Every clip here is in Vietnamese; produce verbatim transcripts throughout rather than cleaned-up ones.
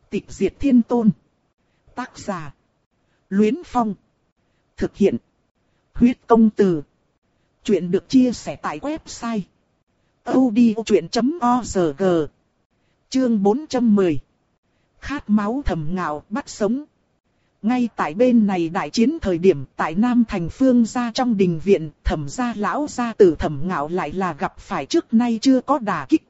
Tịch diệt thiên tôn. Tác giả. Luyến Phong. Thực hiện. Huyết công từ. Chuyện được chia sẻ tại website audiochuyện chấm org. Chương bốn trăm mười. Khát máu Thẩm Ngạo bắt sống. Ngay tại bên này đại chiến thời điểm, tại Nam Thành Phương gia trong đình viện, Thẩm gia lão gia tử Thẩm Ngạo lại là gặp phải trước nay chưa có đả kích.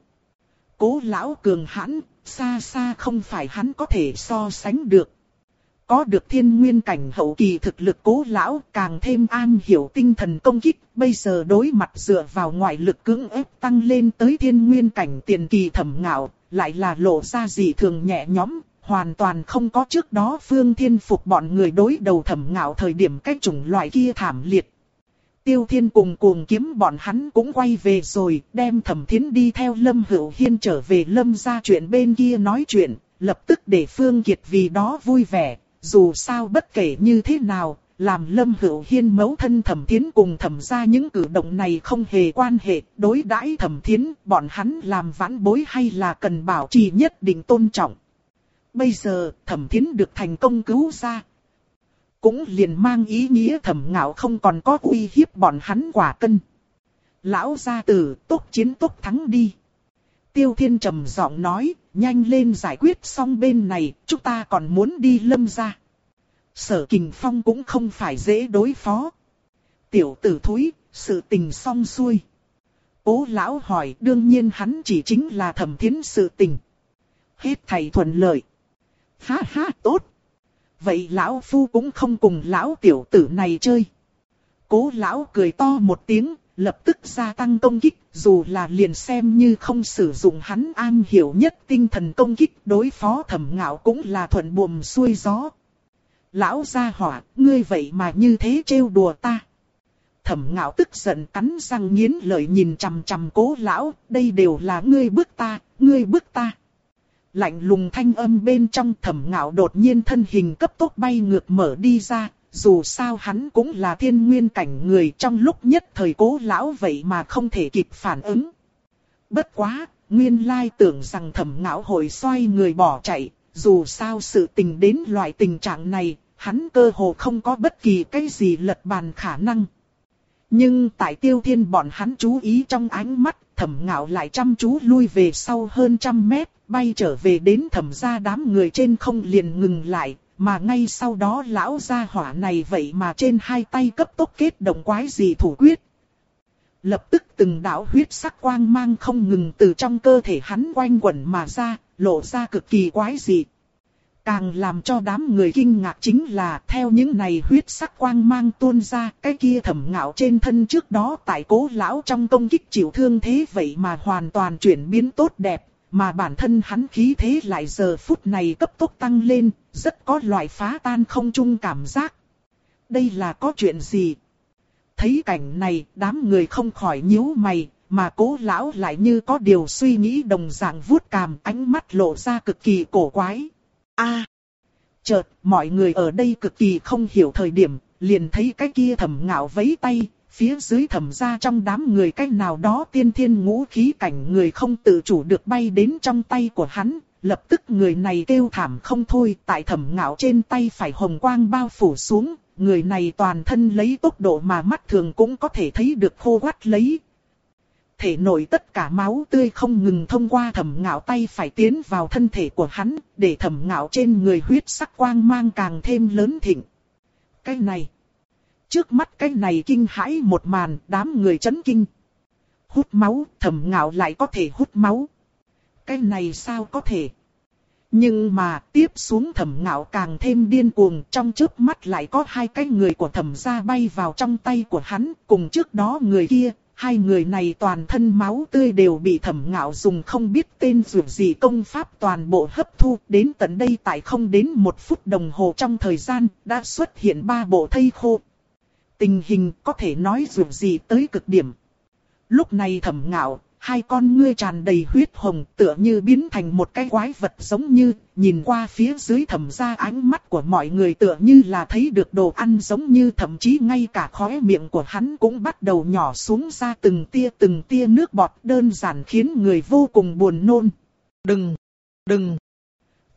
Cố lão cường hãn, xa xa không phải hắn có thể so sánh được. Có được thiên nguyên cảnh hậu kỳ thực lực Cố lão càng thêm an hiểu tinh thần công kích, bây giờ đối mặt dựa vào ngoại lực cưỡng ép tăng lên tới thiên nguyên cảnh tiền kỳ Thẩm Ngạo, lại là lộ ra dị thường nhẹ nhõm, hoàn toàn không có trước đó Phương Thiên Phục bọn người đối đầu Thẩm Ngạo thời điểm cái chủng loại kia thảm liệt. Tiêu Thiên cùng cuồng kiếm bọn hắn cũng quay về rồi, đem Thẩm Thiến đi theo Lâm Hữu Hiên trở về Lâm gia chuyện bên kia nói chuyện, lập tức để Phương Kiệt vì đó vui vẻ. Dù sao bất kể như thế nào, làm Lâm Hữu Hiên mẫu thân Thẩm Thiến cùng Thẩm gia những cử động này không hề quan hệ, đối đãi Thẩm Thiến, bọn hắn làm vãn bối hay là cần bảo trì nhất định tôn trọng. Bây giờ, Thẩm Thiến được thành công cứu ra, cũng liền mang ý nghĩa Thẩm Ngạo không còn có uy hiếp bọn hắn quả cân. Lão gia tử, tốt chiến tốt thắng đi. Tiêu Thiên trầm giọng nói, nhanh lên giải quyết xong bên này, chúng ta còn muốn đi Lâm gia. Sở Kình Phong cũng không phải dễ đối phó. Tiểu tử thúi, sự tình xong xuôi. Cố lão hỏi, đương nhiên hắn chỉ chính là Thẩm Thiến sự tình. Hết thảy thuận lợi. Ha ha, tốt. Vậy lão phu cũng không cùng lão tiểu tử này chơi. Cố lão cười to một tiếng, lập tức gia tăng công kích, dù là liền xem như không sử dụng hắn an hiểu nhất tinh thần công kích, đối phó Thẩm Ngạo cũng là thuận buồm xuôi gió. Lão gia hỏa, ngươi vậy mà như thế trêu đùa ta. Thẩm Ngạo tức giận cắn răng nghiến lợi nhìn chằm chằm Cố lão, đây đều là ngươi bức ta, ngươi bức ta. Lạnh lùng thanh âm bên trong Thẩm Ngạo đột nhiên thân hình cấp tốc bay ngược mở đi ra, dù sao hắn cũng là thiên nguyên cảnh người, trong lúc nhất thời Cố lão vậy mà không thể kịp phản ứng. Bất quá, nguyên lai tưởng rằng Thẩm Ngạo hồi xoay người bỏ chạy, dù sao sự tình đến loại tình trạng này, hắn cơ hồ không có bất kỳ cái gì lật bàn khả năng. Nhưng tại Tiêu Thiên bọn hắn chú ý trong ánh mắt, Thẩm Ngạo lại chăm chú lui về sau hơn trăm mét, bay trở về đến Thẩm gia đám người trên không liền ngừng lại, mà ngay sau đó lão gia hỏa này vậy mà trên hai tay cấp tốc kết động quái gì thủ quyết. Lập tức từng đạo huyết sắc quang mang không ngừng từ trong cơ thể hắn quanh quẩn mà ra, lộ ra cực kỳ quái dị. Càng làm cho đám người kinh ngạc chính là theo những này huyết sắc quang mang tuôn ra, cái kia Thẩm Ngạo trên thân trước đó tại Cố lão trong công kích chịu thương thế vậy mà hoàn toàn chuyển biến tốt đẹp, mà bản thân hắn khí thế lại giờ phút này cấp tốc tăng lên, rất có loại phá tan không trung cảm giác. Đây là có chuyện gì? Thấy cảnh này, đám người không khỏi nhíu mày, mà Cố lão lại như có điều suy nghĩ đồng dạng vuốt cằm, ánh mắt lộ ra cực kỳ cổ quái. A, à, chợt, mọi người ở đây cực kỳ không hiểu thời điểm, liền thấy cái kia Thẩm Ngạo vẫy tay, phía dưới Thẩm gia trong đám người cái nào đó tiên thiên ngũ khí cảnh người không tự chủ được bay đến trong tay của hắn, lập tức người này kêu thảm không thôi, tại Thẩm Ngạo trên tay phải hồng quang bao phủ xuống, người này toàn thân lấy tốc độ mà mắt thường cũng có thể thấy được khô quắt lấy. Thể nội tất cả máu tươi không ngừng thông qua Thẩm Ngạo tay phải tiến vào thân thể của hắn, để Thẩm Ngạo trên người huyết sắc quang mang càng thêm lớn thịnh. Cái này, trước mắt cái này kinh hãi một màn, đám người chấn kinh. Hút máu, Thẩm Ngạo lại có thể hút máu. Cái này sao có thể? Nhưng mà tiếp xuống Thẩm Ngạo càng thêm điên cuồng, trong chớp mắt lại có hai cái người của Thẩm gia bay vào trong tay của hắn, cùng trước đó người kia. Hai người này toàn thân máu tươi đều bị Thẩm Ngạo dùng không biết tên dù gì công pháp toàn bộ hấp thu, đến tận đây tại không đến một phút đồng hồ trong thời gian, đã xuất hiện ba bộ thây khô. Tình hình có thể nói dù gì tới cực điểm. Lúc này Thẩm Ngạo, hai con ngươi tràn đầy huyết hồng tựa như biến thành một cái quái vật giống như, nhìn qua phía dưới Thẩm gia ánh mắt của mọi người tựa như là thấy được đồ ăn giống như, thậm chí ngay cả khóe miệng của hắn cũng bắt đầu nhỏ xuống ra từng tia từng tia nước bọt, đơn giản khiến người vô cùng buồn nôn. Đừng, đừng,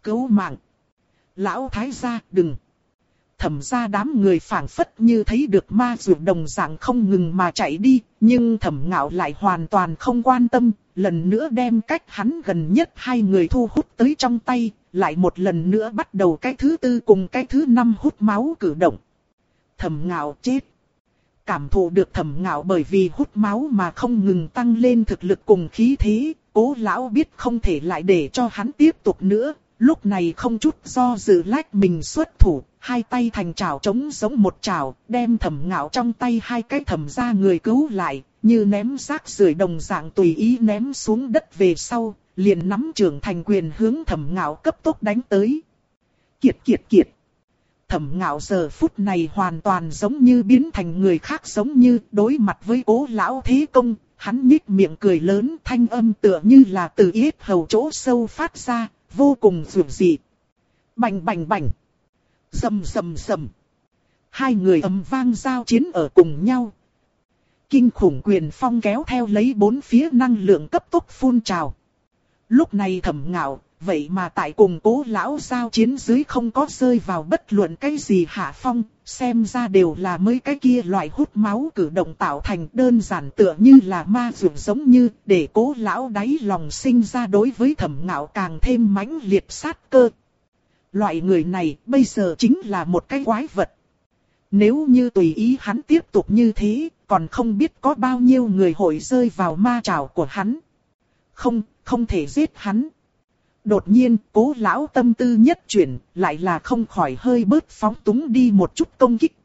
Cứu mạng! Lão thái gia đừng! Thẩm gia đám người phảng phất như thấy được ma dược đồng dạng không ngừng mà chạy đi, nhưng Thẩm Ngạo lại hoàn toàn không quan tâm, lần nữa đem cách hắn gần nhất hai người thu hút tới trong tay, lại một lần nữa bắt đầu cái thứ tư cùng cái thứ năm hút máu cử động. Thẩm Ngạo chết. Cảm thụ được Thẩm Ngạo bởi vì hút máu mà không ngừng tăng lên thực lực cùng khí thế, Cố lão biết không thể lại để cho hắn tiếp tục nữa, lúc này không chút do dự lách mình xuất thủ, hai tay thành chảo trống giống một chảo, đem Thẩm Ngạo trong tay hai cái Thẩm gia người cứu lại, như ném rác rưởi đồng dạng tùy ý ném xuống đất về sau, liền nắm trưởng thành quyền hướng Thẩm Ngạo cấp tốc đánh tới. Kiệt kiệt kiệt! Thẩm Ngạo giờ phút này hoàn toàn giống như biến thành người khác, giống như đối mặt với Cố lão thế công, hắn nhếch miệng cười lớn, thanh âm tựa như là từ yết hầu chỗ sâu phát ra, vô cùng dữ dị. Bành bành bành! Rầm rầm rầm! Hai người ầm vang giao chiến ở cùng nhau. Kinh khủng quyền phong kéo theo lấy bốn phía năng lượng cấp tốc phun trào. Lúc này Thẩm Ngạo, vậy mà tại cùng Cố lão giao chiến dưới không có rơi vào bất luận cái gì hạ phong, xem ra đều là mấy cái kia loại hút máu cử động tạo thành, đơn giản tựa như là ma dược giống như, để Cố lão đáy lòng sinh ra đối với Thẩm Ngạo càng thêm mãnh liệt sát cơ. Loại người này bây giờ chính là một cái quái vật. Nếu như tùy ý hắn tiếp tục như thế, còn không biết có bao nhiêu người hội rơi vào ma trảo của hắn. Không, không thể giết hắn. Đột nhiên, Cố lão tâm tư nhất chuyển, lại là không khỏi hơi bớt phóng túng đi một chút công kích.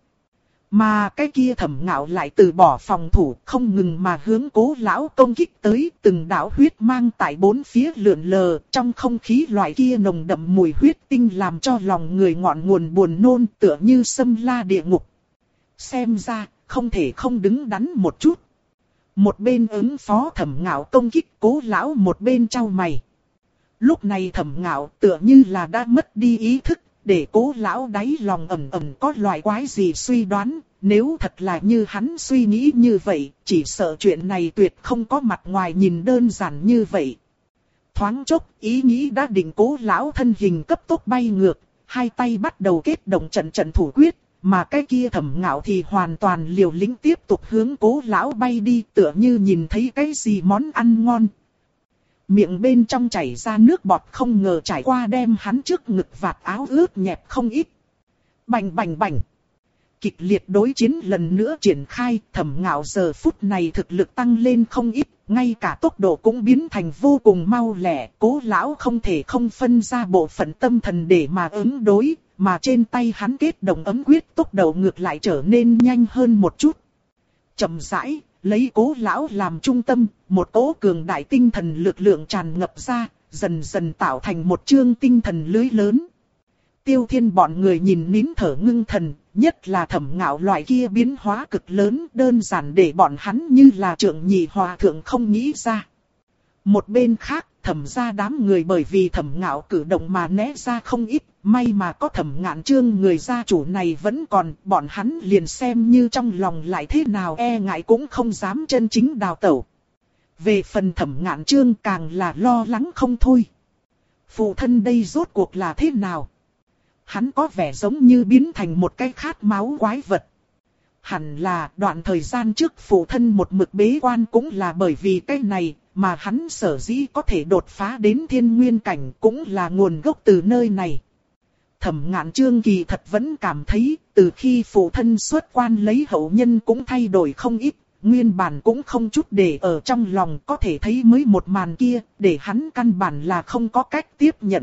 Mà cái kia Thẩm Ngạo lại từ bỏ phòng thủ, không ngừng mà hướng Cố lão công kích tới, từng đạo huyết mang tại bốn phía lượn lờ, trong không khí loại kia nồng đậm mùi huyết tinh làm cho lòng người ngọn nguồn buồn nôn, tựa như xâm la địa ngục. Xem ra, không thể không đứng đắn một chút. Một bên ứng phó Thẩm Ngạo công kích, Cố lão một bên chau mày. Lúc này Thẩm Ngạo tựa như là đã mất đi ý thức, để Cố lão đáy lòng ẩn ẩn có loại quái gì suy đoán, nếu thật là như hắn suy nghĩ như vậy, chỉ sợ chuyện này tuyệt không có mặt ngoài nhìn đơn giản như vậy. Thoáng chốc, ý nghĩ đã định, Cố lão thân hình cấp tốc bay ngược, hai tay bắt đầu kết động trận trận thủ quyết, mà cái kia Thẩm Ngạo thì hoàn toàn liều lĩnh tiếp tục hướng Cố lão bay đi, tựa như nhìn thấy cái gì món ăn ngon. Miệng bên trong chảy ra nước bọt, không ngờ trải qua đem hắn trước ngực vạt áo ướt nhẹp không ít. Bành bành bành! Kịch liệt đối chiến lần nữa triển khai, Thẩm Ngạo giờ phút này thực lực tăng lên không ít, ngay cả tốc độ cũng biến thành vô cùng mau lẹ. Cố lão không thể không phân ra bộ phận tâm thần để mà ứng đối, mà trên tay hắn kết động ấm quyết, tốc độ ngược lại trở nên nhanh hơn một chút. Chậm rãi, lấy Cố lão làm trung tâm, một cỗ cường đại tinh thần lực lượng tràn ngập ra, dần dần tạo thành một chương tinh thần lưới lớn. Tiêu Thiên bọn người nhìn nín thở ngưng thần, nhất là Thẩm Ngạo loại kia biến hóa cực lớn, đơn giản để bọn hắn như là trưởng nhị hòa thượng không nghĩ ra. Một bên khác, Thẩm gia đám người bởi vì Thẩm Ngạo cử động mà né ra không ít, may mà có Thẩm Ngạn Trương người gia chủ này vẫn còn, bọn hắn liền xem như trong lòng lại thế nào e ngại cũng không dám chân chính đào tẩu. Về phần Thẩm Ngạn Trương càng là lo lắng không thôi. Phụ thân đây rốt cuộc là thế nào? Hắn có vẻ giống như biến thành một cái khát máu quái vật. Hẳn là đoạn thời gian trước phụ thân một mực bế quan cũng là bởi vì cái này, mà hắn sở dĩ có thể đột phá đến thiên nguyên cảnh cũng là nguồn gốc từ nơi này. Thẩm Ngạn Trương kỳ thật vẫn cảm thấy, từ khi phụ thân xuất quan lấy hậu nhân cũng thay đổi không ít, nguyên bản cũng không chút để ở trong lòng, có thể thấy mới một màn kia, để hắn căn bản là không có cách tiếp nhận.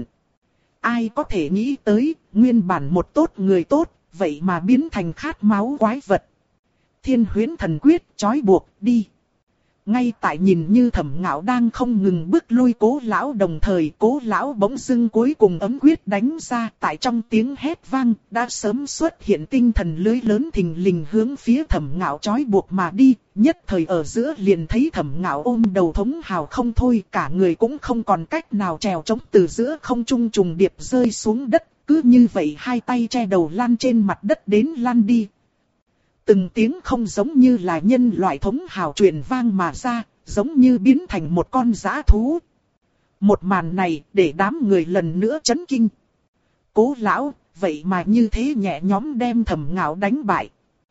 Ai có thể nghĩ tới, nguyên bản một tốt người tốt, vậy mà biến thành khát máu quái vật. Thiên Huyễn Thần Quyết trói buộc đi. Ngay tại nhìn như Thẩm Ngạo đang không ngừng bước lui Cố lão, đồng thời Cố lão bỗng dưng cuối cùng ấm quyết đánh ra, tại trong tiếng hét vang, đã sớm xuất hiện tinh thần lưới lớn thình lình hướng phía Thẩm Ngạo trói buộc mà đi, nhất thời ở giữa liền thấy Thẩm Ngạo ôm đầu thống hào không thôi, cả người cũng không còn cách nào trèo trống, từ giữa không trung trùng điệp rơi xuống đất, cứ như vậy hai tay che đầu lăn trên mặt đất đến lăn đi. Từng tiếng không giống như là nhân loại thống hào truyền vang mà ra, giống như biến thành một con dã thú. Một màn này để đám người lần nữa chấn kinh. Cố lão, vậy mà như thế nhẹ nhõm đem Thẩm Ngạo đánh bại.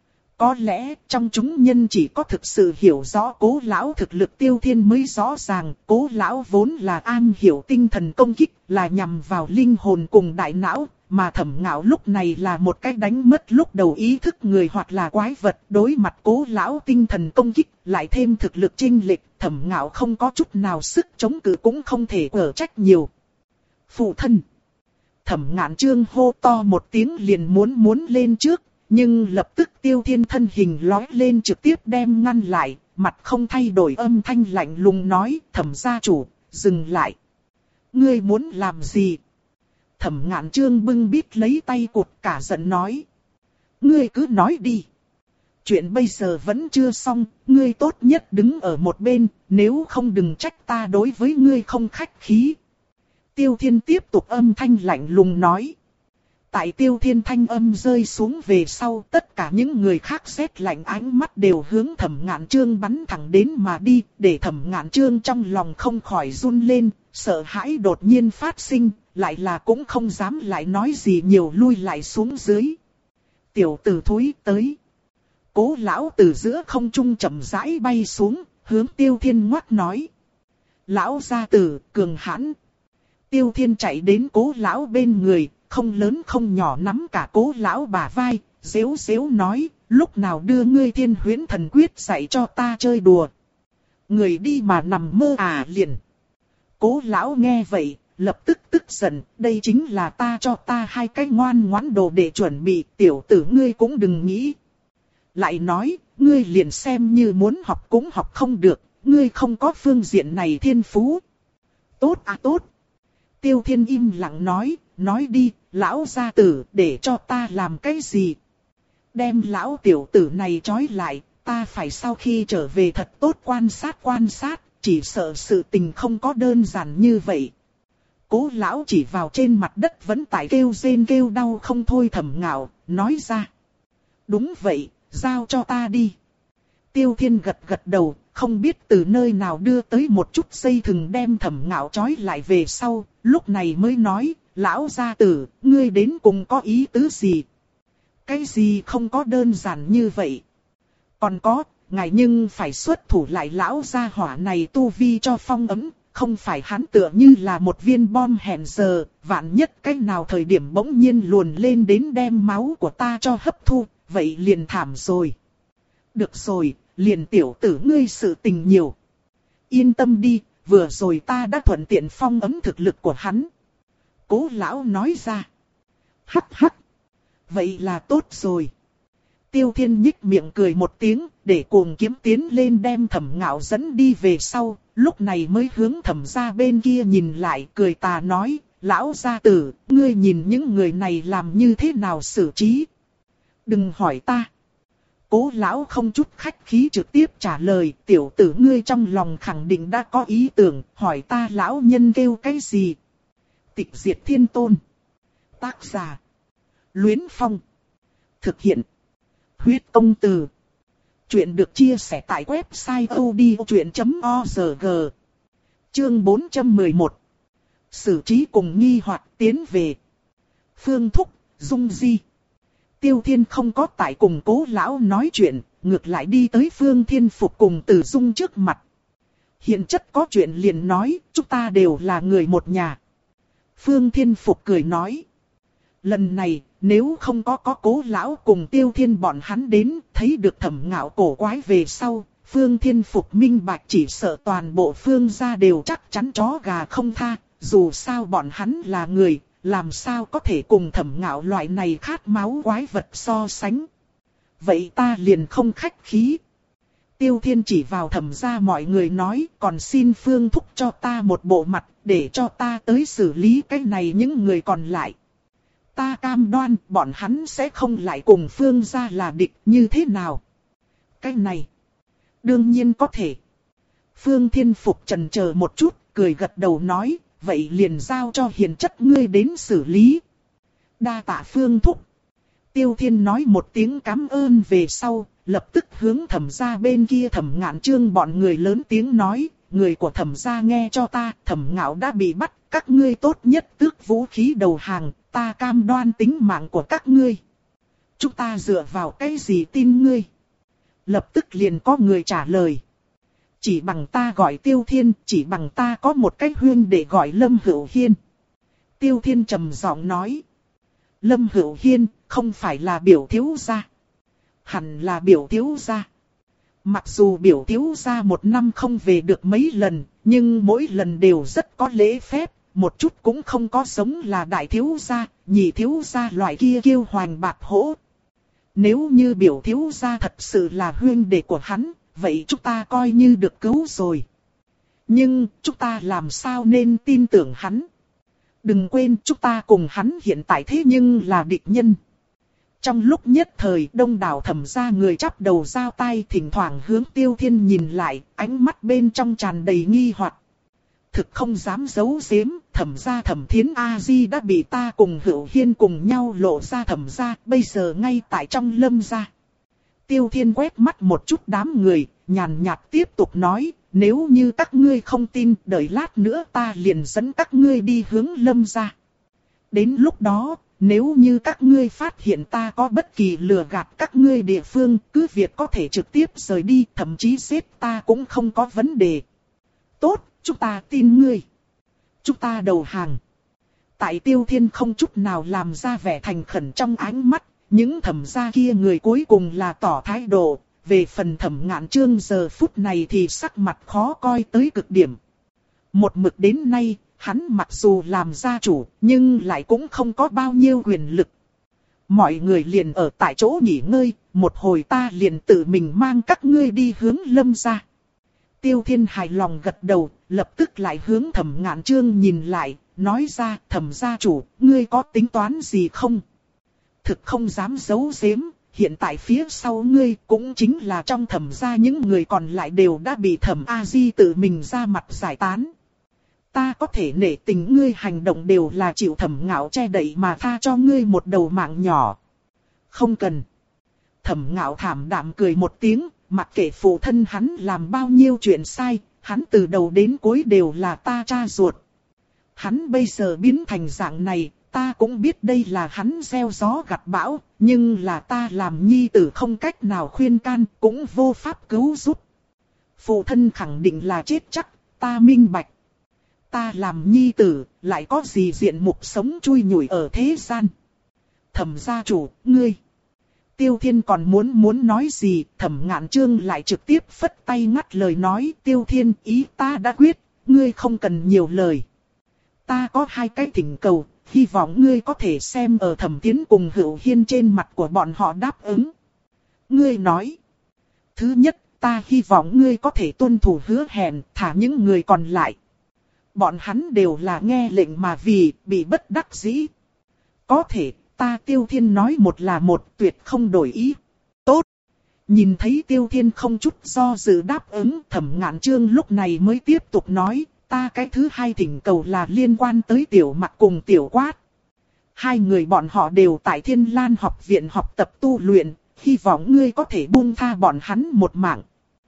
Có lẽ trong chúng nhân chỉ có thực sự hiểu rõ Cố lão thực lực Tiêu Thiên mới rõ ràng. Cố lão vốn là am hiểu tinh thần công kích, là nhằm vào linh hồn cùng đại não. Mà Thẩm Ngạo lúc này là một cách đánh mất lúc đầu ý thức người hoặc là quái vật. Đối mặt Cố lão tinh thần công kích, lại thêm thực lực chênh lệch, Thẩm Ngạo không có chút nào sức chống cự cũng không thể ở trách nhiều. Phụ thân. Thẩm Ngạn Chương hô to một tiếng liền muốn muốn lên trước, nhưng lập tức Tiêu Thiên thân hình lói lên trực tiếp đem ngăn lại, mặt không thay đổi âm thanh lạnh lùng nói, Thẩm gia chủ, dừng lại. Ngươi muốn làm gì? Thẩm Ngạn Chương bưng bít lấy tay cụt cả giận nói. Ngươi cứ nói đi. Chuyện bây giờ vẫn chưa xong, ngươi tốt nhất đứng ở một bên, nếu không đừng trách ta đối với ngươi không khách khí. Tiêu Thiên tiếp tục âm thanh lạnh lùng nói. Tại Tiêu Thiên thanh âm rơi xuống về sau, tất cả những người khác rét lạnh ánh mắt đều hướng Thẩm Ngạn Chương bắn thẳng đến mà đi, để Thẩm Ngạn Chương trong lòng không khỏi run lên, sợ hãi đột nhiên phát sinh, lại là cũng không dám lại nói gì nhiều, lui lại xuống dưới. Tiểu tử thúi tới. Cố lão từ giữa không trung chậm rãi bay xuống, hướng Tiêu Thiên ngoắc nói. Lão gia tử, cường hãn. Tiêu Thiên chạy đến Cố lão bên người, không lớn không nhỏ nắm cả Cố lão bả vai, xếu xếu nói, lúc nào đưa ngươi Thiên Huyễn Thần Quyết dạy cho ta chơi đùa. Người đi mà nằm mơ à liền. Cố lão nghe vậy, lập tức tức giận, đây chính là ta cho ta hai cái ngoan ngoãn đồ để chuẩn bị, tiểu tử ngươi cũng đừng nghĩ. Lại nói, ngươi liền xem như muốn học cũng học không được, ngươi không có phương diện này thiên phú. Tốt à tốt. Tiêu Thiên im lặng nói, nói đi, lão gia tử, để cho ta làm cái gì? Đem lão tiểu tử này trói lại, ta phải sau khi trở về thật tốt quan sát quan sát, chỉ sợ sự tình không có đơn giản như vậy. Cố lão chỉ vào trên mặt đất vẫn tại kêu rên kêu đau không thôi Thẩm Ngạo, nói ra. Đúng vậy, giao cho ta đi. Tiêu Thiên gật gật đầu, không biết từ nơi nào đưa tới một chút dây thừng đem Thẩm Ngạo trói lại về sau, lúc này mới nói, lão gia tử, ngươi đến cùng có ý tứ gì? Cái gì không có đơn giản như vậy? Còn có, ngài nhưng phải xuất thủ lại lão gia hỏa này tu vi cho phong ấm, không phải hắn tựa như là một viên bom hẹn giờ, vạn nhất cách nào thời điểm bỗng nhiên luồn lên đến đem máu của ta cho hấp thu, vậy liền thảm rồi. Được rồi, liền tiểu tử ngươi sự tình nhiều. Yên tâm đi, vừa rồi ta đã thuận tiện phong ấm thực lực của hắn. Cố lão nói ra. Hắc hắc. Vậy là tốt rồi. Tiêu Thiên nhích miệng cười một tiếng, để cuồng kiếm tiến lên đem Thẩm Ngạo dẫn đi về sau, lúc này mới hướng Thẩm gia bên kia nhìn lại cười tà nói, lão gia tử, ngươi nhìn những người này làm như thế nào xử trí? Đừng hỏi ta. Cố lão không chút khách khí trực tiếp trả lời, tiểu tử ngươi trong lòng khẳng định đã có ý tưởng, hỏi ta lão nhân kêu cái gì? Tịch diệt thiên tôn. Tác giả. Luyến Phong. Thực hiện. Huyết công từ. Chuyện được chia sẻ tại website odchuyện chấm org. Chương bốn trăm mười một. Xử trí cùng nghi hoặc tiến về. Phương Thúc, Dung Di. Tiêu Thiên không có tại cùng Cố lão nói chuyện, ngược lại đi tới Phương Thiên Phục cùng Từ Dung trước mặt. Hiện chất có chuyện liền nói, chúng ta đều là người một nhà. Phương Thiên Phục cười nói. Lần này, nếu không có có Cố lão cùng Tiêu Thiên bọn hắn đến, thấy được Thẩm Ngạo cổ quái về sau, Phương Thiên Phục minh bạch chỉ sợ toàn bộ Phương gia đều chắc chắn chó gà không tha, dù sao bọn hắn là người, làm sao có thể cùng Thẩm Ngạo loại này khát máu quái vật so sánh. Vậy ta liền không khách khí. Tiêu Thiên chỉ vào Thẩm gia mọi người nói, còn xin Phương Thúc cho ta một bộ mặt, để cho ta tới xử lý cái này những người còn lại. Ta cam đoan bọn hắn sẽ không lại cùng Phương gia là địch như thế nào. Cái này, đương nhiên có thể. Phương Thiên Phục chần chờ một chút, cười gật đầu nói, vậy liền giao cho hiền chất ngươi đến xử lý. Đa tạ Phương Thúc. Tiêu Thiên nói một tiếng cảm ơn về sau, lập tức hướng Thẩm gia bên kia Thẩm Ngạn Chương bọn người lớn tiếng nói, người của Thẩm gia nghe cho ta, Thẩm Ngạo đã bị bắt, các ngươi tốt nhất tước vũ khí đầu hàng, ta cam đoan tính mạng của các ngươi. Chúng ta dựa vào cái gì tin ngươi? Lập tức liền có người trả lời. Chỉ bằng ta gọi Tiêu Thiên, chỉ bằng ta có một cái huyên để gọi Lâm Hữu Hiên. Tiêu Thiên trầm giọng nói. Lâm Hữu Hiên, không phải là biểu thiếu gia. Hẳn là biểu thiếu gia. Mặc dù biểu thiếu gia một năm không về được mấy lần, nhưng mỗi lần đều rất có lễ phép, một chút cũng không có giống là đại thiếu gia, nhị thiếu gia loại kia kiêu hoành bạc hổ. Nếu như biểu thiếu gia thật sự là huyên đệ của hắn, vậy chúng ta coi như được cứu rồi. Nhưng chúng ta làm sao nên tin tưởng hắn? Đừng quên chúng ta cùng hắn hiện tại thế nhưng là địch nhân. Trong lúc nhất thời đông đảo Thẩm gia người chắp đầu giao tay thỉnh thoảng hướng Tiêu Thiên nhìn lại, ánh mắt bên trong tràn đầy nghi hoặc. Thực không dám giấu giếm, Thẩm gia Thẩm Thiến A-di đã bị ta cùng Hữu Hiên cùng nhau lộ ra Thẩm gia, bây giờ ngay tại trong Lâm gia. Tiêu Thiên quét mắt một chút đám người, nhàn nhạt tiếp tục nói, nếu như các ngươi không tin, đợi lát nữa ta liền dẫn các ngươi đi hướng Lâm gia. Đến lúc đó, nếu như các ngươi phát hiện ta có bất kỳ lừa gạt các ngươi địa phương, cứ việc có thể trực tiếp rời đi, thậm chí giết ta cũng không có vấn đề. Tốt, chúng ta tin ngươi. Chúng ta đầu hàng. Tại Tiêu Thiên không chút nào làm ra vẻ thành khẩn trong ánh mắt, những Thẩm gia kia người cuối cùng là tỏ thái độ. Về phần Thẩm Ngạn Chương giờ phút này thì sắc mặt khó coi tới cực điểm. Một mực đến nay, hắn mặc dù làm gia chủ, nhưng lại cũng không có bao nhiêu quyền lực. Mọi người liền ở tại chỗ nghỉ ngơi, một hồi ta liền tự mình mang các ngươi đi hướng Lâm gia. Tiêu Thiên hài lòng gật đầu, lập tức lại hướng Thẩm Ngạn Chương nhìn lại, nói ra, Thẩm gia chủ, ngươi có tính toán gì không? Thực không dám giấu giếm, hiện tại phía sau ngươi cũng chính là trong Thẩm gia những người còn lại đều đã bị Thẩm A-di tự mình ra mặt giải tán. Ta có thể nể tình ngươi hành động đều là chịu Thẩm Ngạo che đậy mà tha cho ngươi một đầu mạng nhỏ. Không cần. Thẩm Ngạo thảm đạm cười một tiếng, mặc kệ phụ thân hắn làm bao nhiêu chuyện sai, hắn từ đầu đến cuối đều là ta cha ruột. Hắn bây giờ biến thành dạng này, ta cũng biết đây là hắn gieo gió gặt bão, nhưng là ta làm nhi tử không cách nào khuyên can, cũng vô pháp cứu giúp. Phụ thân khẳng định là chết chắc, ta minh bạch. Ta làm nhi tử, lại có gì diện mục sống chui nhủi ở thế gian. Thẩm gia chủ, ngươi. Tiêu Thiên còn muốn muốn nói gì, Thẩm Ngạn Chương lại trực tiếp phất tay ngắt lời nói, Tiêu Thiên, ý ta đã quyết, ngươi không cần nhiều lời. Ta có hai cái thỉnh cầu, hy vọng ngươi có thể xem ở Thẩm Thiến cùng Hữu Hiên trên mặt của bọn họ đáp ứng. Ngươi nói, thứ nhất, ta hy vọng ngươi có thể tuân thủ hứa hẹn, thả những người còn lại. Bọn hắn đều là nghe lệnh mà vì, bị bất đắc dĩ. Có thể, ta Tiêu Thiên nói một là một, tuyệt không đổi ý. Tốt. Nhìn thấy Tiêu Thiên không chút do dự đáp ứng, Thẩm Ngạn Chương lúc này mới tiếp tục nói, ta cái thứ hai thỉnh cầu là liên quan tới Tiểu Mặc cùng Tiểu Quát. Hai người bọn họ đều tại Thiên Lan học viện học tập tu luyện, hy vọng ngươi có thể buông tha bọn hắn một mạng.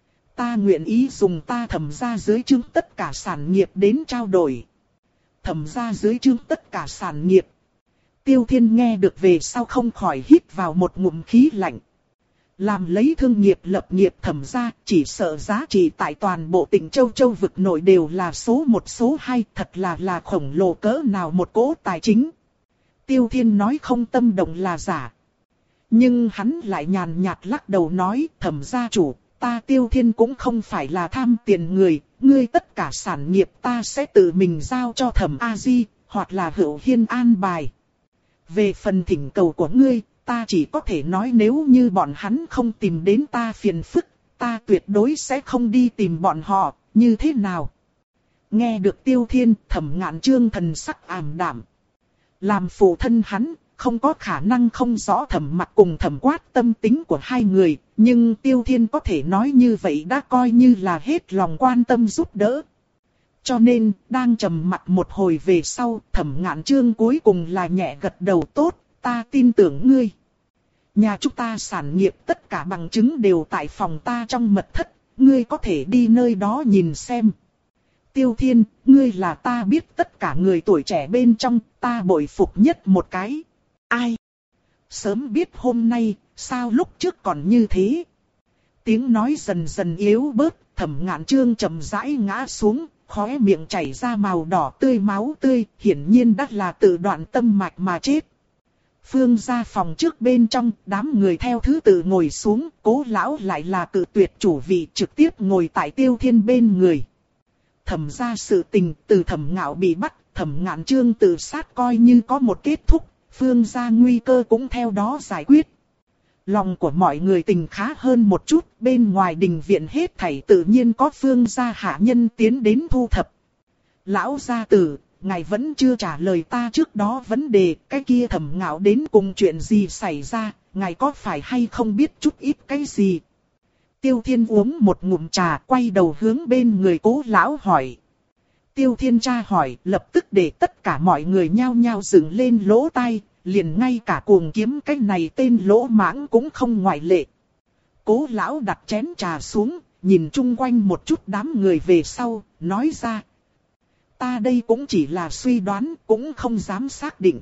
Ta nguyện ý dùng ta Thẩm gia dưới trướng tất cả sản nghiệp đến trao đổi. Thẩm gia dưới trướng tất cả sản nghiệp. Tiêu Thiên nghe được về sau không khỏi hít vào một ngụm khí lạnh. Làm lấy thương nghiệp lập nghiệp Thẩm gia, chỉ sợ giá trị tại toàn bộ tỉnh Châu Châu vực nội đều là số một số hai, thật là là khổng lồ cỡ nào một cỗ tài chính. Tiêu Thiên nói không tâm động là giả. Nhưng hắn lại nhàn nhạt lắc đầu nói, Thẩm gia chủ, ta Tiêu Thiên cũng không phải là tham tiền người, ngươi tất cả sản nghiệp ta sẽ tự mình giao cho Thẩm A-di, hoặc là Hữu Hiên an bài. Về phần thỉnh cầu của ngươi, ta chỉ có thể nói nếu như bọn hắn không tìm đến ta phiền phức, ta tuyệt đối sẽ không đi tìm bọn họ, như thế nào? Nghe được Tiêu Thiên, Thẩm Ngạn Chương thần sắc ảm đạm. Làm phụ thân hắn, không có khả năng không rõ Thẩm Mặc cùng Thẩm Quát tâm tính của hai người, nhưng Tiêu Thiên có thể nói như vậy đã coi như là hết lòng quan tâm giúp đỡ. Cho nên, đang trầm mặt một hồi về sau, Thẩm Ngạn Chương cuối cùng là nhẹ gật đầu, tốt, ta tin tưởng ngươi. Nhà chúng ta sản nghiệp tất cả bằng chứng đều tại phòng ta trong mật thất, ngươi có thể đi nơi đó nhìn xem. Tiêu Thiên, ngươi là ta biết tất cả người tuổi trẻ bên trong, ta bội phục nhất một cái. Ai? Sớm biết hôm nay, sao lúc trước còn như thế? Tiếng nói dần dần yếu bớt, Thẩm Ngạn Chương chậm rãi ngã xuống, khóe miệng chảy ra màu đỏ tươi máu tươi, hiển nhiên đã là tự đoạn tâm mạch mà chết. Phương gia phòng trước bên trong, đám người theo thứ tự ngồi xuống, Cố lão lại là cự tuyệt chủ vị trực tiếp ngồi tại Tiêu Thiên bên người. Thẩm gia sự tình, từ Thẩm Ngạo bị bắt, Thẩm Ngạn Chương tự sát coi như có một kết thúc, Phương gia nguy cơ cũng theo đó giải quyết. Lòng của mọi người tình khá hơn một chút, bên ngoài đình viện hết thảy tự nhiên có Phương gia hạ nhân tiến đến thu thập. Lão gia tử, ngài vẫn chưa trả lời ta trước đó vấn đề, cái kia Thẩm Ngạo đến cùng chuyện gì xảy ra, ngài có phải hay không biết chút ít cái gì? Tiêu Thiên uống một ngụm trà, quay đầu hướng bên người Cố lão hỏi. Tiêu Thiên tra hỏi, lập tức để tất cả mọi người nhao nhao dựng lên lỗ tai, liền ngay cả cuồng kiếm cái này tên lỗ mãng cũng không ngoại lệ. Cố lão đặt chén trà xuống, nhìn chung quanh một chút đám người về sau, nói ra. Ta đây cũng chỉ là suy đoán, cũng không dám xác định.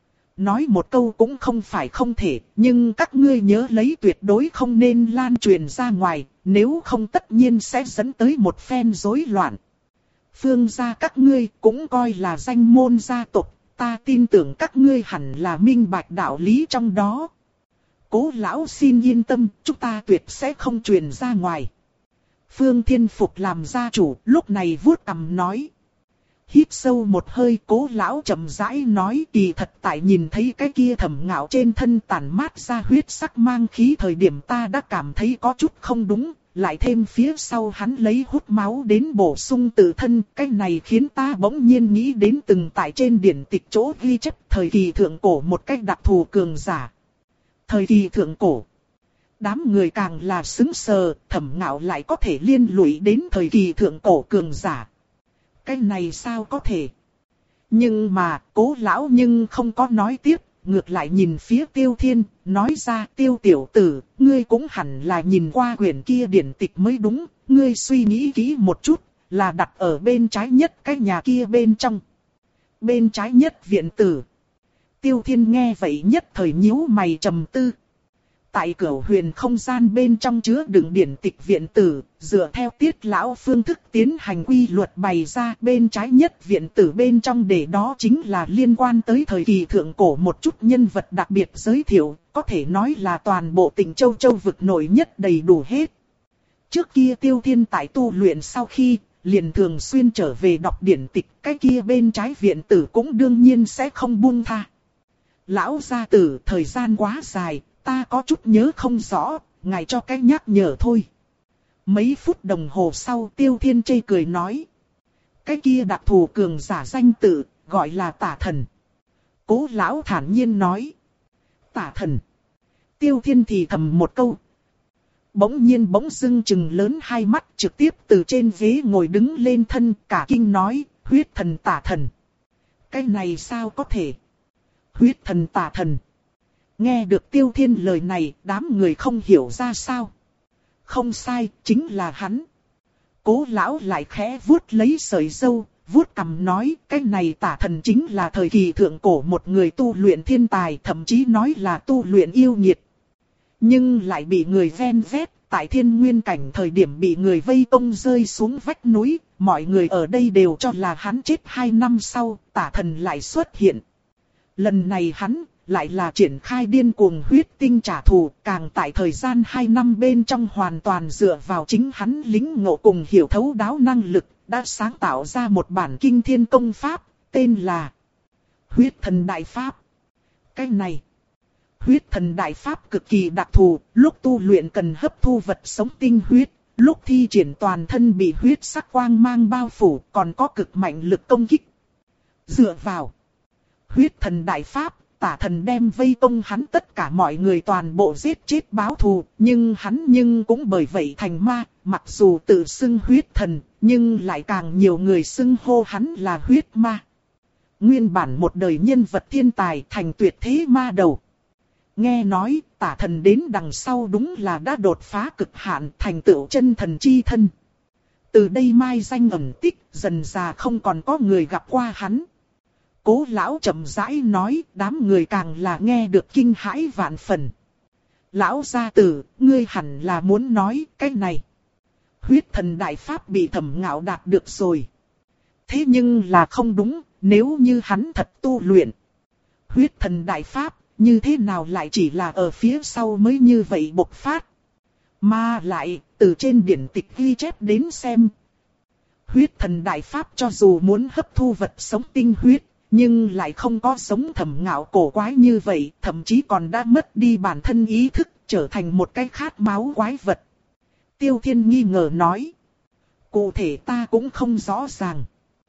Nói một câu cũng không phải không thể, nhưng các ngươi nhớ lấy tuyệt đối không nên lan truyền ra ngoài, nếu không tất nhiên sẽ dẫn tới một phen rối loạn. Phương gia các ngươi cũng coi là danh môn gia tộc, ta tin tưởng các ngươi hẳn là minh bạch đạo lý trong đó. Cố lão xin yên tâm, chúng ta tuyệt sẽ không truyền ra ngoài. Phương Thiên Phục làm gia chủ, lúc này vuốt cằm nói. Hít sâu một hơi, Cố lão chậm rãi nói, kỳ thật tại nhìn thấy cái kia Thẩm Ngạo trên thân tản mát ra huyết sắc mang khí thời điểm ta đã cảm thấy có chút không đúng, lại thêm phía sau hắn lấy hút máu đến bổ sung tự thân, cái này khiến ta bỗng nhiên nghĩ đến từng tại trên điển tịch chỗ ghi chép thời kỳ thượng cổ một cách đặc thù cường giả. Thời kỳ thượng cổ, đám người càng là sững sờ, Thẩm Ngạo lại có thể liên lụy đến thời kỳ thượng cổ cường giả. Cái này sao có thể? Nhưng mà, Cố lão nhưng không có nói tiếp, ngược lại nhìn phía Tiêu Thiên, nói ra, Tiêu tiểu tử, ngươi cũng hẳn là nhìn qua quyển kia điển tịch mới đúng, ngươi suy nghĩ kỹ một chút, là đặt ở bên trái nhất cái nhà kia bên trong. Bên trái nhất viện tử. Tiêu Thiên nghe vậy nhất thời nhíu mày trầm tư. Tại Cửu Huyền không gian bên trong chứa đựng điển tịch viện tử, dựa theo tiết lão phương thức tiến hành quy luật bày ra, bên trái nhất viện tử bên trong để đó chính là liên quan tới thời kỳ thượng cổ một chút nhân vật đặc biệt giới thiệu, có thể nói là toàn bộ tỉnh Châu Châu vực nổi nhất đầy đủ hết. Trước kia Tiêu Thiên tại tu luyện sau khi, liền thường xuyên trở về đọc điển tịch, cái kia bên trái viện tử cũng đương nhiên sẽ không buông tha. Lão gia tử, thời gian quá dài, ta có chút nhớ không rõ, ngài cho cái nhắc nhở thôi. Mấy phút đồng hồ sau, Tiêu Thiên chê cười nói. Cái kia đặc thù cường giả danh tự, gọi là Tả Thần. Cố lão thản nhiên nói. Tả Thần. Tiêu Thiên thì thầm một câu. Bỗng nhiên bỗng dưng chừng lớn hai mắt, trực tiếp từ trên ghế ngồi đứng lên thân, cả kinh nói, huyết thần Tả Thần. Cái này sao có thể? Huyết thần Tả Thần. Nghe được Tiêu Thiên lời này, đám người không hiểu ra sao. Không sai, chính là hắn. Cố lão lại khẽ vuốt lấy sợi râu, vuốt cằm nói, cái này Tả Thần chính là thời kỳ thượng cổ một người tu luyện thiên tài, thậm chí nói là tu luyện yêu nghiệt. Nhưng lại bị người ven vét, tại thiên nguyên cảnh thời điểm bị người vây công rơi xuống vách núi, mọi người ở đây đều cho là hắn chết hai năm sau, Tả Thần lại xuất hiện. Lần này hắn lại là triển khai điên cuồng huyết tinh trả thù, càng tại thời gian hai năm bên trong hoàn toàn dựa vào chính hắn lĩnh ngộ cùng hiểu thấu đáo năng lực, đã sáng tạo ra một bản kinh thiên công pháp, tên là Huyết Thần Đại Pháp. Cái này, Huyết Thần Đại Pháp cực kỳ đặc thù, lúc tu luyện cần hấp thu vật sống tinh huyết, lúc thi triển toàn thân bị huyết sắc quang mang bao phủ, còn có cực mạnh lực công kích. Dựa vào Huyết Thần Đại Pháp, Tả Thần đem vây công hắn tất cả mọi người toàn bộ giết chết báo thù, nhưng hắn nhưng cũng bởi vậy thành ma, mặc dù tự xưng huyết thần, nhưng lại càng nhiều người xưng hô hắn là huyết ma. Nguyên bản một đời nhân vật thiên tài thành tuyệt thế ma đầu. Nghe nói, Tả Thần đến đằng sau đúng là đã đột phá cực hạn thành tựu chân thần chi thân. từ đây mai danh ẩn tích, dần già không còn có người gặp qua hắn. Cố lão chậm rãi nói, đám người càng là nghe được kinh hãi vạn phần. Lão gia tử, ngươi hẳn là muốn nói cái này. Huyết thần đại pháp bị Thẩm Ngạo đạt được rồi. Thế nhưng là không đúng, nếu như hắn thật tu luyện. Huyết thần đại pháp, như thế nào lại chỉ là ở phía sau mới như vậy bộc phát. Mà lại, từ trên điển tịch ghi chép đến xem. Huyết thần đại pháp cho dù muốn hấp thu vật sống tinh huyết, nhưng lại không có sống Thẩm Ngạo cổ quái như vậy, thậm chí còn đã mất đi bản thân ý thức, trở thành một cái khát máu quái vật. Tiêu Thiên nghi ngờ nói. Cụ thể ta cũng không rõ ràng.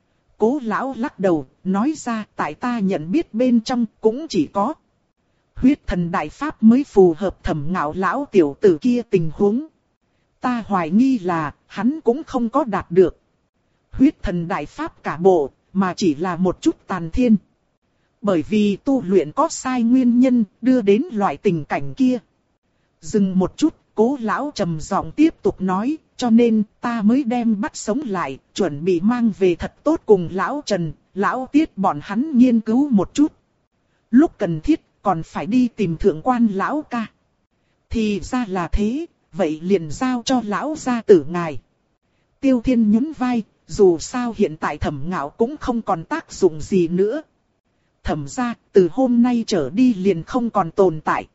Cố lão lắc đầu, nói ra tại ta nhận biết bên trong cũng chỉ có huyết thần đại pháp mới phù hợp Thẩm Ngạo lão tiểu tử kia tình huống. Ta hoài nghi là hắn cũng không có đạt được huyết thần đại pháp cả bộ, mà chỉ là một chút tàn thiên. Bởi vì tu luyện có sai nguyên nhân đưa đến loại tình cảnh kia. Dừng một chút, Cố lão trầm giọng tiếp tục nói, cho nên ta mới đem bắt sống lại, chuẩn bị mang về thật tốt cùng lão Trần, lão Tiết bọn hắn nghiên cứu một chút. Lúc cần thiết còn phải đi tìm thượng quan lão ca. Thì ra là thế, vậy liền giao cho lão gia tử ngài. Tiêu Thiên nhún vai, dù sao hiện tại Thẩm Ngạo cũng không còn tác dụng gì nữa. Thẩm gia, từ hôm nay trở đi liền không còn tồn tại.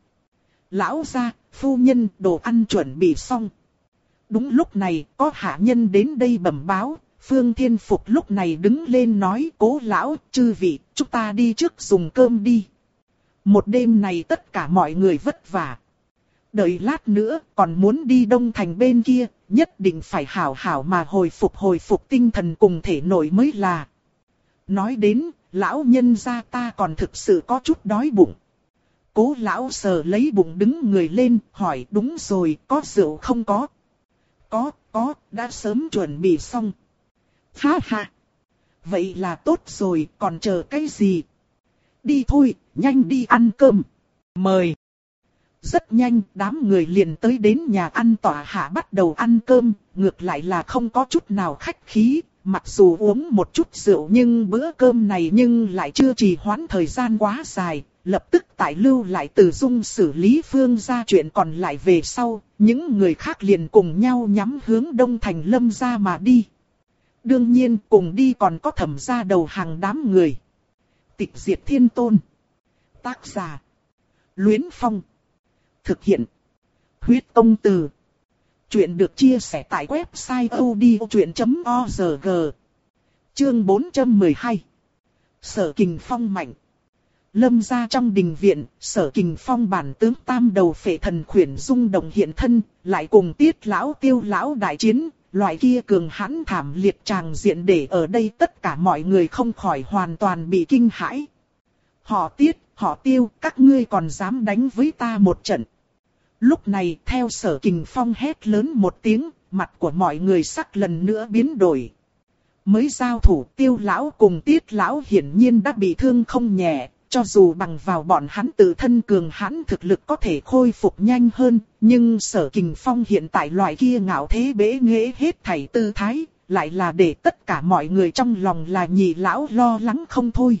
Lão gia, phu nhân, đồ ăn chuẩn bị xong. Đúng lúc này, có hạ nhân đến đây bẩm báo. Phương Thiên Phục lúc này đứng lên nói, Cố lão, chư vị, chúng ta đi trước dùng cơm đi. Một đêm này tất cả mọi người vất vả. Đợi lát nữa, còn muốn đi Đông Thành bên kia, nhất định phải hảo hảo mà hồi phục hồi phục tinh thần cùng thể nội mới là. Nói đến, lão nhân gia ta còn thực sự có chút đói bụng. Cố lão sờ lấy bụng đứng người lên, hỏi đúng rồi, có rượu không có? Có, có, đã sớm chuẩn bị xong. Ha ha! Vậy là tốt rồi, còn chờ cái gì? Đi thôi, nhanh đi ăn cơm. Mời! Rất nhanh, đám người liền tới đến nhà ăn tọa hạ bắt đầu ăn cơm, ngược lại là không có chút nào khách khí. Mặc dù uống một chút rượu nhưng bữa cơm này nhưng lại chưa trì hoãn thời gian quá dài. Lập tức tại lưu lại Từ Dung xử lý Phương gia chuyện còn lại về sau, những người khác liền cùng nhau nhắm hướng Đông Thành Lâm gia mà đi. Đương nhiên cùng đi còn có Thẩm gia đầu hàng đám người. Tịch Diệt Thiên Tôn. Tác giả. Luyến Phong. Thực hiện. Huyết Công Từ. Chuyện được chia sẻ tại website odchuyện chấm org. Chương bốn trăm mười hai. Sở Kình Phong mạnh. Lâm gia trong đình viện, Sở Kình Phong bản tướng tam đầu phệ thần khuyển rung động hiện thân, lại cùng Tiết lão Tiêu lão đại chiến, loại kia cường hãn thảm liệt tràng diện để ở đây tất cả mọi người không khỏi hoàn toàn bị kinh hãi. Họ Tiết, họ Tiêu, các ngươi còn dám đánh với ta một trận. Lúc này theo Sở Kình Phong hét lớn một tiếng, mặt của mọi người sắc lần nữa biến đổi. Mới giao thủ Tiêu lão cùng Tiết lão hiển nhiên đã bị thương không nhẹ. Cho dù bằng vào bọn hắn tự thân cường hãn thực lực có thể khôi phục nhanh hơn, nhưng Sở Kình Phong hiện tại loại kia ngạo thế bế nghệ hết thảy tư thái, lại là để tất cả mọi người trong lòng là nhị lão lo lắng không thôi.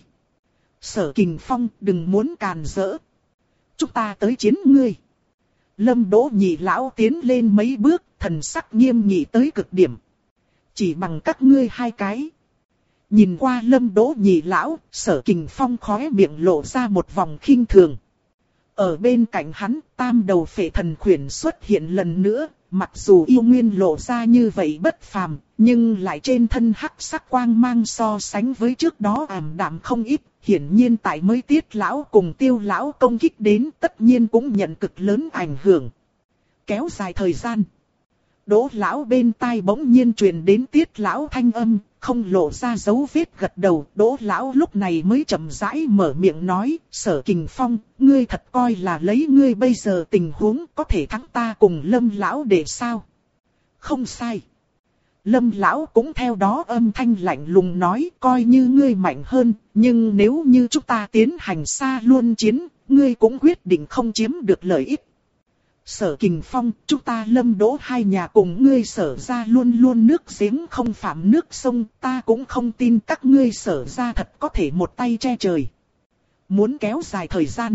Sở Kình Phong đừng muốn càn rỡ. Chúng ta tới chiến ngươi. Lâm Đỗ nhị lão tiến lên mấy bước, thần sắc nghiêm nghị tới cực điểm. Chỉ bằng các ngươi hai cái. Nhìn qua Lâm Đỗ nhị lão, Sở Kình Phong khóe miệng lộ ra một vòng khinh thường. Ở bên cạnh hắn, tam đầu phệ thần khuyển xuất hiện lần nữa, mặc dù yêu nguyên lộ ra như vậy bất phàm, nhưng lại trên thân hắc sắc quang mang so sánh với trước đó ảm đạm không ít. Hiển nhiên tại mới Tiết lão cùng Tiêu lão công kích đến tất nhiên cũng nhận cực lớn ảnh hưởng. Kéo dài thời gian. Đỗ lão bên tai bỗng nhiên truyền đến Tiết lão thanh âm, không lộ ra dấu vết gật đầu. Đỗ lão lúc này mới chậm rãi mở miệng nói, Sở Kình Phong, ngươi thật coi là lấy ngươi bây giờ tình huống có thể thắng ta cùng Lâm lão để sao? Không sai. Lâm lão cũng theo đó âm thanh lạnh lùng nói, coi như ngươi mạnh hơn, nhưng nếu như chúng ta tiến hành xa luôn chiến, ngươi cũng quyết định không chiếm được lợi ích. Sở Kình Phong, chúng ta Lâm Đỗ hai nhà cùng ngươi Sở ra luôn luôn nước giếng không phạm nước sông, ta cũng không tin các ngươi Sở ra thật có thể một tay che trời. Muốn kéo dài thời gian.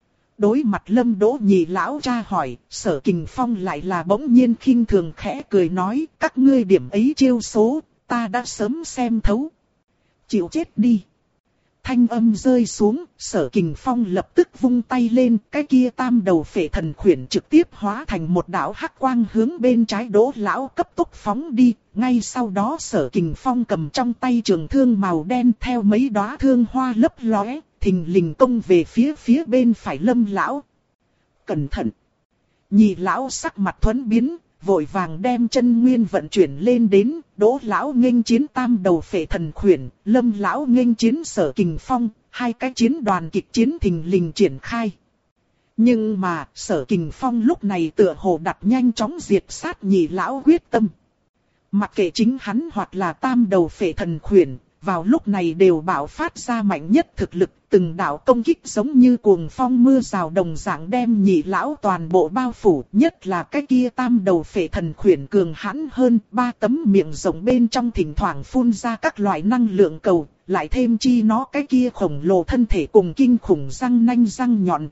Đối mặt Lâm Đỗ nhị lão cha hỏi, Sở Kình Phong lại là bỗng nhiên khinh thường khẽ cười nói, các ngươi điểm ấy chiêu số, ta đã sớm xem thấu. Chịu chết đi. Thanh âm rơi xuống, Sở Kình Phong lập tức vung tay lên, cái kia tam đầu phệ thần khuyển trực tiếp hóa thành một đạo hắc quang hướng bên trái Đỗ lão cấp tốc phóng đi, ngay sau đó Sở Kình Phong cầm trong tay trường thương màu đen theo mấy đóa thương hoa lấp lóe, thình lình công về phía phía bên phải Lâm lão. Cẩn thận! Nhị lão sắc mặt thuẫn biến, vội vàng đem chân nguyên vận chuyển lên đến, Đỗ lão nghênh chiến tam đầu phệ thần khuyển, Lâm lão nghênh chiến Sở Kình Phong, hai cái chiến đoàn kịch chiến thình lình triển khai. Nhưng mà, Sở Kình Phong lúc này tựa hồ đặt nhanh chóng diệt sát nhị lão quyết tâm. Mặc kệ chính hắn hoặc là tam đầu phệ thần khuyển, vào lúc này đều bạo phát ra mạnh nhất thực lực, từng đạo công kích giống như cuồng phong mưa rào đồng dạng đem nhị lão toàn bộ bao phủ, nhất là cái kia tam đầu phệ thần khuyển cường hãn hơn, ba tấm miệng rộng bên trong thỉnh thoảng phun ra các loại năng lượng cầu, lại thêm chi nó cái kia khổng lồ thân thể cùng kinh khủng răng nanh răng nhọn,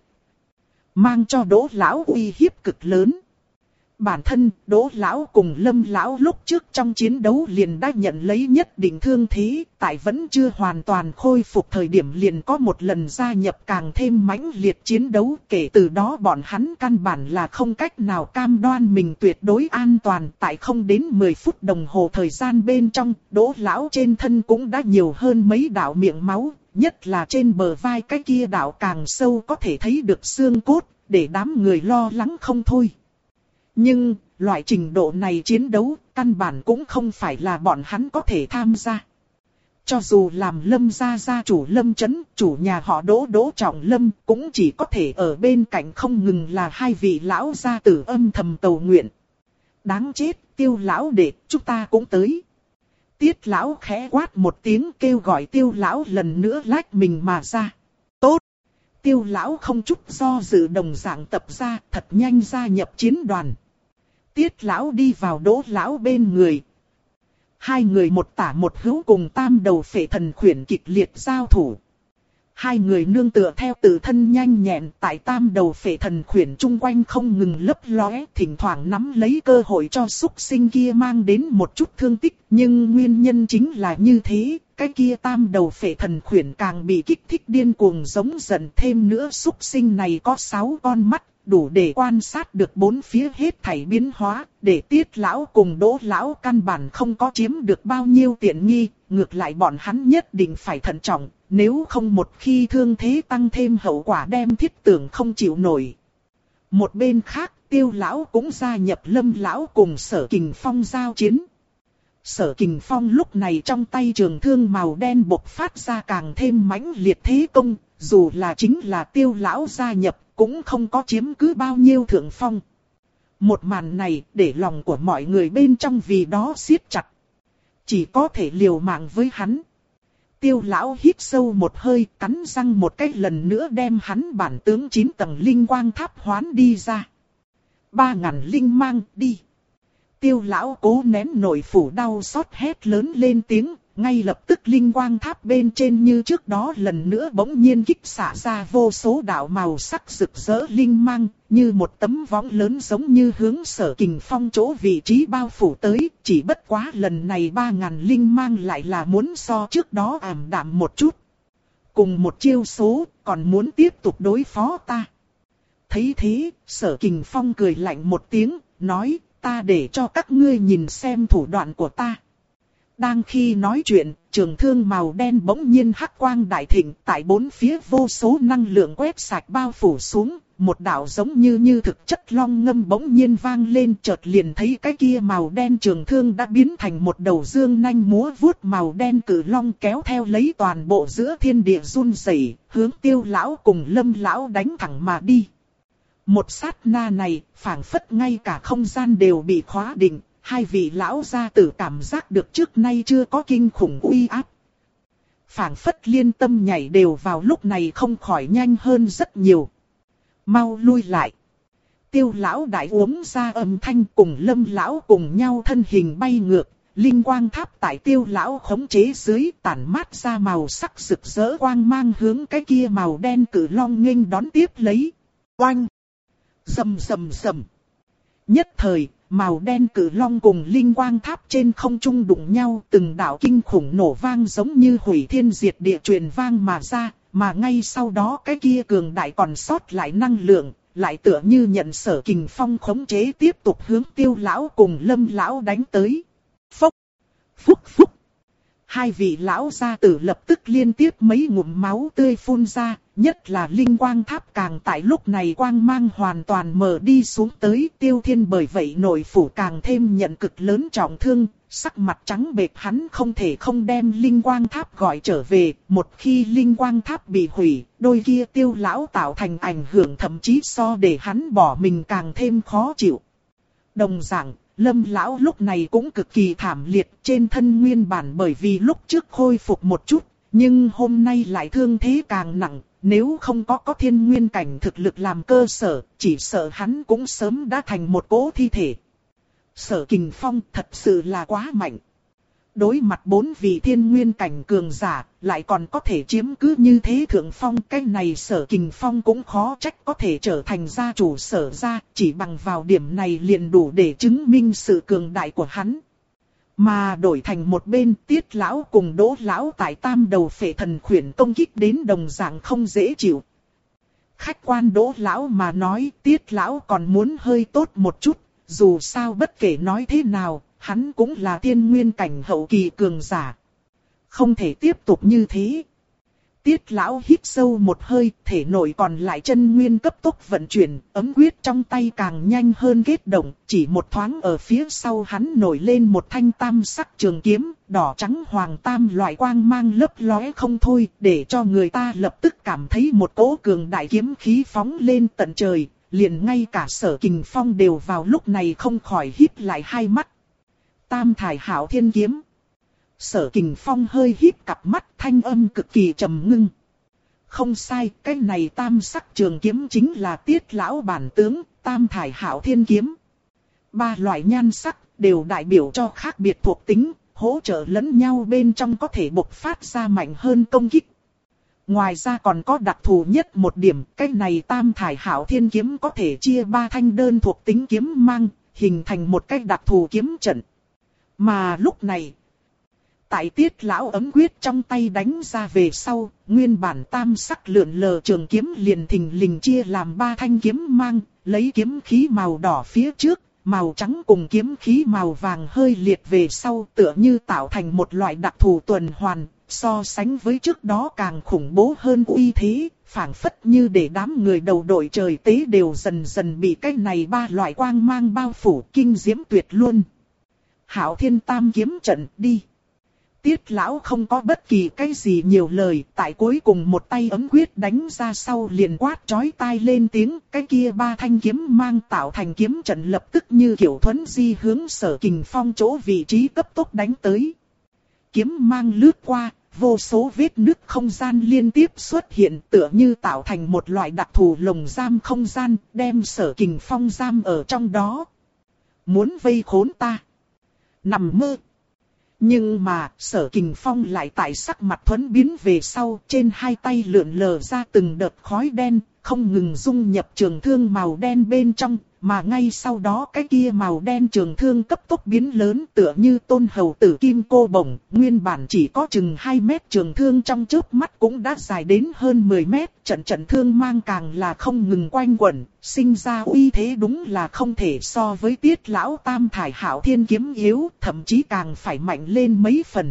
mang cho Đỗ lão uy hiếp cực lớn. Bản thân, Đỗ lão cùng Lâm lão lúc trước trong chiến đấu liền đã nhận lấy nhất định thương thế, tại vẫn chưa hoàn toàn khôi phục thời điểm liền có một lần gia nhập càng thêm mãnh liệt chiến đấu, kể từ đó bọn hắn căn bản là không cách nào cam đoan mình tuyệt đối an toàn, tại không đến mười phút đồng hồ thời gian bên trong, Đỗ lão trên thân cũng đã nhiều hơn mấy đạo miệng máu, nhất là trên bờ vai cái kia đạo càng sâu có thể thấy được xương cốt, để đám người lo lắng không thôi. Nhưng, loại trình độ này chiến đấu, căn bản cũng không phải là bọn hắn có thể tham gia. Cho dù làm Lâm gia gia chủ Lâm Chấn, chủ nhà họ Đỗ Đỗ Trọng Lâm, cũng chỉ có thể ở bên cạnh không ngừng là hai vị lão gia tử âm thầm cầu nguyện. Đáng chết, Tiêu lão đệ, chúng ta cũng tới. Tiết lão khẽ quát một tiếng kêu gọi Tiêu lão lần nữa lách mình mà ra. Tốt! Tiêu lão không chút do dự đồng dạng tập ra, thật nhanh gia nhập chiến đoàn. Tiết lão đi vào Đỗ lão bên người. Hai người một tả một hữu cùng tam đầu phệ thần khuyển kịch liệt giao thủ. Hai người nương tựa theo tự thân nhanh nhẹn tại tam đầu phệ thần khuyển chung quanh không ngừng lấp lóe, thỉnh thoảng nắm lấy cơ hội cho súc sinh kia mang đến một chút thương tích. Nhưng nguyên nhân chính là như thế, cái kia tam đầu phệ thần khuyển càng bị kích thích điên cuồng giống giận, thêm nữa súc sinh này có sáu con mắt, đủ để quan sát được bốn phía hết thảy biến hóa, để Tiết lão cùng Đỗ lão căn bản không có chiếm được bao nhiêu tiện nghi, ngược lại bọn hắn nhất định phải thận trọng, nếu không một khi thương thế tăng thêm hậu quả đem thiết tưởng không chịu nổi. Một bên khác, Tiêu lão cũng gia nhập Lâm lão cùng Sở Kình Phong giao chiến. Sở Kình Phong lúc này trong tay trường thương màu đen bộc phát ra càng thêm mãnh liệt thế công, dù là chính là Tiêu lão gia nhập, cũng không có chiếm cứ bao nhiêu thượng phong. Một màn này để lòng của mọi người bên trong vì đó siết chặt. Chỉ có thể liều mạng với hắn. Tiêu lão hít sâu một hơi, cắn răng một cái lần nữa đem hắn bản tướng chín tầng linh quang tháp hoán đi ra. Ba ngàn linh mang đi. Tiêu lão cố nén nỗi phủ đau xót hét lớn lên tiếng, ngay lập tức linh quang tháp bên trên như trước đó lần nữa bỗng nhiên kích xả ra vô số đạo màu sắc rực rỡ linh mang, như một tấm võng lớn giống như hướng Sở Kình Phong chỗ vị trí bao phủ tới, chỉ bất quá lần này ba ngàn linh mang lại là muốn so trước đó ảm đạm một chút. Cùng một chiêu số, còn muốn tiếp tục đối phó ta. Thấy thế, Sở Kình Phong cười lạnh một tiếng, nói, ta để cho các ngươi nhìn xem thủ đoạn của ta. Đang khi nói chuyện, trường thương màu đen bỗng nhiên hắc quang đại thịnh, tại bốn phía vô số năng lượng quét sạch bao phủ xuống, một đạo giống như như thực chất long ngâm bỗng nhiên vang lên, chợt liền thấy cái kia màu đen trường thương đã biến thành một đầu dương nanh múa vuốt màu đen cử long kéo theo lấy toàn bộ giữa thiên địa run rẩy, hướng Tiêu lão cùng Lâm lão đánh thẳng mà đi. Một sát na này, phảng phất ngay cả không gian đều bị khóa định. Hai vị lão gia tử cảm giác được trước nay chưa có kinh khủng uy áp. Phảng phất liên tâm nhảy đều vào lúc này không khỏi nhanh hơn rất nhiều. Mau lui lại. Tiêu lão đại uống ra âm thanh, cùng Lâm lão cùng nhau thân hình bay ngược. Linh quang tháp tại Tiêu lão khống chế dưới tản mát ra màu sắc rực rỡ quang mang hướng cái kia màu đen cự long nghênh đón tiếp lấy. Oanh! Rầm rầm rầm! Nhất thời, màu đen cự long cùng linh quang tháp trên không trung đụng nhau, từng đạo kinh khủng nổ vang giống như hủy thiên diệt địa truyền vang mà ra, mà ngay sau đó cái kia cường đại còn sót lại năng lượng, lại tựa như nhận Sở Kình Phong khống chế tiếp tục hướng Tiêu lão cùng Lâm lão đánh tới. Phốc! Phúc phúc! Hai vị lão gia tử lập tức liên tiếp mấy ngụm máu tươi phun ra, nhất là linh quang tháp càng tại lúc này quang mang hoàn toàn mở đi xuống tới. Tiêu Thiên bởi vậy nội phủ càng thêm nhận cực lớn trọng thương, sắc mặt trắng bệch, hắn không thể không đem linh quang tháp gọi trở về. Một khi linh quang tháp bị hủy, đôi kia Tiêu lão tạo thành ảnh hưởng thậm chí so để hắn bỏ mình càng thêm khó chịu. Đồng dạng, Lâm lão lúc này cũng cực kỳ thảm liệt, trên thân nguyên bản bởi vì lúc trước khôi phục một chút, nhưng hôm nay lại thương thế càng nặng, nếu không có có thiên nguyên cảnh thực lực làm cơ sở, chỉ sợ hắn cũng sớm đã thành một cỗ thi thể. Sở Kình Phong thật sự là quá mạnh. Đối mặt bốn vị thiên nguyên cảnh cường giả, lại còn có thể chiếm cứ như thế thượng phong, cái này Sở Kình Phong cũng khó trách có thể trở thành gia chủ Sở gia, chỉ bằng vào điểm này liền đủ để chứng minh sự cường đại của hắn. Mà đổi thành một bên, Tiết lão cùng Đỗ lão tại tam đầu phệ thần khuyển công kích đến đồng dạng không dễ chịu. Khách quan Đỗ lão mà nói, Tiết lão còn muốn hơi tốt một chút, dù sao bất kể nói thế nào, hắn cũng là thiên nguyên cảnh hậu kỳ cường giả. Không thể tiếp tục như thế. Tiết lão hít sâu một hơi, thể nội còn lại chân nguyên cấp tốc vận chuyển, ấm quyết trong tay càng nhanh hơn kết động, chỉ một thoáng ở phía sau hắn nổi lên một thanh tam sắc trường kiếm, đỏ trắng hoàng tam loại quang mang lấp lóe không thôi, để cho người ta lập tức cảm thấy một cỗ cường đại kiếm khí phóng lên tận trời, liền ngay cả Sở Kình Phong đều vào lúc này không khỏi híp lại hai mắt. Tam thải hảo thiên kiếm. Sở Kình Phong hơi híp cặp mắt, thanh âm cực kỳ trầm ngưng. Không sai, cái này tam sắc trường kiếm chính là Tiết lão bản tướng, tam thải hảo thiên kiếm. Ba loại nhan sắc đều đại biểu cho khác biệt thuộc tính, hỗ trợ lẫn nhau bên trong có thể bộc phát ra mạnh hơn công kích. Ngoài ra còn có đặc thù nhất một điểm, cái này tam thải hảo thiên kiếm có thể chia ba thanh đơn thuộc tính kiếm mang, hình thành một cái đặc thù kiếm trận. Mà lúc này, tại Tiết lão ấm quyết trong tay đánh ra về sau, nguyên bản tam sắc lượn lờ trường kiếm liền thình lình chia làm ba thanh kiếm mang, lấy kiếm khí màu đỏ phía trước, màu trắng cùng kiếm khí màu vàng hơi liệt về sau, tựa như tạo thành một loại đặc thù tuần hoàn, so sánh với trước đó càng khủng bố hơn uy thế, phảng phất như để đám người đầu đội trời tế đều dần dần bị cái này ba loại quang mang bao phủ, kinh diễm tuyệt luôn. Hảo Thiên Tam kiếm trận đi. Tiết lão không có bất kỳ cái gì nhiều lời, tại cuối cùng một tay ấm quyết đánh ra sau liền quát chói tai lên tiếng, cái kia ba thanh kiếm mang tạo thành kiếm trận lập tức như kiểu thuấn di hướng Sở Kình Phong chỗ vị trí cấp tốc đánh tới. Kiếm mang lướt qua, vô số vết nứt không gian liên tiếp xuất hiện, tựa như tạo thành một loại đặc thù lồng giam không gian, đem Sở Kình Phong giam ở trong đó. Muốn vây khốn ta? Nằm mơ. Nhưng mà, Sở Kình Phong lại tại sắc mặt thuẫn biến về sau, trên hai tay lượn lờ ra từng đợt khói đen, không ngừng dung nhập trường thương màu đen bên trong, mà ngay sau đó cái kia màu đen trường thương cấp tốc biến lớn, tựa như tôn hầu tử kim cô bổng, nguyên bản chỉ có chừng hai mét trường thương trong chớp mắt cũng đã dài đến hơn mười mét, trận trận thương mang càng là không ngừng quanh quẩn, sinh ra uy thế đúng là không thể so với Tiết lão tam thải hảo thiên kiếm yếu, thậm chí càng phải mạnh lên mấy phần.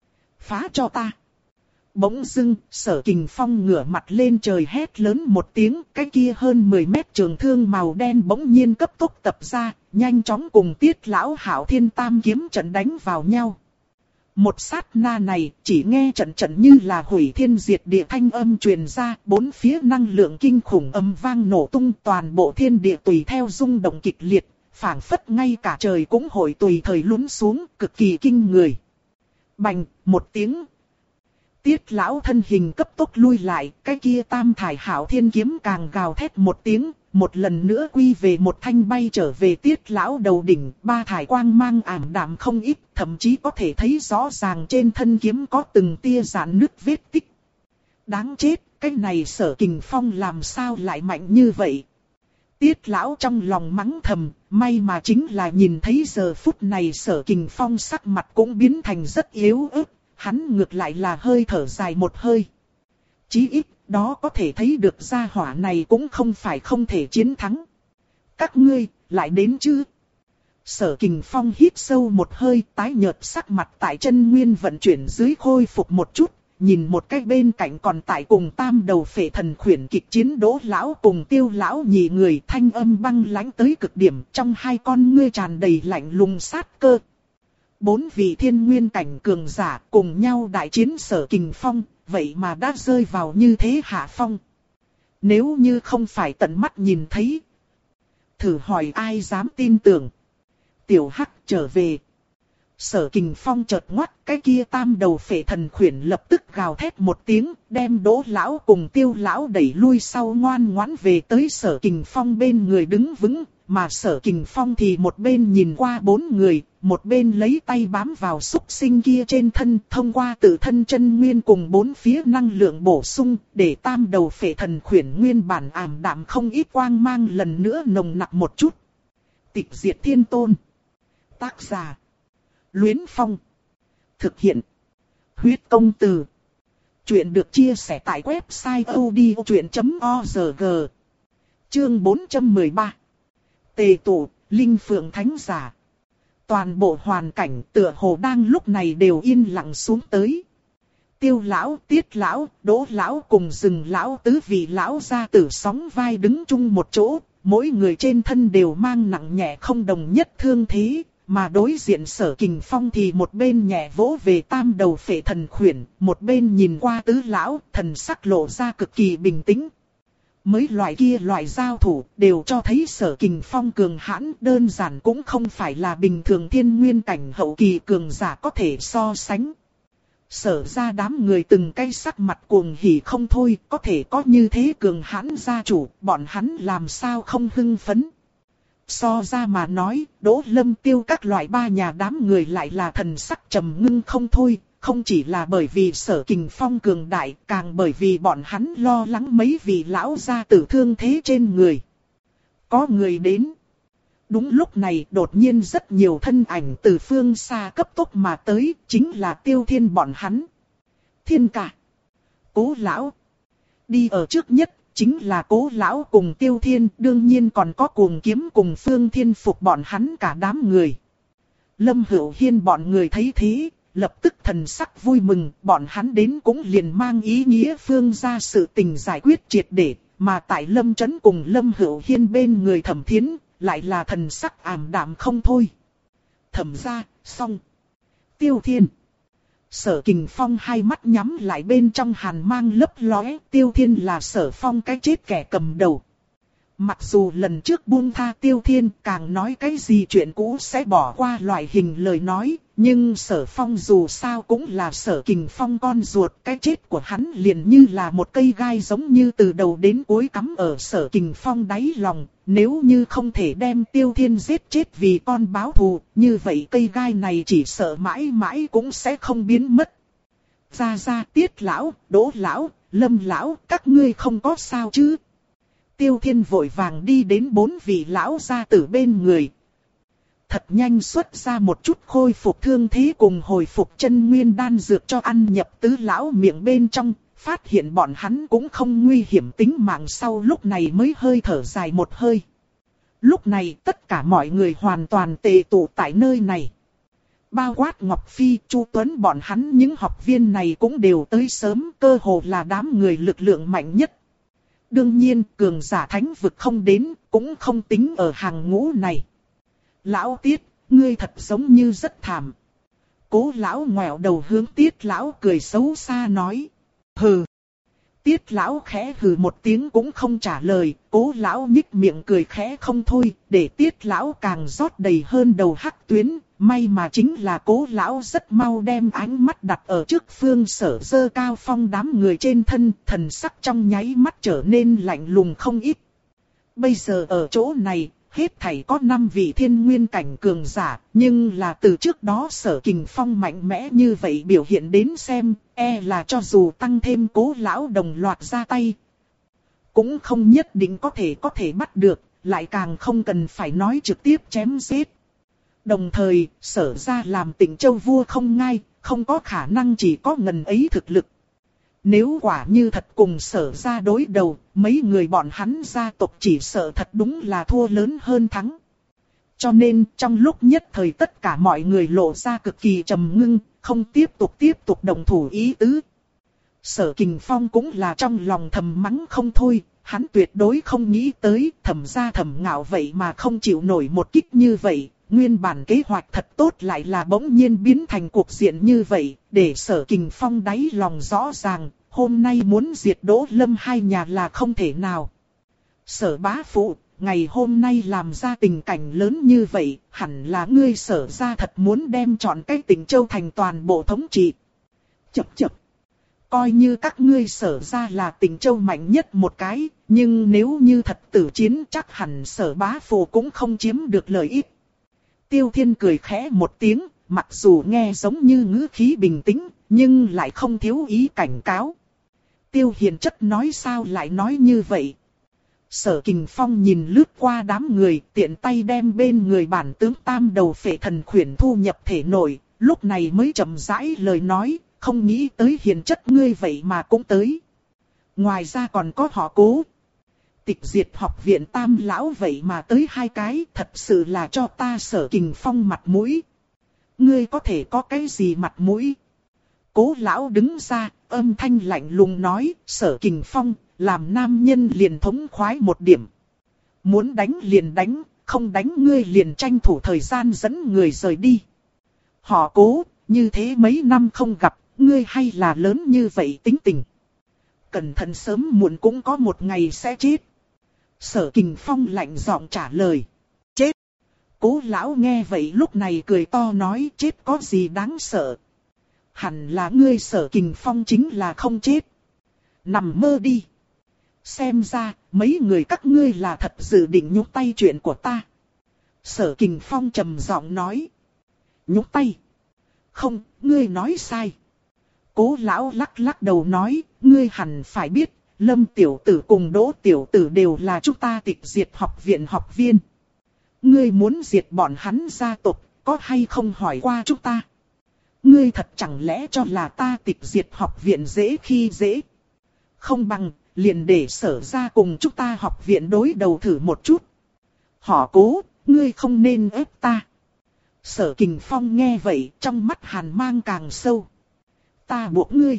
Phá cho ta! Bỗng dưng, Sở Kình Phong ngửa mặt lên trời hét lớn một tiếng, cái kia hơn mười mét trường thương màu đen bỗng nhiên cấp tốc tập ra, nhanh chóng cùng Tiết lão hảo thiên tam kiếm trận đánh vào nhau. Một sát na này, chỉ nghe trận trận như là hủy thiên diệt địa thanh âm truyền ra, bốn phía năng lượng kinh khủng âm vang nổ tung, toàn bộ thiên địa tùy theo rung động kịch liệt, phảng phất ngay cả trời cũng hội tùy thời lún xuống, cực kỳ kinh người. Bành, một tiếng. Tiết lão thân hình cấp tốc lui lại, cái kia tam thải hảo thiên kiếm càng gào thét một tiếng, một lần nữa quy về một thanh bay trở về tiết lão đầu đỉnh, ba thải quang mang ảm đạm không ít, thậm chí có thể thấy rõ ràng trên thân kiếm có từng tia rạn nứt vết tích. Đáng chết, cái này Sở Kình Phong làm sao lại mạnh như vậy? Tiết lão trong lòng mắng thầm, may mà chính là nhìn thấy giờ phút này Sở Kình Phong sắc mặt cũng biến thành rất yếu ớt, hắn ngược lại là hơi thở dài một hơi. Chí ít, đó có thể thấy được gia hỏa này cũng không phải không thể chiến thắng. Các ngươi, lại đến chứ? Sở Kình Phong hít sâu một hơi, tái nhợt sắc mặt tại chân nguyên vận chuyển dưới khôi phục một chút, nhìn một cái bên cạnh còn tại cùng tam đầu phệ thần khuyển kịch chiến Đỗ lão cùng Tiêu lão nhị người, thanh âm băng lãnh tới cực điểm, trong hai con ngươi tràn đầy lạnh lùng sát cơ. Bốn vị thiên nguyên cảnh cường giả cùng nhau đại chiến Sở Kình Phong, vậy mà đã rơi vào như thế hạ phong. Nếu như không phải tận mắt nhìn thấy, thử hỏi ai dám tin tưởng. Tiểu Hắc trở về. Sở Kình Phong chợt ngoắt, cái kia tam đầu phệ thần khuyển lập tức gào thét một tiếng, đem Đỗ lão cùng Tiêu lão đẩy lui sau, ngoan ngoãn về tới Sở Kình Phong bên người đứng vững, mà Sở Kình Phong thì một bên nhìn qua bốn người, một bên lấy tay bám vào xúc sinh kia trên thân, thông qua tự thân chân nguyên cùng bốn phía năng lượng bổ sung, để tam đầu phệ thần khuyển nguyên bản ảm đạm không ít quang mang lần nữa nồng nặc một chút. Tịch diệt thiên tôn. Tác giả: Luyến Phong. Thực hiện: Huyết Công Từ. Chuyện được chia sẻ tại website odchuyện chấm org. Chương bốn trăm mười ba. Tề tụ, Linh Phượng Thánh Giả. Toàn bộ hoàn cảnh tựa hồ đang lúc này đều yên lặng xuống tới. Tiêu lão, Tiết lão, Đỗ lão cùng Dừng lão tứ vị lão gia tử sóng vai đứng chung một chỗ, mỗi người trên thân đều mang nặng nhẹ không đồng nhất thương thế. Mà đối diện Sở Kình Phong thì một bên nhẹ vỗ về tam đầu phệ thần khuyển, một bên nhìn qua tứ lão, thần sắc lộ ra cực kỳ bình tĩnh. Mấy loại kia loại giao thủ đều cho thấy Sở Kình Phong cường hãn, đơn giản cũng không phải là bình thường thiên nguyên cảnh hậu kỳ cường giả có thể so sánh. Sở ra đám người từng cái sắc mặt cuồng hỉ không thôi, có thể có như thế cường hãn gia chủ, bọn hắn làm sao không hưng phấn. So ra mà nói, Đỗ Lâm Tiêu các loại ba nhà đám người lại là thần sắc trầm ngưng không thôi, không chỉ là bởi vì Sở Kình Phong cường đại, càng bởi vì bọn hắn lo lắng mấy vị lão gia tử thương thế trên người. Có người đến. Đúng lúc này đột nhiên rất nhiều thân ảnh từ phương xa cấp tốc mà tới, chính là Tiêu Thiên bọn hắn. Thiên Cả, Cố lão, đi ở trước nhất. Chính là Cố lão cùng Tiêu Thiên, đương nhiên còn có Cuồng Kiếm cùng Phương Thiên Phục bọn hắn cả đám người. Lâm Hữu Hiên bọn người thấy thế, lập tức thần sắc vui mừng, bọn hắn đến cũng liền mang ý nghĩa Phương ra sự tình giải quyết triệt để, mà tại Lâm Trấn cùng Lâm Hữu Hiên bên người Thẩm Thiến, lại là thần sắc ảm đạm không thôi. Thẩm ra, xong. Tiêu Thiên. Sở Kình Phong hai mắt nhắm lại, bên trong hàn mang lấp lóe, Tiêu Thiên là Sở Phong cái chết kẻ cầm đầu. Mặc dù lần trước buông tha Tiêu Thiên, càng nói cái gì chuyện cũ sẽ bỏ qua loại hình lời nói, nhưng Sở Phong dù sao cũng là Sở Kình Phong con ruột, cái chết của hắn liền như là một cây gai giống như từ đầu đến cuối cắm ở Sở Kình Phong đáy lòng, nếu như không thể đem Tiêu Thiên giết chết vì con báo thù, như vậy cây gai này chỉ sợ mãi mãi cũng sẽ không biến mất. Ra ra, Tiết lão, Đỗ lão, Lâm lão, các ngươi không có sao chứ? Tiêu Thiên vội vàng đi đến bốn vị lão gia tử bên người. Thật nhanh xuất ra một chút khôi phục thương thế cùng hồi phục chân nguyên đan dược cho ăn nhập tứ lão miệng bên trong, phát hiện bọn hắn cũng không nguy hiểm tính mạng, sau lúc này mới hơi thở dài một hơi. Lúc này tất cả mọi người hoàn toàn tề tụ tại nơi này. Bao quát Ngọc Phi, Chu Tuấn bọn hắn những học viên này cũng đều tới sớm, cơ hồ là đám người lực lượng mạnh nhất. Đương nhiên, cường giả thánh vực không đến, cũng không tính ở hàng ngũ này. Lão Tiết, ngươi thật giống như rất thảm. Cố lão ngoẹo đầu hướng Tiết lão cười xấu xa nói. Hừ. Tiết lão khẽ hừ một tiếng cũng không trả lời, Cố lão nhích miệng cười khẽ không thôi, để Tiết lão càng rót đầy hơn đầu hắc tuyến, may mà chính là Cố lão rất mau đem ánh mắt đặt ở trước phương Sở Dơ Cao Phong đám người trên thân, thần sắc trong nháy mắt trở nên lạnh lùng không ít. Bây giờ ở chỗ này, hết thảy có năm vị thiên nguyên cảnh cường giả, nhưng là từ trước đó Sở Kình Phong mạnh mẽ như vậy biểu hiện đến xem, e là cho dù tăng thêm Cố lão đồng loạt ra tay, cũng không nhất định có thể có thể bắt được, lại càng không cần phải nói trực tiếp chém giết. Đồng thời, Sở ra làm Tịnh Châu vua không ngai, không có khả năng chỉ có ngần ấy thực lực. Nếu quả như thật cùng Sở ra đối đầu, mấy người bọn hắn gia tộc chỉ sợ thật đúng là thua lớn hơn thắng. Cho nên, trong lúc nhất thời tất cả mọi người lộ ra cực kỳ trầm ngưng, không tiếp tục tiếp tục đồng thủ ý tứ. Sở Kình Phong cũng là trong lòng thầm mắng không thôi, hắn tuyệt đối không nghĩ tới thầm ra thầm ngạo vậy mà không chịu nổi một kích như vậy. Nguyên bản kế hoạch thật tốt lại là bỗng nhiên biến thành cuộc diện như vậy, để Sở Kình Phong đáy lòng rõ ràng, hôm nay muốn diệt Đỗ Lâm hai nhà là không thể nào. Sở bá phụ, ngày hôm nay làm ra tình cảnh lớn như vậy, hẳn là ngươi Sở ra thật muốn đem chọn cái Tịnh Châu thành toàn bộ thống trị. Chập chập. Coi như các ngươi Sở ra là Tịnh Châu mạnh nhất một cái, nhưng nếu như thật tử chiến chắc hẳn Sở bá phụ cũng không chiếm được lợi ích. Tiêu Thiên cười khẽ một tiếng, mặc dù nghe giống như ngữ khí bình tĩnh, nhưng lại không thiếu ý cảnh cáo. Tiêu Hiền Chất nói sao lại nói như vậy? Sở Kình Phong nhìn lướt qua đám người, tiện tay đem bên người bản tướng tam đầu phệ thần khuyển thu nhập thể nội, lúc này mới chậm rãi lời nói, không nghĩ tới Hiền Chất ngươi vậy mà cũng tới. Ngoài ra còn có họ Cố. Tịch diệt học viện tam lão vậy mà tới hai cái, thật sự là cho ta Sở Kình Phong mặt mũi. Ngươi có thể có cái gì mặt mũi? Cố lão đứng ra, âm thanh lạnh lùng nói, Sở Kình Phong, làm nam nhân liền thống khoái một điểm. Muốn đánh liền đánh, không đánh ngươi liền tranh thủ thời gian dẫn người rời đi. Họ Cố, như thế mấy năm không gặp, ngươi hay là lớn như vậy tính tình. Cẩn thận sớm muộn cũng có một ngày sẽ chết. Sở Kình Phong lạnh giọng trả lời. Chết. Cố lão nghe vậy lúc này cười to nói chết có gì đáng sợ. Hẳn là ngươi Sở Kình Phong chính là không chết. Nằm mơ đi. Xem ra mấy người các ngươi là thật dự định nhúc tay chuyện của ta. Sở Kình Phong trầm giọng nói. Nhúc tay. Không, ngươi nói sai. Cố lão lắc lắc đầu nói, ngươi hẳn phải biết. Lâm tiểu tử cùng Đỗ tiểu tử đều là chúng ta Tịch diệt học viện học viên. Ngươi muốn diệt bọn hắn gia tộc, có hay không hỏi qua chúng ta? Ngươi thật chẳng lẽ cho là ta Tịch diệt học viện dễ khi dễ? Không bằng, liền để Sở ra cùng chúng ta học viện đối đầu thử một chút. Họ Cố, ngươi không nên ép ta. Sở Kình Phong nghe vậy, trong mắt hàn mang càng sâu. Ta buộc ngươi.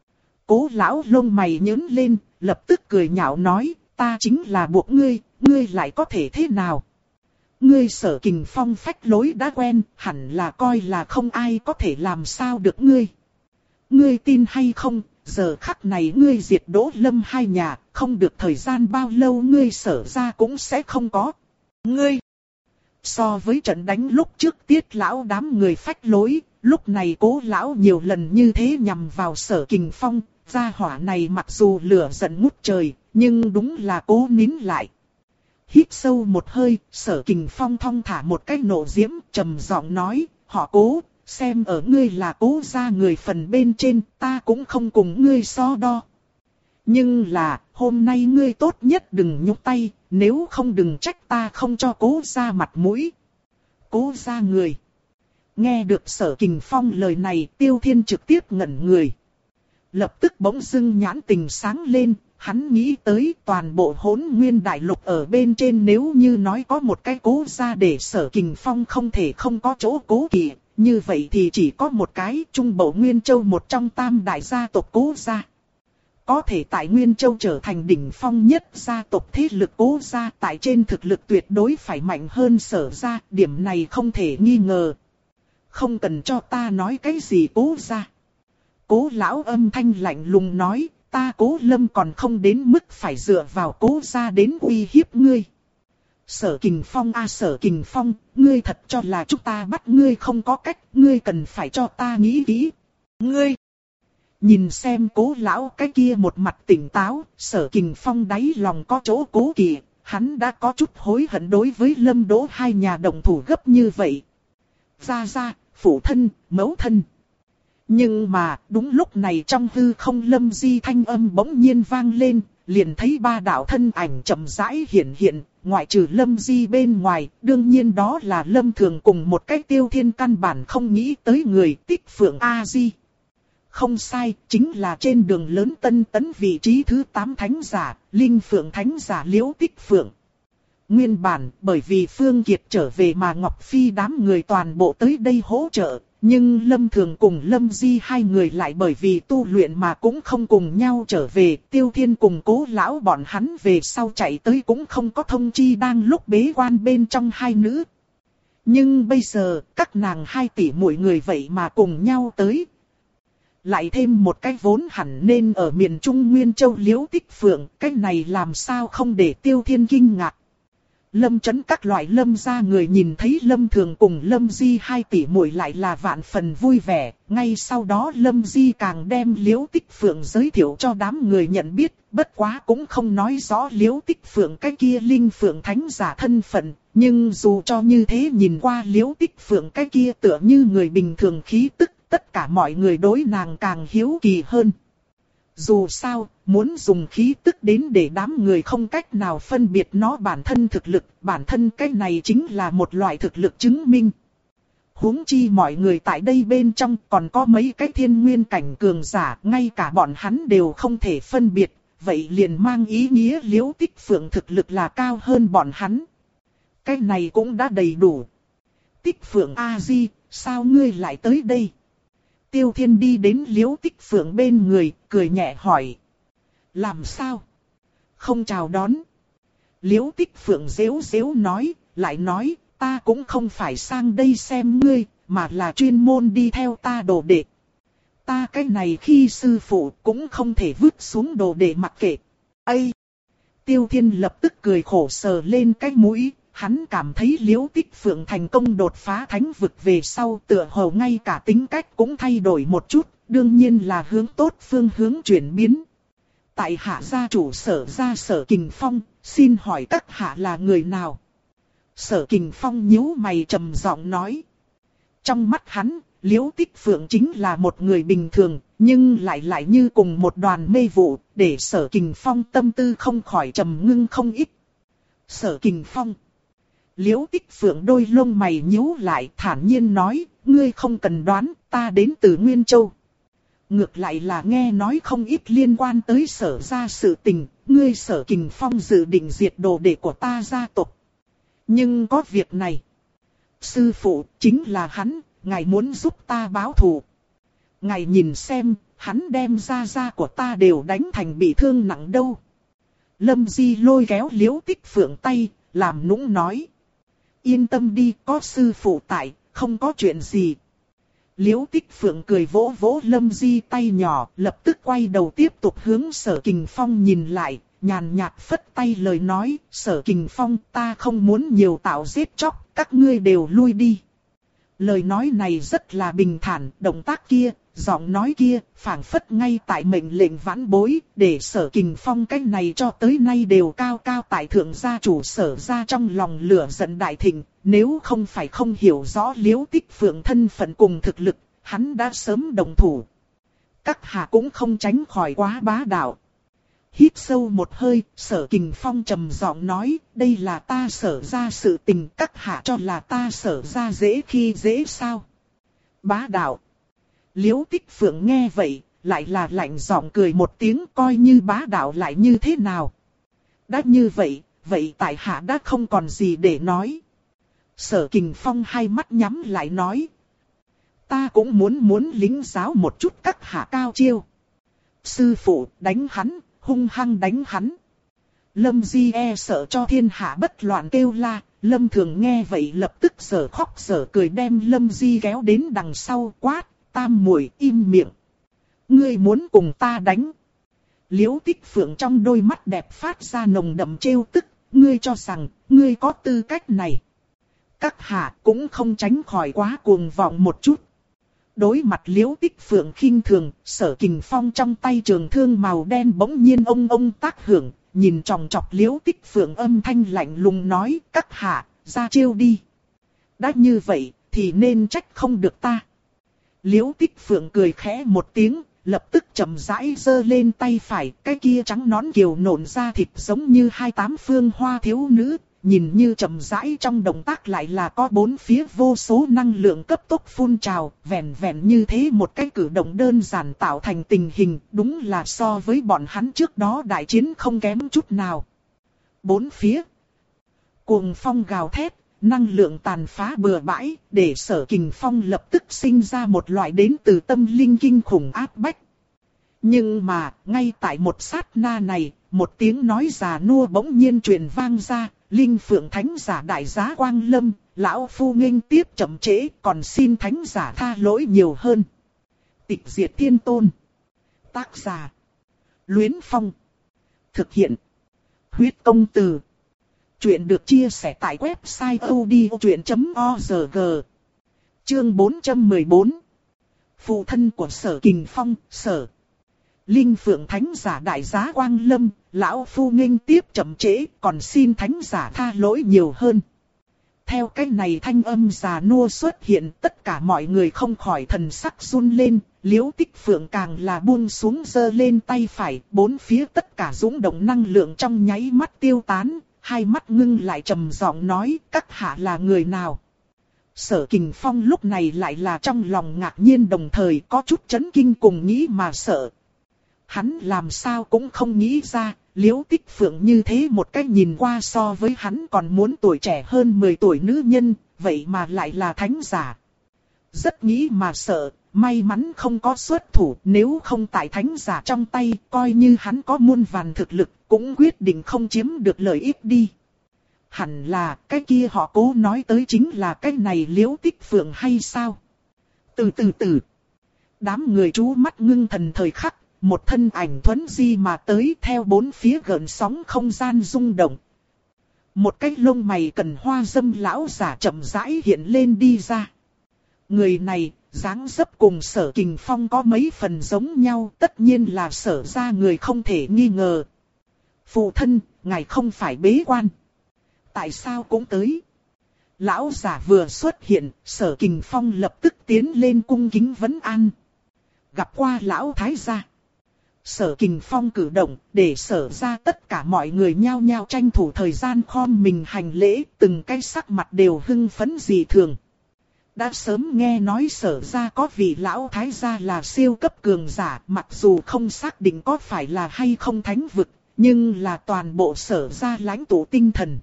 Cố lão lông mày nhướng lên, lập tức cười nhạo nói, ta chính là buộc ngươi, ngươi lại có thể thế nào? Ngươi Sở Kình Phong phách lối đã quen, hẳn là coi là không ai có thể làm sao được ngươi. Ngươi tin hay không, giờ khắc này ngươi diệt Đỗ Lâm hai nhà, không được thời gian bao lâu ngươi Sở ra cũng sẽ không có. Ngươi! So với trận đánh lúc trước Tiết lão đám người phách lối, lúc này Cố lão nhiều lần như thế nhằm vào Sở Kình Phong. Gia hỏa này mặc dù lửa giận ngút trời, nhưng đúng là cố nín lại. Hít sâu một hơi, Sở Kình Phong thong thả một cái nộ diễm, trầm giọng nói, họ Cố, xem ở ngươi là Cố gia người phần bên trên, ta cũng không cùng ngươi so đo. Nhưng là, hôm nay ngươi tốt nhất đừng nhúc tay, nếu không đừng trách ta không cho Cố gia mặt mũi. Cố gia người. Nghe được Sở Kình Phong lời này, Tiêu Thiên trực tiếp ngẩn người. Lập tức bỗng dưng nhãn tình sáng lên, hắn nghĩ tới toàn bộ Hỗn Nguyên Đại Lục ở bên trên nếu như nói có một cái Cố gia để Sở Kình Phong không thể không có chỗ cố kỵ, như vậy thì chỉ có một cái Trung Bộ Nguyên Châu một trong tam đại gia tộc Cố gia. Có thể tại Nguyên Châu trở thành đỉnh phong nhất gia tộc thế lực Cố gia tại trên thực lực tuyệt đối phải mạnh hơn Sở gia, điểm này không thể nghi ngờ. Không cần cho ta nói cái gì Cố gia. Cố lão âm thanh lạnh lùng nói, ta Cố Lâm còn không đến mức phải dựa vào Cố gia đến uy hiếp ngươi. Sở Kình Phong a Sở Kình Phong, ngươi thật cho là chúng ta bắt ngươi không có cách, ngươi cần phải cho ta nghĩ kỹ. Ngươi! Nhìn xem Cố lão cái kia một mặt tỉnh táo, Sở Kình Phong đáy lòng có chỗ cố kỵ, hắn đã có chút hối hận đối với Lâm Đỗ hai nhà đồng thủ gấp như vậy. Gia gia, phụ thân, mẫu thân. Nhưng mà, đúng lúc này trong hư không Lâm Di thanh âm bỗng nhiên vang lên, liền thấy ba đạo thân ảnh chậm rãi hiện hiện, ngoại trừ Lâm Di bên ngoài, đương nhiên đó là Lâm Thường cùng một cái Tiêu Thiên căn bản không nghĩ tới người Tích Phượng A-di. Không sai, chính là trên đường lớn Tân Tấn vị trí thứ tám thánh giả, Linh Phượng thánh giả Liễu Tích Phượng. Nguyên bản, bởi vì Phương Kiệt trở về mà Ngọc Phi đám người toàn bộ tới đây hỗ trợ, nhưng Lâm Thường cùng Lâm Di hai người lại bởi vì tu luyện mà cũng không cùng nhau trở về, Tiêu Thiên cùng Cố lão bọn hắn về sau chạy tới cũng không có thông chi đang lúc bế quan bên trong hai nữ. Nhưng bây giờ, các nàng hai tỷ muội người vậy mà cùng nhau tới. Lại thêm một cái vốn hẳn nên ở miền Trung Nguyên Châu Liễu Tích Phượng, cái này làm sao không để Tiêu Thiên kinh ngạc. Lâm Chấn các loại Lâm gia người nhìn thấy Lâm Thường cùng Lâm Di hai tỷ muội lại là vạn phần vui vẻ, ngay sau đó Lâm Di càng đem Liễu Tích Phượng giới thiệu cho đám người nhận biết, bất quá cũng không nói rõ Liễu Tích Phượng cái kia Linh Phượng thánh giả thân phận, nhưng dù cho như thế nhìn qua Liễu Tích Phượng cái kia tựa như người bình thường khí tức, tất cả mọi người đối nàng càng hiếu kỳ hơn. Dù sao, muốn dùng khí tức đến để đám người không cách nào phân biệt nó bản thân thực lực, bản thân cái này chính là một loại thực lực chứng minh. Huống chi mọi người tại đây bên trong còn có mấy cái thiên nguyên cảnh cường giả, ngay cả bọn hắn đều không thể phân biệt, vậy liền mang ý nghĩa Liễu Tích Phượng thực lực là cao hơn bọn hắn. Cái này cũng đã đầy đủ. Tích Phượng A-di, sao ngươi lại tới đây? Tiêu Thiên đi đến Liễu Tích Phượng bên người, cười nhẹ hỏi. Làm sao? Không chào đón. Liễu Tích Phượng giễu giễu nói, lại nói, ta cũng không phải sang đây xem ngươi, mà là chuyên môn đi theo ta đồ đệ. Ta cái này khi sư phụ cũng không thể vứt xuống đồ đệ mặc kệ. Ây! Tiêu Thiên lập tức cười khổ sờ lên cái mũi. Hắn cảm thấy Liễu Tích Phượng thành công đột phá thánh vực về sau tựa hồ ngay cả tính cách cũng thay đổi một chút, đương nhiên là hướng tốt phương hướng chuyển biến. Tại hạ gia chủ Sở gia Sở Kình Phong, xin hỏi các hạ là người nào? Sở Kình Phong nhíu mày trầm giọng nói. Trong mắt hắn, Liễu Tích Phượng chính là một người bình thường, nhưng lại lại như cùng một đoàn mê vụ, để Sở Kình Phong tâm tư không khỏi trầm ngưng không ít. Sở Kình Phong. Liễu Tích Phượng đôi lông mày nhíu lại thản nhiên nói, ngươi không cần đoán, ta đến từ Nguyên Châu. Ngược lại là nghe nói không ít liên quan tới Sở gia sự tình, ngươi Sở Kình Phong dự định diệt đồ đệ của ta gia tộc. Nhưng có việc này. Sư phụ, chính là hắn, ngài muốn giúp ta báo thù. Ngài nhìn xem, hắn đem gia gia của ta đều đánh thành bị thương nặng đâu. Lâm Di lôi kéo Liễu Tích Phượng tay, làm nũng nói. Yên tâm đi, có sư phụ tại, không có chuyện gì. Liễu Tích Phượng cười vỗ vỗ Lâm Di tay nhỏ, lập tức quay đầu tiếp tục hướng Sở Kình Phong nhìn lại, nhàn nhạt phất tay lời nói, Sở Kình Phong ta không muốn nhiều tạo giết chóc, các ngươi đều lui đi. Lời nói này rất là bình thản, động tác kia, giọng nói kia, phảng phất ngay tại mệnh lệnh vãn bối, để Sở Kình Phong cái này cho tới nay đều cao cao tại thượng gia chủ Sở gia trong lòng lửa giận đại thịnh, nếu không phải không hiểu rõ Liễu Tích Phượng thân phận cùng thực lực, hắn đã sớm động thủ. Các hạ cũng không tránh khỏi quá bá đạo. Hít sâu một hơi, Sở Kình Phong trầm giọng nói, đây là ta Sở gia sự tình, các hạ cho là ta Sở gia dễ khi dễ sao? Bá đạo. Liễu Tích Phượng nghe vậy, lại là lạnh giọng cười một tiếng, coi như bá đạo lại như thế nào. Đã như vậy, vậy tại hạ đã không còn gì để nói. Sở Kình Phong hai mắt nhắm lại nói. Ta cũng muốn muốn lính giáo một chút các hạ cao chiêu. Sư phụ, đánh hắn, hung hăng đánh hắn. Lâm Di e sợ cho thiên hạ bất loạn kêu la, Lâm Thường nghe vậy lập tức giở khóc giở cười đem Lâm Di kéo đến đằng sau quát, tam muội im miệng. Ngươi muốn cùng ta đánh. Liễu Tích Phượng trong đôi mắt đẹp phát ra nồng đậm trêu tức, ngươi cho rằng, ngươi có tư cách này. Các hạ cũng không tránh khỏi quá cuồng vọng một chút. Đối mặt Liễu Tích Phượng khinh thường, Sở Kình Phong trong tay trường thương màu đen bỗng nhiên ông ông tác hưởng, nhìn chòng chọc Liễu Tích Phượng âm thanh lạnh lùng nói, các hạ, ra chiêu đi. Đã như vậy, thì nên trách không được ta. Liễu Tích Phượng cười khẽ một tiếng, lập tức chậm rãi giơ lên tay phải, cái kia trắng nõn kiều nộn ra thịt giống như hai tám phương hoa thiếu nữ, nhìn như chậm rãi trong động tác lại là có bốn phía vô số năng lượng cấp tốc phun trào, vẹn vẹn như thế một cái cử động đơn giản tạo thành tình hình, đúng là so với bọn hắn trước đó đại chiến không kém chút nào. Bốn phía, cuồng phong gào thét, năng lượng tàn phá bừa bãi, để Sở Kình Phong lập tức sinh ra một loại đến từ tâm linh kinh khủng áp bách. Nhưng mà, ngay tại một sát na này, một tiếng nói già nua bỗng nhiên truyền vang ra, Linh Phượng Thánh Giả đại giá quang lâm, lão phu nghênh tiếp chậm trễ, còn xin Thánh Giả tha lỗi nhiều hơn. Tịch diệt thiên tôn. Tác giả. Luyến Phong. Thực hiện. Huyết công từ. Chuyện được chia sẻ tại website odchuyện chấm org. Chương bốn trăm mười bốn. Phụ thân của Sở Kình Phong, Sở. Linh Phượng Thánh Giả đại giá quang lâm, lão phu nghênh tiếp chậm trễ, còn xin Thánh Giả tha lỗi nhiều hơn. Theo cái này thanh âm già nua xuất hiện, tất cả mọi người không khỏi thần sắc run lên, Liễu Tích Phượng càng là buông xuống giơ lên tay phải, bốn phía tất cả dũng động năng lượng trong nháy mắt tiêu tán, hai mắt ngưng lại trầm giọng nói, các hạ là người nào? Sở Kình Phong lúc này lại là trong lòng ngạc nhiên đồng thời có chút chấn kinh cùng nghĩ mà sợ. Hắn làm sao cũng không nghĩ ra, Liễu Tích Phượng như thế một cách nhìn qua so với hắn còn muốn tuổi trẻ hơn mười tuổi nữ nhân, vậy mà lại là Thánh Giả. Rất nghĩ mà sợ, may mắn không có xuất thủ, nếu không tại Thánh Giả trong tay, coi như hắn có muôn vàn thực lực, cũng quyết định không chiếm được lợi ích đi. Hẳn là, cái kia họ cố nói tới chính là cái này Liễu Tích Phượng hay sao? Từ từ từ, đám người chú mắt ngưng thần thời khắc, một thân ảnh thuấn di mà tới theo bốn phía gợn sóng không gian rung động. Một cái lông mày cần hoa dâm lão giả chậm rãi hiện lên đi ra. Người này, dáng dấp cùng Sở Kình Phong có mấy phần giống nhau, tất nhiên là Sở gia người không thể nghi ngờ. Phụ thân, ngài không phải bế quan. Tại sao cũng tới? Lão giả vừa xuất hiện, Sở Kình Phong lập tức tiến lên cung kính vấn an. Gặp qua lão thái gia. Sở Kình Phong cử động, để Sở ra tất cả mọi người nhao nhao tranh thủ thời gian khom mình hành lễ, từng cái sắc mặt đều hưng phấn dị thường. Đã sớm nghe nói Sở ra có vị lão thái gia là siêu cấp cường giả, mặc dù không xác định có phải là hay không thánh vực, nhưng là toàn bộ Sở ra lãnh tụ tinh thần.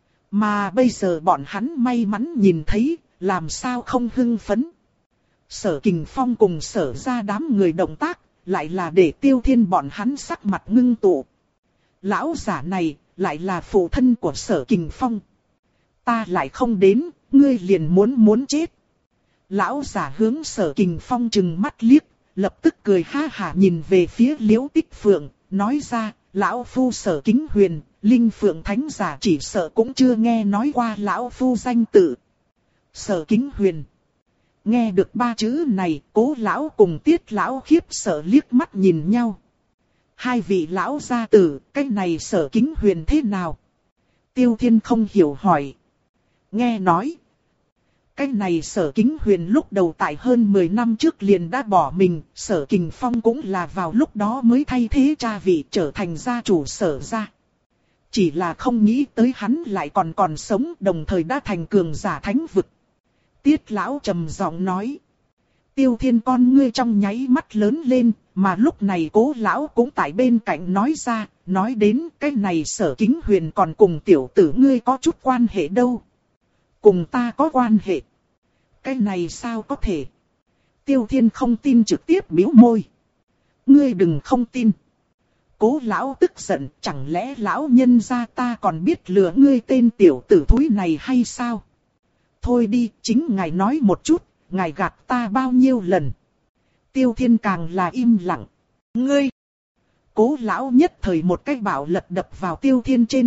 Mà bây giờ bọn hắn may mắn nhìn thấy, làm sao không hưng phấn. Sở Kình Phong cùng Sở ra đám người động tác, lại là để Tiêu Thiên bọn hắn sắc mặt ngưng tụ. Lão giả này, lại là phụ thân của Sở Kình Phong. Ta lại không đến, ngươi liền muốn muốn chết. Lão giả hướng Sở Kình Phong trừng mắt liếc, lập tức cười ha hả nhìn về phía Liễu Tích Phượng, nói ra, lão phu Sở Kính Huyền, Linh Phượng Thánh Giả chỉ sợ cũng chưa nghe nói qua lão phu danh tự. Sở Kính Huyền. Nghe được ba chữ này, Cố lão cùng Tiết lão khiếp sợ liếc mắt nhìn nhau. Hai vị lão gia tử, cái này Sở Kính Huyền thế nào? Tiêu Thiên không hiểu hỏi. Nghe nói, cái này Sở Kính Huyền lúc đầu tại hơn mười năm trước liền đã bỏ mình, Sở Kình Phong cũng là vào lúc đó mới thay thế cha vị trở thành gia chủ Sở gia. Chỉ là không nghĩ tới hắn lại còn còn sống, đồng thời đã thành cường giả thánh vực. Tiết lão trầm giọng nói. Tiêu Thiên con ngươi trong nháy mắt lớn lên, mà lúc này Cố lão cũng tại bên cạnh nói ra, nói đến cái này Sở Kính Huyền còn cùng tiểu tử ngươi có chút quan hệ đâu. Cùng ta có quan hệ. Cái này sao có thể? Tiêu Thiên không tin trực tiếp bĩu môi. Ngươi đừng không tin. Cố lão tức giận, chẳng lẽ lão nhân gia ta còn biết lừa ngươi tên tiểu tử thúi này hay sao? Thôi đi, chính ngài nói một chút, ngài gạt ta bao nhiêu lần. Tiêu Thiên càng là im lặng. Ngươi! Cố lão nhất thời một cái bạo lật đập vào Tiêu Thiên trên đầu,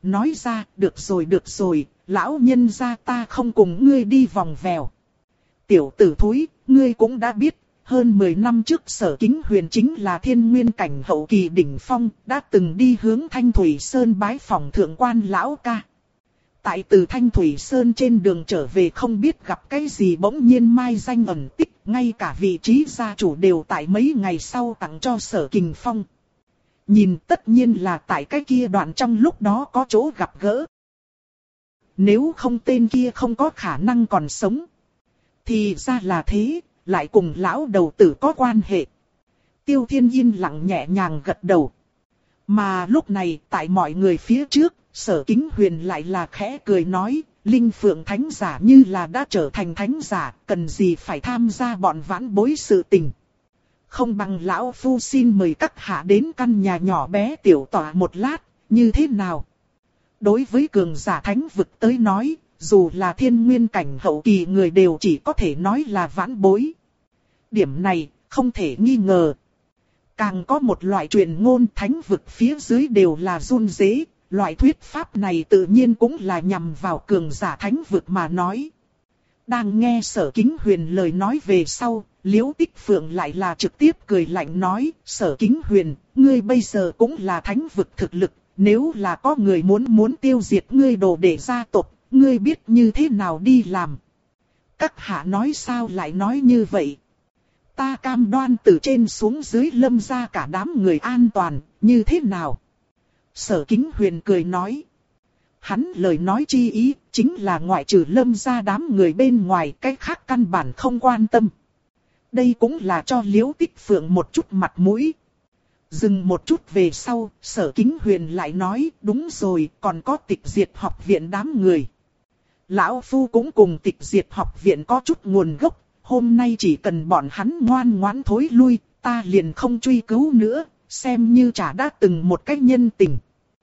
nói ra, được rồi được rồi, lão nhân gia ta không cùng ngươi đi vòng vèo. Tiểu tử thúi, ngươi cũng đã biết, hơn mười năm trước Sở Kính Huyền chính là thiên nguyên cảnh hậu kỳ đỉnh phong, đã từng đi hướng Thanh Thủy Sơn bái phỏng thượng quan lão ca. Tại từ Thanh Thủy Sơn trên đường trở về không biết gặp cái gì bỗng nhiên mai danh ẩn tích, ngay cả vị trí gia chủ đều tại mấy ngày sau tặng cho Sở Kình Phong. Nhìn tất nhiên là tại cái kia đoạn trong lúc đó có chỗ gặp gỡ. Nếu không tên kia không có khả năng còn sống. Thì ra là thế, lại cùng lão đầu tử có quan hệ. Tiêu Thiên yên lặng nhẹ nhàng gật đầu. Mà lúc này tại mọi người phía trước, Sở Kính Huyền lại là khẽ cười nói, Linh Phượng Thánh Giả như là đã trở thành Thánh Giả, cần gì phải tham gia bọn vãn bối sự tình. Không bằng lão phu xin mời các hạ đến căn nhà nhỏ bé tiểu tọa một lát, như thế nào? Đối với cường giả thánh vực tới nói, dù là thiên nguyên cảnh hậu kỳ người đều chỉ có thể nói là vãn bối. Điểm này, không thể nghi ngờ. Càng có một loại truyền ngôn thánh vực phía dưới đều là run rế, loại thuyết pháp này tự nhiên cũng là nhằm vào cường giả thánh vực mà nói. Đang nghe Sở Kính Huyền lời nói về sau, Liễu Tích Phượng lại là trực tiếp cười lạnh nói, Sở Kính Huyền, ngươi bây giờ cũng là thánh vực thực lực, nếu là có người muốn muốn tiêu diệt ngươi đồ để gia tộc, ngươi biết như thế nào đi làm. Các hạ nói sao lại nói như vậy? Ta cam đoan từ trên xuống dưới Lâm gia cả đám người an toàn, như thế nào? Sở Kính Huyền cười nói. Hắn lời nói chi ý, chính là ngoại trừ Lâm gia đám người bên ngoài, cái khác căn bản không quan tâm. Đây cũng là cho Liễu Tích Phượng một chút mặt mũi. Dừng một chút về sau, Sở Kính Huyền lại nói, đúng rồi, còn có Tịch Diệt học viện đám người. Lão Phu cũng cùng Tịch Diệt học viện có chút nguồn gốc, hôm nay chỉ cần bọn hắn ngoan ngoãn thối lui, ta liền không truy cứu nữa, xem như trả đã từng một cái nhân tình.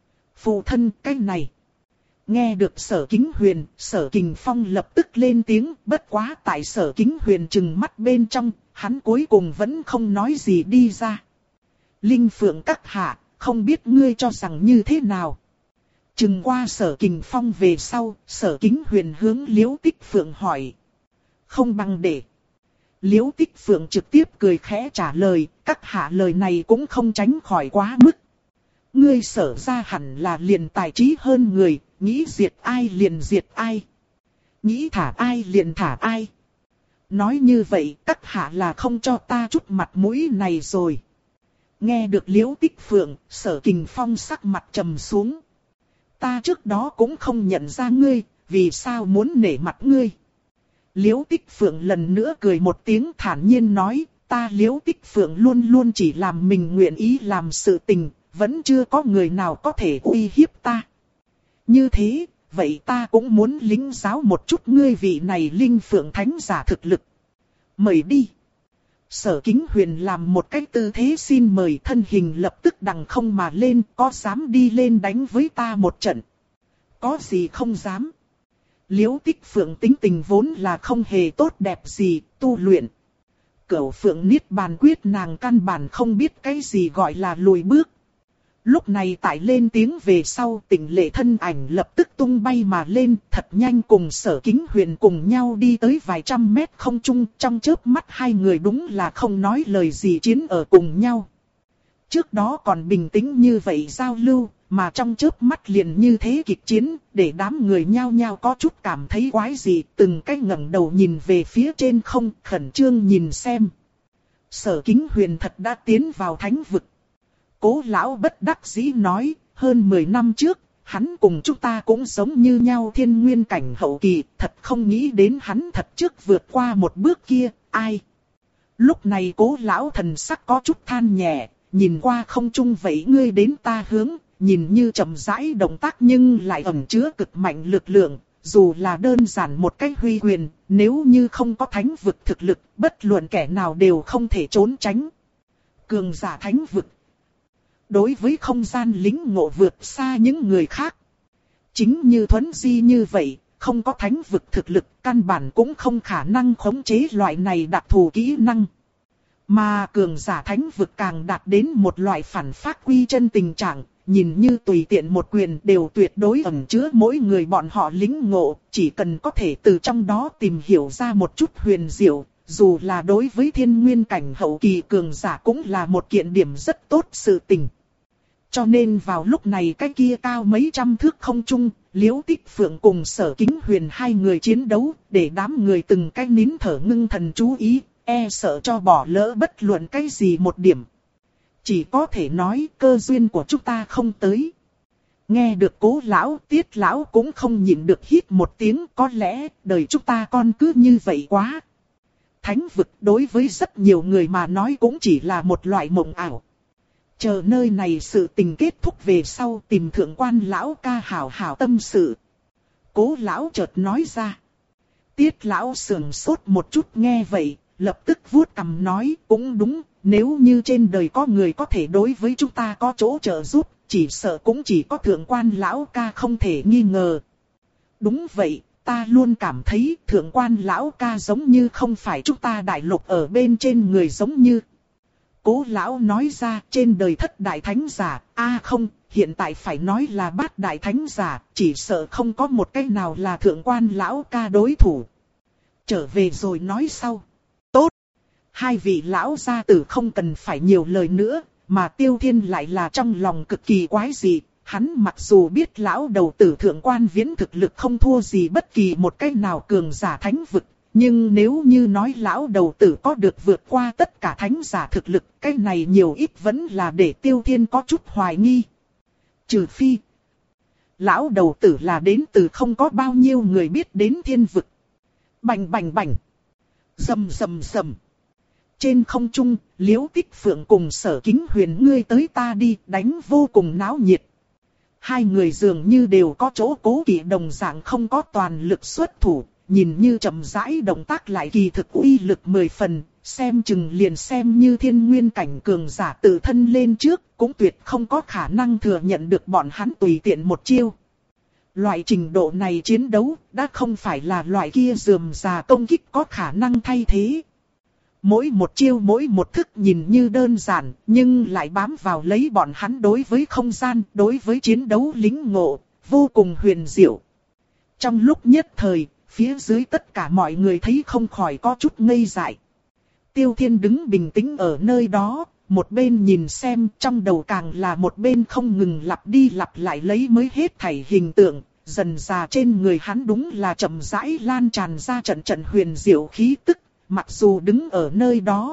Phụ thân cái này. Nghe được Sở Kính Huyền, Sở Kình Phong lập tức lên tiếng, bất quá tại Sở Kính Huyền trừng mắt bên trong, hắn cuối cùng vẫn không nói gì đi ra. Linh Phượng các hạ, không biết ngươi cho rằng như thế nào. Trừng qua Sở Kình Phong về sau, Sở Kính Huyền hướng Liễu Tích Phượng hỏi. Không bằng để. Liễu Tích Phượng trực tiếp cười khẽ trả lời, các hạ lời này cũng không tránh khỏi quá mức. Ngươi Sở ra hẳn là liền tài trí hơn người, nghĩ diệt ai liền diệt ai. Nghĩ thả ai liền thả ai. Nói như vậy các hạ là không cho ta chút mặt mũi này rồi. Nghe được Liễu Tích Phượng, Sở Kình Phong sắc mặt trầm xuống. Ta trước đó cũng không nhận ra ngươi, vì sao muốn nể mặt ngươi. Liễu Tích Phượng lần nữa cười một tiếng thản nhiên nói, ta Liễu Tích Phượng luôn luôn chỉ làm mình nguyện ý làm sự tình, vẫn chưa có người nào có thể uy hiếp ta. Như thế, vậy ta cũng muốn lĩnh giáo một chút ngươi vị này Linh Phượng Thánh Giả thực lực. Mời đi. Sở Kính Huyền làm một cái tư thế xin mời, thân hình lập tức đằng không mà lên, có dám đi lên đánh với ta một trận. Có gì không dám. Liễu Tích Phượng tính tình vốn là không hề tốt đẹp gì, tu luyện. Cửu Phượng Niết Bàn Quyết nàng căn bản không biết cái gì gọi là lùi bước. Lúc này tại lên tiếng về sau, Tịnh Lệ thân ảnh lập tức tung bay mà lên, thật nhanh cùng Sở Kính Huyền cùng nhau đi tới vài trăm mét không trung, trong chớp mắt hai người đúng là không nói lời gì chiến ở cùng nhau. Trước đó còn bình tĩnh như vậy giao lưu, mà trong chớp mắt liền như thế kịch chiến, để đám người nhao nhao có chút cảm thấy quái dị, từng cái ngẩng đầu nhìn về phía trên không, khẩn trương nhìn xem. Sở Kính Huyền thật đã tiến vào thánh vực. Cố lão bất đắc dĩ nói, hơn mười năm trước, hắn cùng chúng ta cũng giống như nhau thiên nguyên cảnh hậu kỳ, thật không nghĩ đến hắn thật trước vượt qua một bước kia, ai. Lúc này cố lão thần sắc có chút than nhẹ, nhìn qua không trung vậy ngươi đến ta hướng, nhìn như chậm rãi động tác nhưng lại ẩn chứa cực mạnh lực lượng, dù là đơn giản một cách huy quyền, nếu như không có thánh vực thực lực, bất luận kẻ nào đều không thể trốn tránh. Cường giả thánh vực. Đối với không gian lĩnh ngộ vượt xa những người khác. Chính như Thuấn Di như vậy, không có thánh vực thực lực, căn bản cũng không khả năng khống chế loại này đặc thù kỹ năng. Mà cường giả thánh vực càng đạt đến một loại phản phát quy chân tình trạng, nhìn như tùy tiện một quyền đều tuyệt đối ẩn chứa mỗi người bọn họ lĩnh ngộ, chỉ cần có thể từ trong đó tìm hiểu ra một chút huyền diệu, dù là đối với thiên nguyên cảnh hậu kỳ cường giả cũng là một kiện điểm rất tốt sự tình. Cho nên vào lúc này cái kia cao mấy trăm thước không trung, Liễu Tích Phượng cùng Sở Kính Huyền hai người chiến đấu, để đám người từng cái nín thở ngưng thần chú ý, e sợ cho bỏ lỡ bất luận cái gì một điểm. Chỉ có thể nói cơ duyên của chúng ta không tới. Nghe được Cố lão, Tiết lão cũng không nhịn được hít một tiếng, có lẽ đời chúng ta con cứ như vậy quá. Thánh vực đối với rất nhiều người mà nói cũng chỉ là một loại mộng ảo. Chờ nơi này sự tình kết thúc về sau tìm thượng quan lão ca hảo hảo tâm sự. Cố lão chợt nói ra. Tiết lão sườn sốt một chút nghe vậy, lập tức vuốt cằm nói cũng đúng, nếu như trên đời có người có thể đối với chúng ta có chỗ trợ giúp, chỉ sợ cũng chỉ có thượng quan lão ca không thể nghi ngờ. Đúng vậy, ta luôn cảm thấy thượng quan lão ca giống như không phải chúng ta đại lục ở bên trên người giống như. Cố lão nói ra trên đời thất đại thánh giả, a à không, hiện tại phải nói là bát đại thánh giả, chỉ sợ không có một cái nào là thượng quan lão ca đối thủ. Trở về rồi nói sau. Tốt. Hai vị lão gia tử không cần phải nhiều lời nữa, mà Tiêu Thiên lại là trong lòng cực kỳ quái dị. Hắn mặc dù biết lão đầu tử thượng quan viễn thực lực không thua gì bất kỳ một cái nào cường giả thánh vực. Nhưng nếu như nói lão đầu tử có được vượt qua tất cả thánh giả thực lực, cái này nhiều ít vẫn là để Tiêu Thiên có chút hoài nghi. Trừ phi, lão đầu tử là đến từ không có bao nhiêu người biết đến thiên vực. Bành bành bành, rầm rầm rầm. Trên không trung, Liễu Tích Phượng cùng Sở Kính Huyền ngươi tới ta đi đánh vô cùng náo nhiệt. Hai người dường như đều có chỗ cố kỵ đồng dạng không có toàn lực xuất thủ. Nhìn như chậm rãi động tác lại kỳ thực uy lực mười phần, xem chừng liền xem như thiên nguyên cảnh cường giả tự thân lên trước, cũng tuyệt không có khả năng thừa nhận được bọn hắn tùy tiện một chiêu. Loại trình độ này chiến đấu, đã không phải là loại kia rườm rà công kích có khả năng thay thế. Mỗi một chiêu mỗi một thức nhìn như đơn giản, nhưng lại bám vào lấy bọn hắn đối với không gian, đối với chiến đấu lính ngộ, vô cùng huyền diệu. Trong lúc nhất thời, phía dưới tất cả mọi người thấy không khỏi có chút ngây dại. Tiêu Thiên đứng bình tĩnh ở nơi đó, một bên nhìn xem trong đầu càng là một bên không ngừng lặp đi lặp lại lấy mới hết thảy hình tượng. Dần dà trên người hắn đúng là chậm rãi lan tràn ra trận trận huyền diệu khí tức, mặc dù đứng ở nơi đó.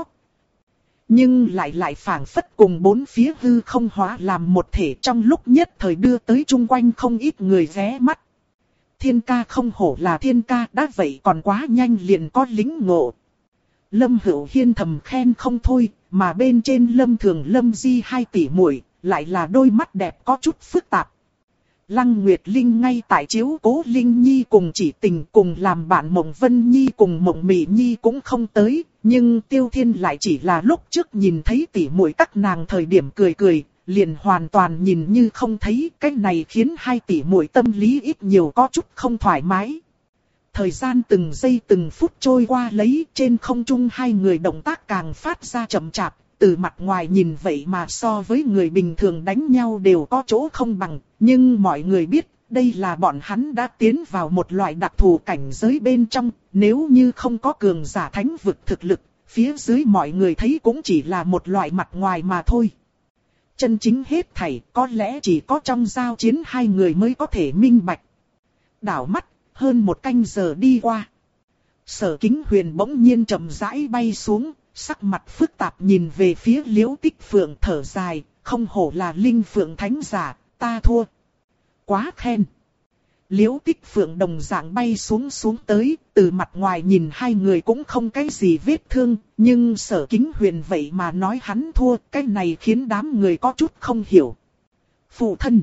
Nhưng lại lại phảng phất cùng bốn phía hư không hóa làm một thể trong lúc nhất thời đưa tới chung quanh không ít người ghé mắt. Thiên ca không hổ là thiên ca đã vậy còn quá nhanh liền có lính ngộ. Lâm Hữu Hiên thầm khen không thôi, mà bên trên Lâm Thường Lâm Di hai tỷ muội lại là đôi mắt đẹp có chút phức tạp. Lăng Nguyệt Linh ngay tại chiếu cố Linh Nhi cùng chỉ tình cùng làm bạn Mộng Vân Nhi cùng Mộng Mị Nhi cũng không tới, nhưng Tiêu Thiên lại chỉ là lúc trước nhìn thấy tỷ muội các nàng thời điểm cười cười, liền hoàn toàn nhìn như không thấy, cái này khiến hai tỷ muội tâm lý ít nhiều có chút không thoải mái. Thời gian từng giây từng phút trôi qua lấy, trên không trung hai người động tác càng phát ra chậm chạp, từ mặt ngoài nhìn vậy mà so với người bình thường đánh nhau đều có chỗ không bằng, nhưng mọi người biết, đây là bọn hắn đã tiến vào một loại đặc thù cảnh giới bên trong, nếu như không có cường giả thánh vực thực lực, phía dưới mọi người thấy cũng chỉ là một loại mặt ngoài mà thôi. Chân chính hết thảy có lẽ chỉ có trong giao chiến hai người mới có thể minh bạch. Đảo mắt, hơn một canh giờ đi qua. Sở Kính Huyền bỗng nhiên chậm rãi bay xuống, sắc mặt phức tạp nhìn về phía Liễu Tích Phượng thở dài, không hổ là Linh Phượng Thánh giả, ta thua. Quá khen. Liễu Tích Phượng đồng dạng bay xuống xuống tới, từ mặt ngoài nhìn hai người cũng không cái gì vết thương, nhưng Sở Kính Huyền vậy mà nói hắn thua, cái này khiến đám người có chút không hiểu. Phụ thân.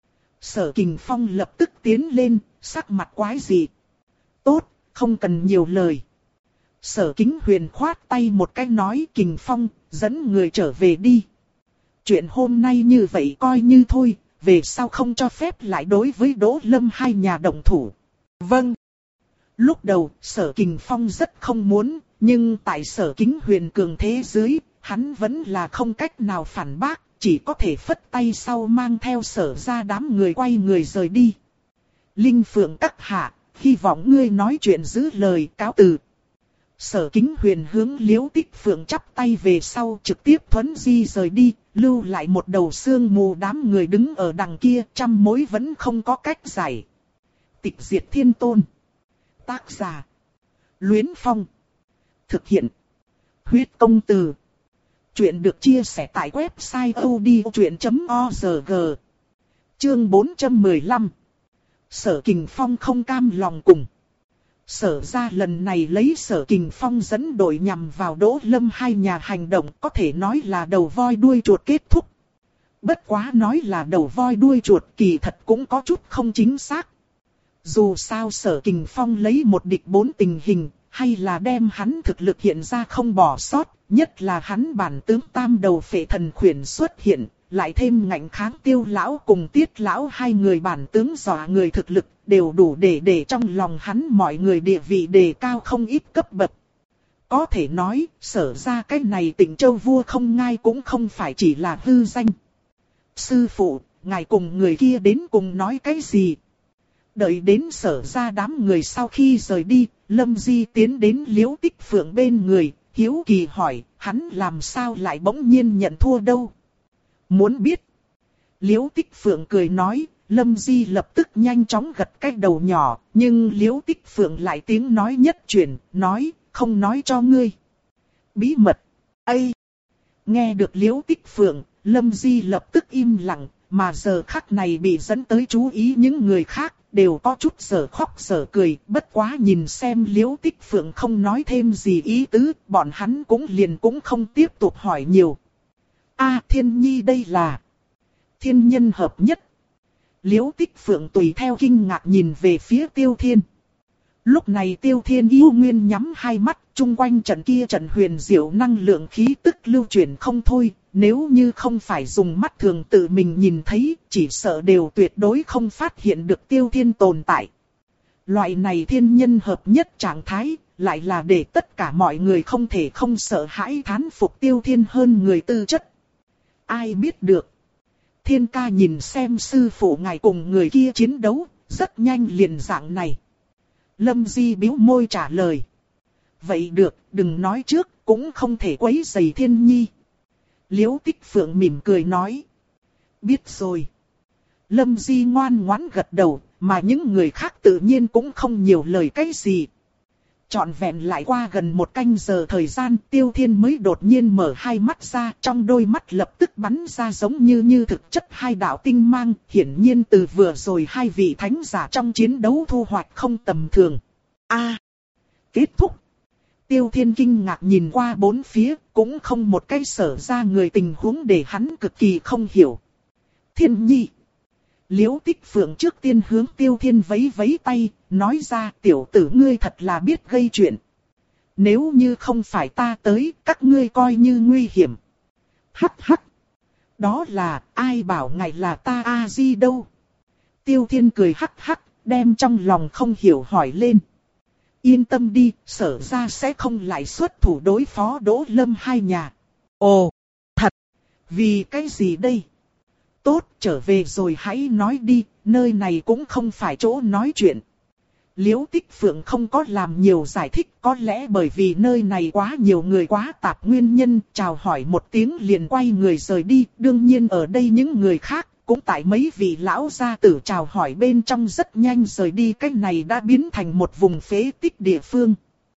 Sở Kình Phong lập tức tiến lên, sắc mặt quái dị. Tốt, không cần nhiều lời. Sở Kính Huyền khoát tay một cái nói Kình Phong, dẫn người trở về đi. Chuyện hôm nay như vậy coi như thôi, về sau không cho phép lại đối với Đỗ Lâm hai nhà động thủ. Vâng. Lúc đầu, Sở Kình Phong rất không muốn, nhưng tại Sở Kính Huyền cường thế dưới, hắn vẫn là không cách nào phản bác, chỉ có thể phất tay sau mang theo Sở ra đám người quay người rời đi. Linh Phượng các hạ, hy vọng ngươi nói chuyện giữ lời, cáo từ. Sở Kính Huyền hướng Liễu Tích Phượng chắp tay về sau, trực tiếp thuấn di rời đi, lưu lại một đầu sương mù đám người đứng ở đằng kia, trăm mối vẫn không có cách giải. Tịch diệt thiên tôn. Tác giả: Luyến Phong. Thực hiện: Huyết Công Từ. Chuyện được chia sẻ tại website odchuyện chấm org. Chương bốn trăm mười lăm. Sở Kình Phong không cam lòng cùng. Sở ra lần này lấy Sở Kình Phong dẫn đội nhằm vào Đỗ Lâm hai nhà hành động, có thể nói là đầu voi đuôi chuột kết thúc. Bất quá nói là đầu voi đuôi chuột kỳ thật cũng có chút không chính xác. Dù sao Sở Kình Phong lấy một địch bốn tình hình, hay là đem hắn thực lực hiện ra không bỏ sót, nhất là hắn bản tướng tam đầu phệ thần khuyển xuất hiện, lại thêm ngạnh kháng Tiêu lão cùng Tiết lão hai người bản tướng dọa người thực lực, đều đủ để để trong lòng hắn mọi người địa vị đề cao không ít cấp bậc. Có thể nói, Sở ra cái này Tịnh Châu vua không ngai cũng không phải chỉ là hư danh. Sư phụ, ngài cùng người kia đến cùng nói cái gì? Đợi đến Sở ra đám người sau khi rời đi, Lâm Di tiến đến Liễu Tích Phượng bên người, hiếu kỳ hỏi, hắn làm sao lại bỗng nhiên nhận thua đâu? Muốn biết? Liễu Tích Phượng cười nói, Lâm Di lập tức nhanh chóng gật cái đầu nhỏ, nhưng Liễu Tích Phượng lại tiếng nói nhất chuyển, nói, không nói cho ngươi. Bí mật. Ây! Nghe được Liễu Tích Phượng, Lâm Di lập tức im lặng, mà giờ khắc này bị dẫn tới chú ý những người khác, đều có chút sở khóc sở cười, bất quá nhìn xem Liễu Tích Phượng không nói thêm gì ý tứ, bọn hắn cũng liền cũng không tiếp tục hỏi nhiều. A Thiên Nhi đây là thiên nhân hợp nhất. Liễu Tích Phượng tùy theo kinh ngạc nhìn về phía Tiêu Thiên. Lúc này Tiêu Thiên yêu nguyên nhắm hai mắt, chung quanh trận kia trận huyền diệu năng lượng khí tức lưu chuyển không thôi, nếu như không phải dùng mắt thường tự mình nhìn thấy, chỉ sợ đều tuyệt đối không phát hiện được Tiêu Thiên tồn tại. Loại này thiên nhân hợp nhất trạng thái, lại là để tất cả mọi người không thể không sợ hãi thán phục Tiêu Thiên hơn người tư chất. Ai biết được. Thiên ca nhìn xem sư phụ ngài cùng người kia chiến đấu, rất nhanh liền dạng này. Lâm Di bĩu môi trả lời. Vậy được, đừng nói trước, cũng không thể quấy rầy Thiên Nhi. Liễu Tích Phượng mỉm cười nói. Biết rồi. Lâm Di ngoan ngoãn gật đầu, mà những người khác tự nhiên cũng không nhiều lời cái gì. Trọn vẹn lại qua gần một canh giờ thời gian, Tiêu Thiên mới đột nhiên mở hai mắt ra, trong đôi mắt lập tức bắn ra giống như như thực chất hai đạo tinh mang, hiển nhiên từ vừa rồi hai vị thánh giả trong chiến đấu thu hoạch không tầm thường. A, kết thúc. Tiêu Thiên kinh ngạc nhìn qua bốn phía, cũng không một cái Sở ra người tình huống để hắn cực kỳ không hiểu. Thiên Nhi. Liễu Tích Phượng trước tiên hướng Tiêu Thiên vẫy vẫy tay, nói ra tiểu tử ngươi thật là biết gây chuyện. Nếu như không phải ta tới, các ngươi coi như nguy hiểm. Hắc hắc. Đó là, ai bảo ngài là ta A-di đâu. Tiêu Thiên cười hắc hắc, đem trong lòng không hiểu hỏi lên. Yên tâm đi, Sở ra sẽ không lại xuất thủ đối phó Đỗ Lâm hai nhà. Ồ, thật. Vì cái gì đây? Tốt, trở về rồi hãy nói đi, nơi này cũng không phải chỗ nói chuyện. Liễu Tích Phượng không có làm nhiều giải thích, có lẽ bởi vì nơi này quá nhiều người quá tạp nguyên nhân, chào hỏi một tiếng liền quay người rời đi, đương nhiên ở đây những người khác, cũng tại mấy vị lão gia tử chào hỏi bên trong rất nhanh rời đi, cái này đã biến thành một vùng phế tích địa phương.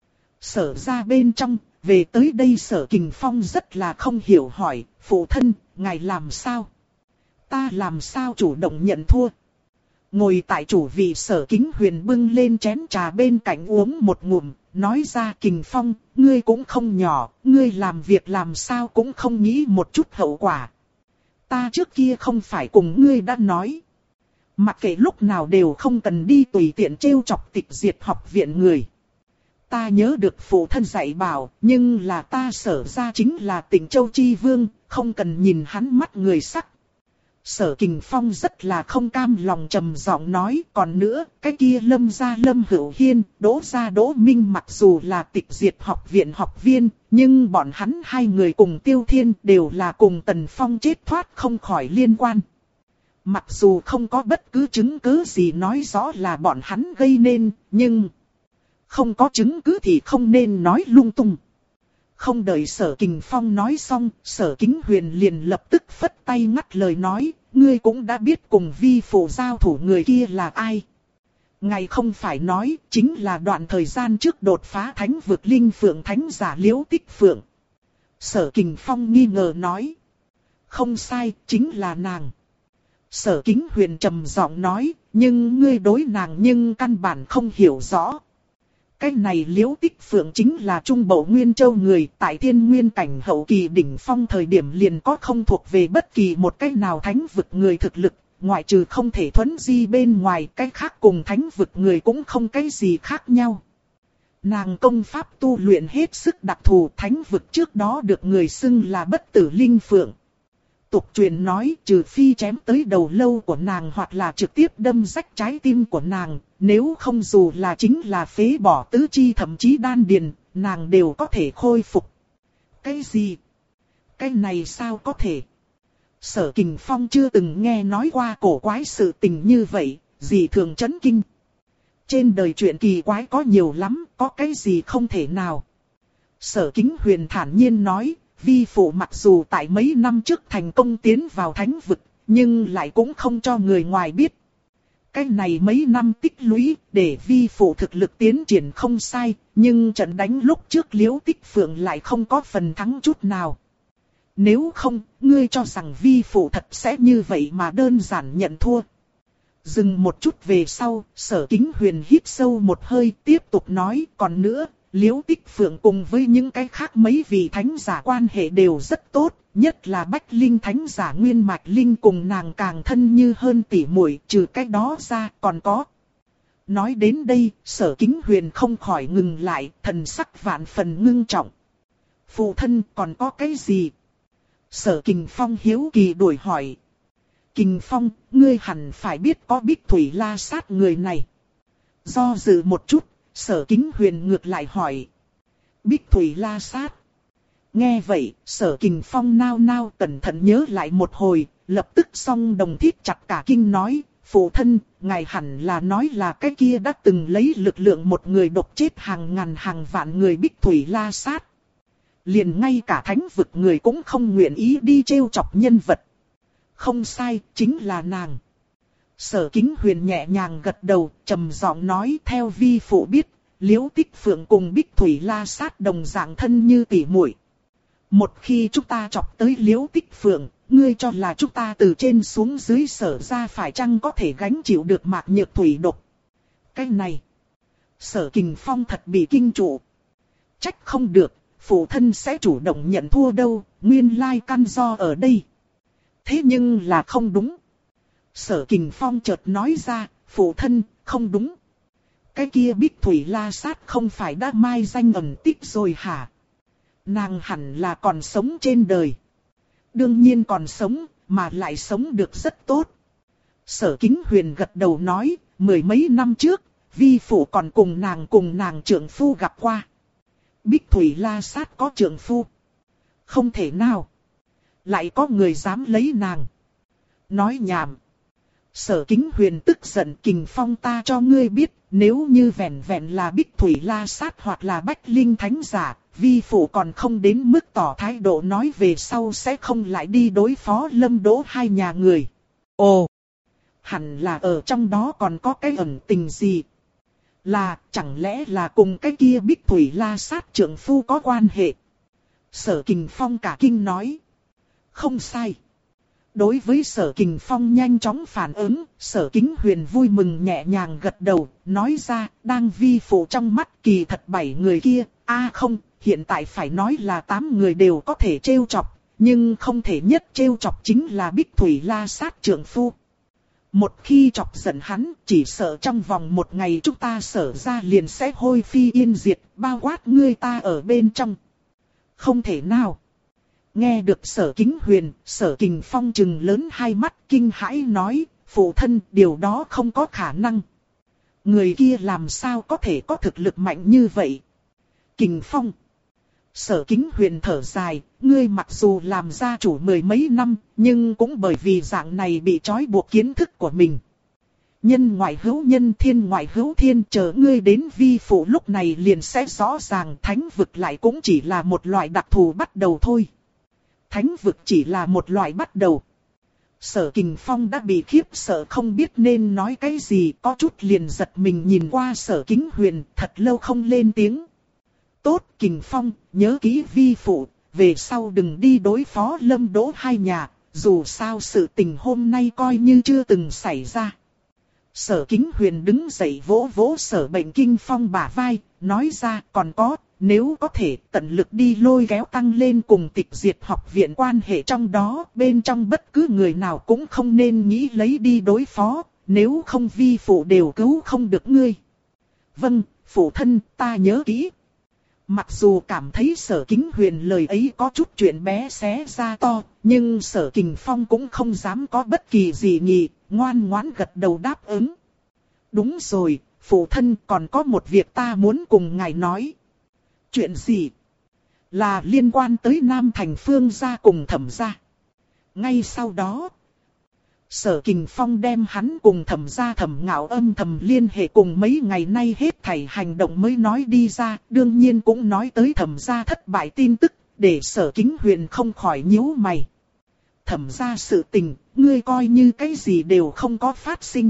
Sở ra bên trong, về tới đây Sở Kình Phong rất là không hiểu hỏi, phụ thân, ngài làm sao? Ta làm sao chủ động nhận thua? Ngồi tại chủ vị Sở Kính Huyền bưng lên chén trà bên cạnh uống một ngụm, nói ra Kình Phong, ngươi cũng không nhỏ, ngươi làm việc làm sao cũng không nghĩ một chút hậu quả. Ta trước kia không phải cùng ngươi đã nói. Mặc kệ lúc nào đều không cần đi tùy tiện trêu chọc Tịch Diệt học viện người. Ta nhớ được phụ thân dạy bảo, nhưng là ta Sở ra chính là Tịnh Châu Chi Vương, không cần nhìn hắn mắt người sắc. Sở Kình Phong rất là không cam lòng trầm giọng nói, còn nữa, cái kia Lâm gia Lâm Hữu Hiên, Đỗ gia Đỗ Minh mặc dù là tịch diệt học viện học viên, nhưng bọn hắn hai người cùng Tiêu Thiên đều là cùng Tần Phong chết thoát không khỏi liên quan. Mặc dù không có bất cứ chứng cứ gì nói rõ là bọn hắn gây nên, nhưng không có chứng cứ thì không nên nói lung tung. Không đợi Sở Kình Phong nói xong, Sở Kính Huyền liền lập tức phất tay ngắt lời nói, ngươi cũng đã biết cùng vi phụ giao thủ người kia là ai. Ngài không phải nói, chính là đoạn thời gian trước đột phá thánh vực linh phượng thánh giả Liễu Tích Phượng. Sở Kình Phong nghi ngờ nói, không sai, chính là nàng. Sở Kính Huyền trầm giọng nói, nhưng ngươi đối nàng nhưng căn bản không hiểu rõ. Cái này Liễu Tích Phượng chính là Trung Bộ Nguyên Châu người, tại Thiên Nguyên cảnh hậu kỳ đỉnh phong thời điểm liền có không thuộc về bất kỳ một cái nào thánh vực người thực lực, ngoại trừ không thể thuấn di bên ngoài, cái khác cùng thánh vực người cũng không cái gì khác nhau. Nàng công pháp tu luyện hết sức đặc thù, thánh vực trước đó được người xưng là bất tử linh phượng. Tục truyền nói, trừ phi chém tới đầu lâu của nàng hoặc là trực tiếp đâm rách trái tim của nàng, nếu không dù là chính là phế bỏ tứ chi thậm chí đan điền, nàng đều có thể khôi phục. Cái gì? Cái này sao có thể? Sở Kình Phong chưa từng nghe nói qua cổ quái sự tình như vậy, gì thường chấn kinh. Trên đời chuyện kỳ quái có nhiều lắm, có cái gì không thể nào. Sở Kính Huyền thản nhiên nói, vi phụ mặc dù tại mấy năm trước thành công tiến vào thánh vực, nhưng lại cũng không cho người ngoài biết. Cái này mấy năm tích lũy, để vi phụ thực lực tiến triển không sai, nhưng trận đánh lúc trước Liễu Tích Phượng lại không có phần thắng chút nào. Nếu không, ngươi cho rằng vi phụ thật sẽ như vậy mà đơn giản nhận thua. Dừng một chút về sau, Sở Kính Huyền hít sâu một hơi, tiếp tục nói, còn nữa, Liễu Tích Phượng cùng với những cái khác mấy vị thánh giả quan hệ đều rất tốt, nhất là Bách Linh thánh giả Nguyên Mạch Linh cùng nàng càng thân như hơn tỉ muội, trừ cái đó ra còn có. Nói đến đây, Sở Kính Huyền không khỏi ngừng lại, thần sắc vạn phần ngưng trọng. Phụ thân còn có cái gì? Sở Kình Phong hiếu kỳ đuổi hỏi. Kình Phong, ngươi hẳn phải biết có Bích Thủy La Sát người này. Do dự một chút, Sở Kính Huyền ngược lại hỏi. Bích Thủy La Sát. Nghe vậy, Sở Kình Phong nao nao cẩn thận nhớ lại một hồi, lập tức song đồng thiết chặt cả kinh nói, phụ thân, ngài hẳn là nói là cái kia đã từng lấy lực lượng một người độc chết hàng ngàn hàng vạn người Bích Thủy La Sát. Liền ngay cả thánh vực người cũng không nguyện ý đi trêu chọc nhân vật. Không sai, chính là nàng. Sở Kính Huyền nhẹ nhàng gật đầu, trầm giọng nói theo vi phụ biết, Liễu Tích Phượng cùng Bích Thủy La Sát đồng dạng thân như tỉ muội. Một khi chúng ta chọc tới Liễu Tích Phượng, ngươi cho là chúng ta từ trên xuống dưới Sở ra phải chăng có thể gánh chịu được mạc nhược thủy độc. Cái này, Sở Kình Phong thật bị kinh trụ. Trách không được, phụ thân sẽ chủ động nhận thua đâu, nguyên lai căn do ở đây. Thế nhưng là không đúng. Sở Kình Phong chợt nói ra, phụ thân, không đúng. Cái kia Bích Thủy La Sát không phải đã mai danh ẩn tích rồi hả? Nàng hẳn là còn sống trên đời. Đương nhiên còn sống, mà lại sống được rất tốt. Sở Kính Huyền gật đầu nói, mười mấy năm trước, vi phụ còn cùng nàng cùng nàng trượng phu gặp qua. Bích Thủy La Sát có trượng phu? Không thể nào. Lại có người dám lấy nàng. Nói nhảm. Sở Kính Huyền tức giận, Kình Phong ta cho ngươi biết, nếu như vẹn vẹn là Bích Thủy La Sát hoặc là Bách Linh Thánh Giả, vi phụ còn không đến mức tỏ thái độ nói về sau sẽ không lại đi đối phó Lâm Đỗ hai nhà người. Ồ, hẳn là ở trong đó còn có cái ẩn tình gì? Là, chẳng lẽ là cùng cái kia Bích Thủy La Sát trượng phu có quan hệ? Sở Kình Phong cả kinh nói. Không sai. Đối với Sở Kình Phong nhanh chóng phản ứng, Sở Kính Huyền vui mừng nhẹ nhàng gật đầu, nói ra, đang vi phụ trong mắt kỳ thật bảy người kia, a à không, hiện tại phải nói là tám người đều có thể trêu chọc, nhưng không thể nhất trêu chọc chính là Bích Thủy La Sát trượng phu. Một khi chọc giận hắn, chỉ sợ trong vòng một ngày chúng ta Sở ra liền sẽ hôi phi yên diệt, bao quát ngươi ta ở bên trong. Không thể nào. Nghe được Sở Kính Huyền, Sở Kình Phong trừng lớn hai mắt kinh hãi nói, phụ thân, điều đó không có khả năng. Người kia làm sao có thể có thực lực mạnh như vậy? Kình Phong. Sở Kính Huyền thở dài, ngươi mặc dù làm gia chủ mười mấy năm, nhưng cũng bởi vì dạng này bị trói buộc kiến thức của mình. Nhân ngoại hữu nhân, thiên ngoại hữu thiên, chờ ngươi đến vi phụ lúc này liền sẽ rõ ràng thánh vực lại cũng chỉ là một loại đặc thù bắt đầu thôi. Thánh vực chỉ là một loại bắt đầu. Sở Kình Phong đã bị khiếp sợ không biết nên nói cái gì, có chút liền giật mình nhìn qua Sở Kính Huyền, thật lâu không lên tiếng. Tốt Kình Phong, nhớ kỹ vi phụ, về sau đừng đi đối phó Lâm Đỗ hai nhà, dù sao sự tình hôm nay coi như chưa từng xảy ra. Sở Kính Huyền đứng dậy vỗ vỗ Sở Bệnh Kinh Phong bả vai, nói ra còn có, nếu có thể tận lực đi lôi kéo tăng lên cùng Tịch Diệt học viện quan hệ trong đó, bên trong bất cứ người nào cũng không nên nghĩ lấy đi đối phó, nếu không vi phụ đều cứu không được ngươi. Vâng, phụ thân, ta nhớ kỹ. Mặc dù cảm thấy Sở Kính Huyền lời ấy có chút chuyện bé xé ra to, nhưng Sở Kình Phong cũng không dám có bất kỳ gì nghị, ngoan ngoãn gật đầu đáp ứng. Đúng rồi, phụ thân, còn có một việc ta muốn cùng ngài nói. Chuyện gì? Là liên quan tới Nam Thành Phương gia cùng Thẩm gia. Ngay sau đó, Sở Kình Phong đem hắn cùng Thẩm gia Thẩm Ngạo âm thầm liên hệ cùng mấy ngày nay hết thảy hành động mới nói đi ra, đương nhiên cũng nói tới Thẩm gia thất bại tin tức, để Sở Kính Huyền không khỏi nhíu mày. Thẩm gia sự tình, ngươi coi như cái gì đều không có phát sinh.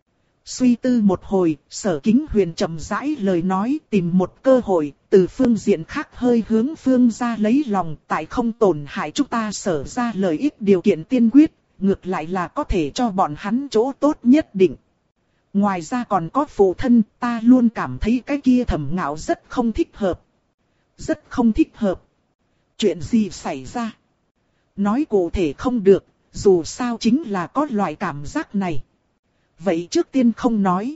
Suy tư một hồi, Sở Kính Huyền chậm rãi lời nói, tìm một cơ hội, từ phương diện khác hơi hướng Phương gia lấy lòng, tại không tổn hại chúng ta Sở gia lợi ích điều kiện tiên quyết, ngược lại là có thể cho bọn hắn chỗ tốt nhất định. Ngoài ra còn có phụ thân, ta luôn cảm thấy cái kia Thẩm Ngạo rất không thích hợp. Rất không thích hợp. Chuyện gì xảy ra? Nói cụ thể không được, dù sao chính là có loại cảm giác này. Vậy trước tiên không nói.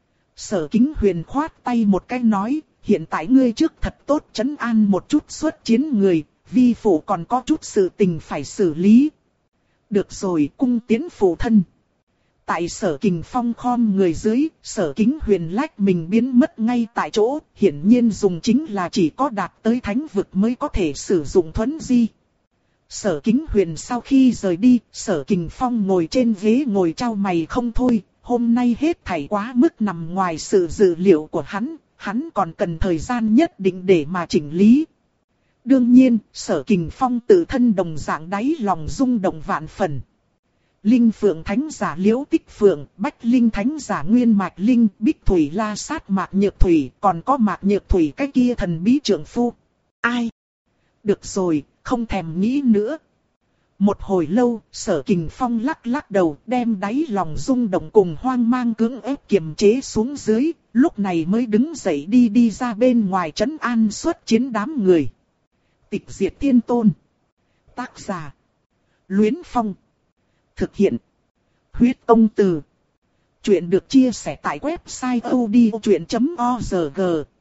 Sở Kính Huyền khoát tay một cái nói, hiện tại ngươi trước thật tốt trấn an một chút xuất chiến người, vi phụ còn có chút sự tình phải xử lý. Được rồi, cung tiến phụ thân. Tại Sở Kình Phong khom người dưới, Sở Kính Huyền lách mình biến mất ngay tại chỗ, hiển nhiên dùng chính là chỉ có đạt tới thánh vực mới có thể sử dụng thuấn di. Sở Kính Huyền sau khi rời đi, Sở Kình Phong ngồi trên ghế ngồi trao mày không thôi, hôm nay hết thảy quá mức nằm ngoài sự dự liệu của hắn, hắn còn cần thời gian nhất định để mà chỉnh lý. Đương nhiên, Sở Kình Phong tự thân đồng dạng đáy lòng rung động vạn phần. Linh Phượng Thánh giả Liễu Tích Phượng, Bách Linh Thánh giả Nguyên Mạch Linh, Bích Thủy La Sát Mạc Nhược Thủy, còn có Mạc Nhược Thủy cái kia thần bí trưởng phu. Ai? Được rồi, không thèm nghĩ nữa. Một hồi lâu, Sở Kình Phong lắc lắc đầu, đem đáy lòng rung động cùng hoang mang cưỡng ép kiềm chế xuống dưới, lúc này mới đứng dậy đi đi ra bên ngoài trấn an xuất chiến đám người. Tịch Diệt Tiên Tôn. Tác giả: Luyến Phong. Thực hiện: Huyết Công Từ. Chuyện được chia sẻ tại website odchuyện chấm org.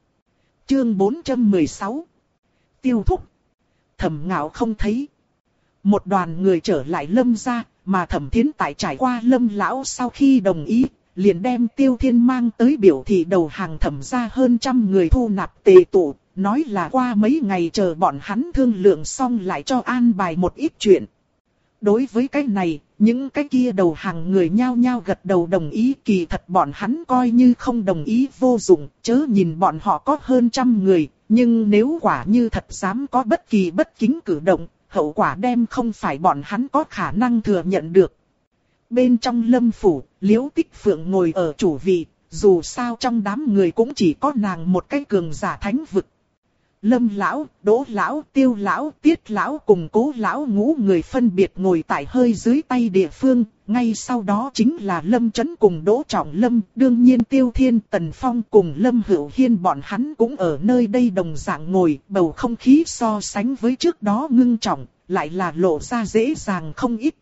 Chương bốn trăm mười sáu. Tiêu thúc. Thẩm Ngạo không thấy. Một đoàn người trở lại Lâm gia, mà Thẩm Thiến tại trải qua Lâm lão sau khi đồng ý, liền đem Tiêu Thiên mang tới biểu thị đầu hàng Thẩm gia hơn trăm người thu nạp tề tụ, nói là qua mấy ngày chờ bọn hắn thương lượng xong lại cho an bài một ít chuyện. Đối với cái này, những cái kia đầu hàng người nhao nhao gật đầu đồng ý, kỳ thật bọn hắn coi như không đồng ý vô dụng, chớ nhìn bọn họ có hơn trăm người, nhưng nếu quả như thật dám có bất kỳ bất kính cử động, hậu quả đem không phải bọn hắn có khả năng thừa nhận được. Bên trong Lâm phủ, Liễu Tích Phượng ngồi ở chủ vị, dù sao trong đám người cũng chỉ có nàng một cái cường giả thánh vực. Lâm lão, Đỗ lão, Tiêu lão, Tiết lão cùng Cố lão ngũ người phân biệt ngồi tại hơi dưới tay địa phương, ngay sau đó chính là Lâm Chấn cùng Đỗ Trọng Lâm, đương nhiên Tiêu Thiên, Tần Phong cùng Lâm Hữu Hiên bọn hắn cũng ở nơi đây đồng dạng ngồi, bầu không khí so sánh với trước đó ngưng trọng, lại là lộ ra dễ dàng không ít.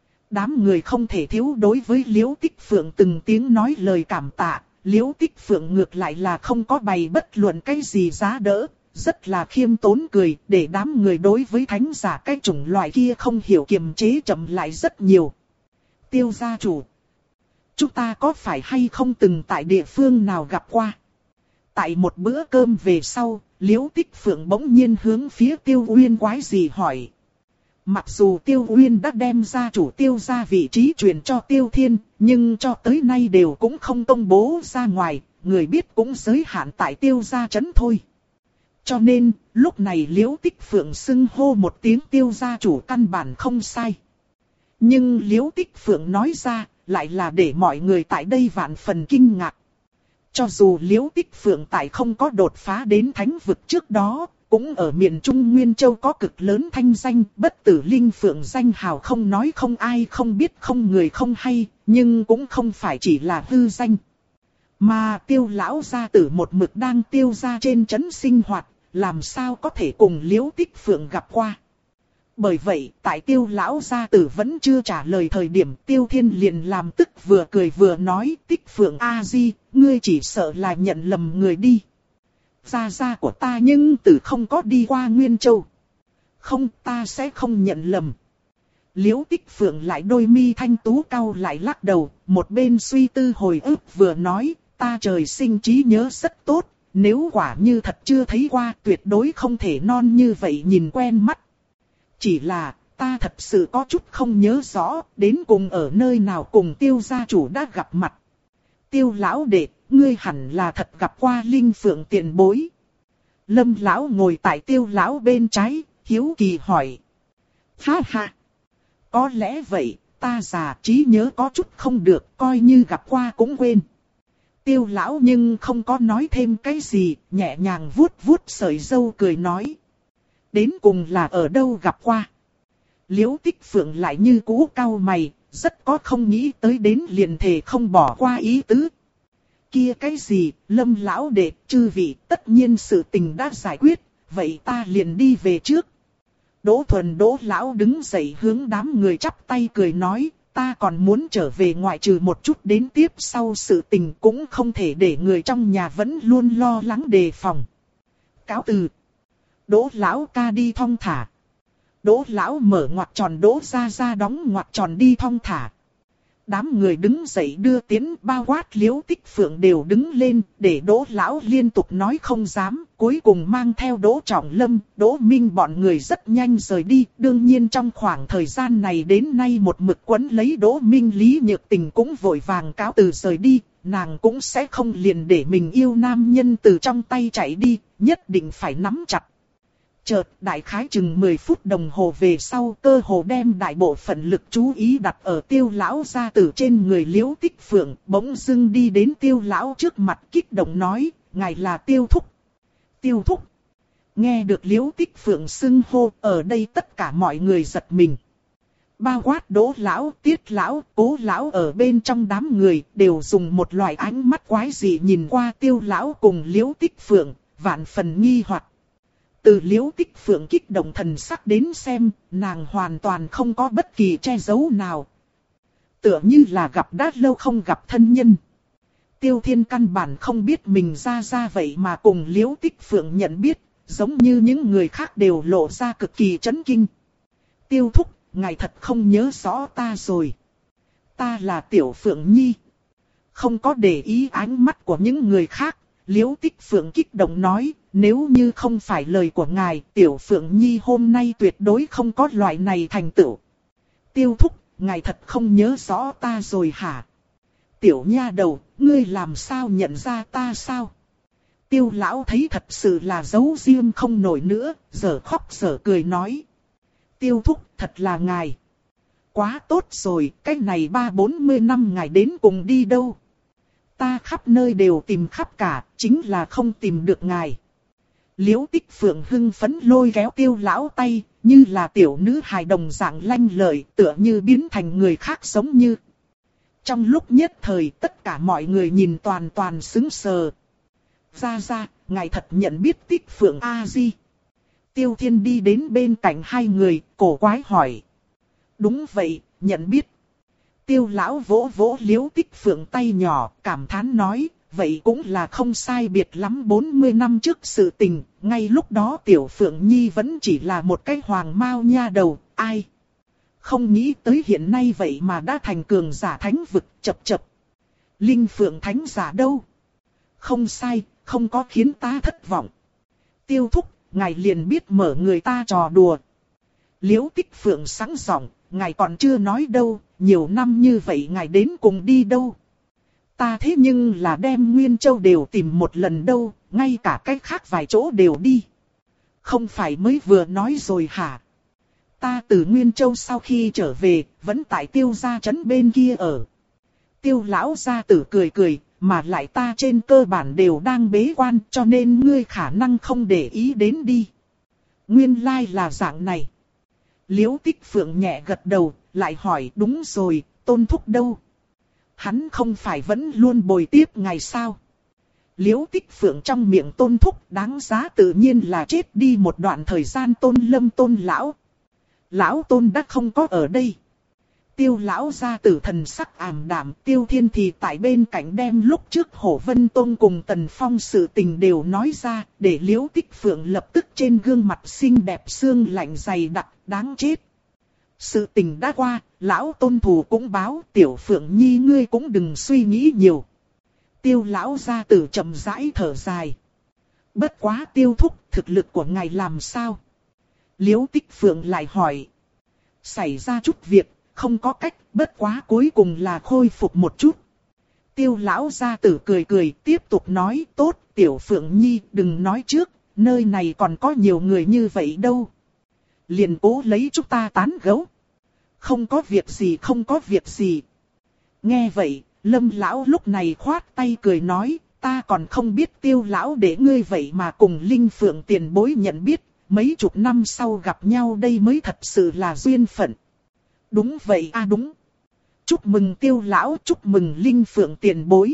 Đám người không thể thiếu đối với Liễu Tích Phượng từng tiếng nói lời cảm tạ, Liễu Tích Phượng ngược lại là không có bày bất luận cái gì giá đỡ. rất là khiêm tốn cười, để đám người đối với thánh giả cái chủng loại kia không hiểu kiềm chế chậm lại rất nhiều. Tiêu gia chủ, chúng ta có phải hay không từng tại địa phương nào gặp qua? Tại một bữa cơm về sau, Liễu Tích Phượng bỗng nhiên hướng phía Tiêu Uyên quái gì hỏi. Mặc dù Tiêu Uyên đã đem gia chủ Tiêu gia vị trí truyền cho Tiêu Thiên, nhưng cho tới nay đều cũng không công bố ra ngoài, người biết cũng giới hạn tại Tiêu gia trấn thôi. Cho nên, lúc này Liễu Tích Phượng xưng hô một tiếng Tiêu gia chủ căn bản không sai. Nhưng Liễu Tích Phượng nói ra, lại là để mọi người tại đây vạn phần kinh ngạc. Cho dù Liễu Tích Phượng tại không có đột phá đến thánh vực trước đó, cũng ở miền Trung Nguyên Châu có cực lớn thanh danh, bất tử linh phượng danh hào không nói không ai không biết không người không hay, nhưng cũng không phải chỉ là hư danh. Mà Tiêu lão gia tử một mực đang Tiêu gia trên trấn sinh hoạt, làm sao có thể cùng Liễu Tích Phượng gặp qua. Bởi vậy, tại Tiêu lão gia tử vẫn chưa trả lời thời điểm, Tiêu Thiên liền làm tức vừa cười vừa nói, Tích Phượng A Di, ngươi chỉ sợ là nhận lầm người đi. Gia gia của ta nhưng từ không có đi qua Nguyên Châu. Không, ta sẽ không nhận lầm. Liễu Tích Phượng lại đôi mi thanh tú cau lại lắc đầu, một bên suy tư hồi ức vừa nói, ta trời sinh trí nhớ rất tốt, nếu quả như thật chưa thấy qua tuyệt đối không thể non như vậy nhìn quen mắt. Chỉ là, ta thật sự có chút không nhớ rõ, đến cùng ở nơi nào cùng Tiêu gia chủ đã gặp mặt. Tiêu lão đệ, ngươi hẳn là thật gặp qua Linh Phượng tiền bối. Lâm lão ngồi tại Tiêu lão bên trái, hiếu kỳ hỏi. Ha ha! Có lẽ vậy, ta già trí nhớ có chút không được, coi như gặp qua cũng quên. Tiêu lão nhưng không có nói thêm cái gì, nhẹ nhàng vuốt vuốt sợi râu cười nói. Đến cùng là ở đâu gặp qua? Liễu Tích Phượng lại như cũ cau mày, rất có không nghĩ tới đến liền thề không bỏ qua ý tứ. Kia cái gì, Lâm lão đệ, chư vị, tất nhiên sự tình đã giải quyết, vậy ta liền đi về trước. Đỗ Thuần Đỗ lão đứng dậy hướng đám người chắp tay cười nói, ta còn muốn trở về ngoại trừ một chút đến tiếp sau sự tình cũng không thể để người trong nhà vẫn luôn lo lắng đề phòng. Cáo từ. Đỗ lão ca đi thong thả. Đỗ lão mở ngoặc tròn Đỗ ra ra đóng ngoặc tròn đi thong thả. Đám người đứng dậy đưa tiến bao quát Liễu Tích Phượng đều đứng lên để Đỗ lão liên tục nói không dám. Cuối cùng mang theo Đỗ Trọng Lâm, Đỗ Minh bọn người rất nhanh rời đi. Đương nhiên trong khoảng thời gian này đến nay một mực quấn lấy Đỗ Minh Lý Nhược Tình cũng vội vàng cáo từ rời đi. Nàng cũng sẽ không liền để mình yêu nam nhân từ trong tay chạy đi, nhất định phải nắm chặt. Chợt đại khái chừng mười phút đồng hồ về sau, cơ hồ đem đại bộ phận lực chú ý đặt ở Tiêu lão gia tử trên người Liễu Tích Phượng, bỗng dưng đi đến Tiêu lão trước mặt kích động nói, ngài là Tiêu thúc. Tiêu thúc. Nghe được Liễu Tích Phượng xưng hô, ở đây tất cả mọi người giật mình. Bao quát Đỗ lão, Tiết lão, Cố lão ở bên trong đám người đều dùng một loại ánh mắt quái dị nhìn qua Tiêu lão cùng Liễu Tích Phượng, vạn phần nghi hoặc. Từ Liễu Tích Phượng kích động thần sắc đến xem, nàng hoàn toàn không có bất kỳ che giấu nào. Tựa như là gặp đã lâu không gặp thân nhân. Tiêu Thiên căn bản không biết mình ra ra vậy mà cùng Liễu Tích Phượng nhận biết, giống như những người khác đều lộ ra cực kỳ chấn kinh. Tiêu thúc, ngài thật không nhớ rõ ta rồi. Ta là Tiểu Phượng Nhi. Không có để ý ánh mắt của những người khác, Liễu Tích Phượng kích động nói, nếu như không phải lời của ngài, Tiểu Phượng Nhi hôm nay tuyệt đối không có loại này thành tựu. Tiêu thúc, ngài thật không nhớ rõ ta rồi hả? Tiểu nha đầu, ngươi làm sao nhận ra ta sao? Tiêu lão thấy thật sự là giấu riêng không nổi nữa, giờ khóc giờ cười nói. Tiêu thúc, thật là ngài. Quá tốt rồi, cái này ba bốn mươi năm ngài đến cùng đi đâu? Ta khắp nơi đều tìm khắp cả, chính là không tìm được ngài. Liễu Tích Phượng hưng phấn lôi kéo Tiêu lão tay, như là tiểu nữ hài đồng dạng lanh lợi, tựa như biến thành người khác giống như. Trong lúc nhất thời tất cả mọi người nhìn toàn toàn sững sờ. Ra ra, ngài thật nhận biết Tích Phượng A-di. Tiêu Thiên đi đến bên cạnh hai người, cổ quái hỏi. Đúng vậy, nhận biết. Tiêu lão vỗ vỗ Liễu Tích Phượng tay nhỏ, cảm thán nói, vậy cũng là không sai biệt lắm bốn mươi năm trước sự tình, ngay lúc đó Tiểu Phượng Nhi vẫn chỉ là một cái hoàng mao nha đầu, ai không nghĩ tới hiện nay vậy mà đã thành cường giả thánh vực, chập chập. Linh Phượng thánh giả đâu? Không sai, không có khiến ta thất vọng. Tiêu thúc, ngài liền biết mở người ta trò đùa. Liễu Tích Phượng sẵn giọng, ngài còn chưa nói đâu, nhiều năm như vậy ngài đến cùng đi đâu? Ta thế nhưng là đem Nguyên Châu đều tìm một lần đâu, ngay cả cách khác vài chỗ đều đi. Không phải mới vừa nói rồi hả? Ta từ Nguyên Châu sau khi trở về, vẫn tại Tiêu gia trấn bên kia ở. Tiêu lão gia tử cười cười, mà lại ta trên cơ bản đều đang bế quan, cho nên ngươi khả năng không để ý đến đi. Nguyên lai là dạng này. Liễu Tích Phượng nhẹ gật đầu, lại hỏi đúng rồi, Tôn thúc đâu? Hắn không phải vẫn luôn bồi tiếp ngài sao? Liễu Tích Phượng trong miệng Tôn thúc đáng giá tự nhiên là chết đi một đoạn thời gian Tôn Lâm Tôn lão. Lão Tôn đã không có ở đây. Tiêu lão gia tử thần sắc ảm đạm, Tiêu Thiên thì tại bên cạnh đem lúc trước Hổ Vân Tôn cùng Tần Phong sự tình đều nói ra, để Liễu Tích Phượng lập tức trên gương mặt xinh đẹp xương lạnh dày đặc, đáng chết. Sự tình đã qua, lão Tôn thù cũng báo, Tiểu Phượng Nhi ngươi cũng đừng suy nghĩ nhiều. Tiêu lão gia tử chậm rãi thở dài. Bất quá Tiêu thúc, thực lực của ngài làm sao? Liễu Tích Phượng lại hỏi. Xảy ra chút việc, không có cách, bất quá cuối cùng là khôi phục một chút. Tiêu lão gia tử cười cười, tiếp tục nói, tốt, Tiểu Phượng Nhi, đừng nói trước, nơi này còn có nhiều người như vậy đâu. Liền cố lấy chúng ta tán gẫu. Không có việc gì, không có việc gì. Nghe vậy, Lâm lão lúc này khoát tay cười nói, ta còn không biết Tiêu lão để ngươi vậy mà cùng Linh Phượng tiền bối nhận biết, mấy chục năm sau gặp nhau đây mới thật sự là duyên phận. Đúng vậy a à đúng. Chúc mừng Tiêu lão, chúc mừng Linh Phượng tiền bối.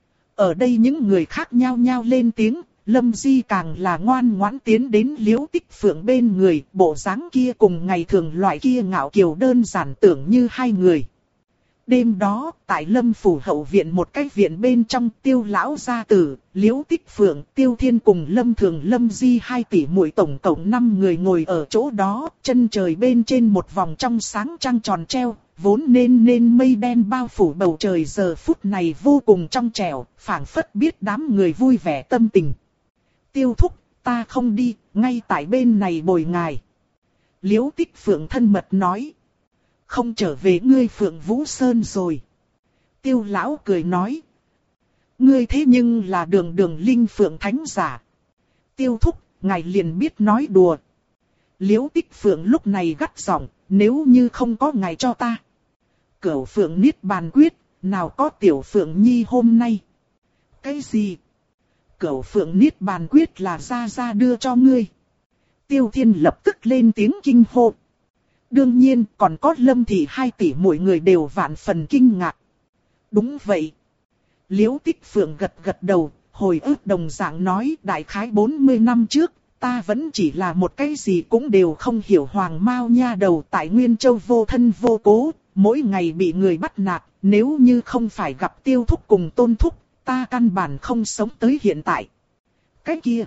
Ở đây những người khác nhao nhao lên tiếng, Lâm Di càng là ngoan ngoãn tiến đến Liễu Tích Phượng bên người, bộ dáng kia cùng ngày thường loại kia ngạo kiều đơn giản tưởng như hai người. Đêm đó, tại Lâm Phủ hậu viện một cái viện bên trong, Tiêu lão gia tử, Liễu Tích Phượng, Tiêu Thiên cùng Lâm Thường Lâm Di hai tỷ muội tổng cộng năm người ngồi ở chỗ đó, chân trời bên trên một vòng trong sáng trăng tròn treo, vốn nên nên mây đen bao phủ bầu trời giờ phút này vô cùng trong trẻo, phảng phất biết đám người vui vẻ tâm tình. Tiêu thúc, ta không đi, ngay tại bên này bồi ngài. Liễu Tích Phượng thân mật nói. Không trở về ngươi Phượng Vũ Sơn rồi. Tiêu lão cười nói. Ngươi thế nhưng là đường đường Linh Phượng thánh giả. Tiêu thúc, ngài liền biết nói đùa. Liễu Tích Phượng lúc này gắt giọng, nếu như không có ngài cho ta. Cửu Phượng Niết Bàn Quyết, nào có Tiểu Phượng Nhi hôm nay. Cái gì? Cửu Phượng Niết Bàn Quyết là gia gia đưa cho ngươi. Tiêu Thiên lập tức lên tiếng kinh hô. Đương nhiên còn có Lâm Thị hai tỷ mỗi người đều vạn phần kinh ngạc. Đúng vậy. Liễu Tích Phượng gật gật đầu, hồi ức đồng dạng nói đại khái bốn mươi năm trước, ta vẫn chỉ là một cái gì cũng đều không hiểu hoàng mao nha đầu tại Nguyên Châu vô thân vô cố, mỗi ngày bị người bắt nạt, nếu như không phải gặp Tiêu thúc cùng Tôn thúc, ta căn bản không sống tới hiện tại. Cái kia,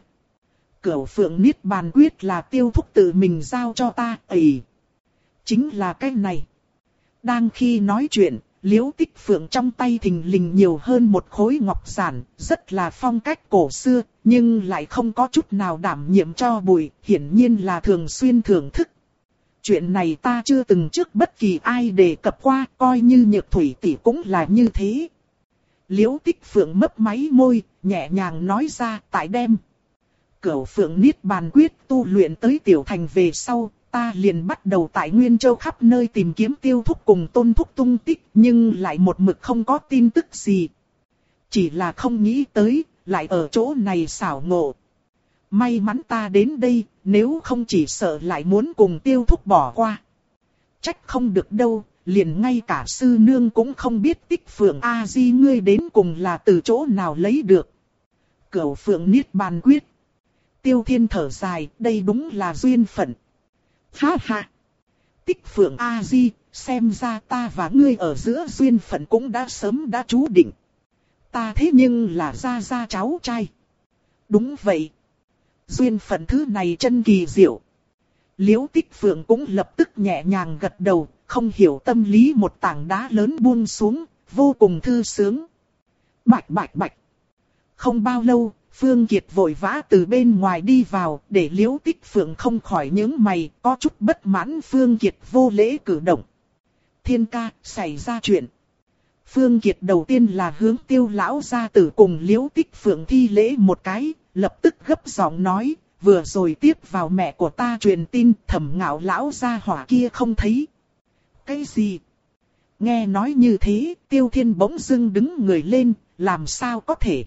Cửu Phượng Niết Bàn Quyết là Tiêu thúc tự mình giao cho ta, ầy. Chính là cái này. Đang khi nói chuyện, Liễu Tích Phượng trong tay thình lình nhiều hơn một khối ngọc giản, rất là phong cách cổ xưa, nhưng lại không có chút nào đảm nhiệm cho bụi, hiển nhiên là thường xuyên thưởng thức. Chuyện này ta chưa từng trước bất kỳ ai đề cập qua, coi như Nhược Thủy tỷ cũng là như thế. Liễu Tích Phượng mấp máy môi, nhẹ nhàng nói ra, tại đem Cửu Phượng Niết Bàn Quyết tu luyện tới tiểu thành về sau, ta liền bắt đầu tại Nguyên Châu khắp nơi tìm kiếm Tiêu thúc cùng Tôn thúc tung tích, nhưng lại một mực không có tin tức gì. Chỉ là không nghĩ tới, lại ở chỗ này xảo ngộ. May mắn ta đến đây, nếu không chỉ sợ lại muốn cùng Tiêu thúc bỏ qua. Trách không được đâu, liền ngay cả sư nương cũng không biết Tích Phượng A Di ngươi đến cùng là từ chỗ nào lấy được. Cửu Phượng Niết Bàn Quyết. Tiêu Thiên thở dài, đây đúng là duyên phận. Ha ha! Tích Phượng A Di, xem ra ta và ngươi ở giữa duyên phận cũng đã sớm đã chú định. Ta thế nhưng là gia gia cháu trai. Đúng vậy. Duyên phận thứ này chân kỳ diệu. Liễu Tích Phượng cũng lập tức nhẹ nhàng gật đầu, không hiểu tâm lý một tảng đá lớn buông xuống, vô cùng thư sướng. Bạch bạch bạch. Không bao lâu, Phương Kiệt vội vã từ bên ngoài đi vào, để Liễu Tích Phượng không khỏi nhướng mày, có chút bất mãn Phương Kiệt vô lễ cử động. Thiên ca, xảy ra chuyện. Phương Kiệt đầu tiên là hướng Tiêu lão gia tử cùng Liễu Tích Phượng thi lễ một cái, lập tức gấp giọng nói, vừa rồi tiếp vào mẹ của ta truyền tin, Thẩm Ngạo lão gia hỏa kia không thấy. Cái gì? Nghe nói như thế, Tiêu Thiên bỗng dưng đứng người lên, làm sao có thể?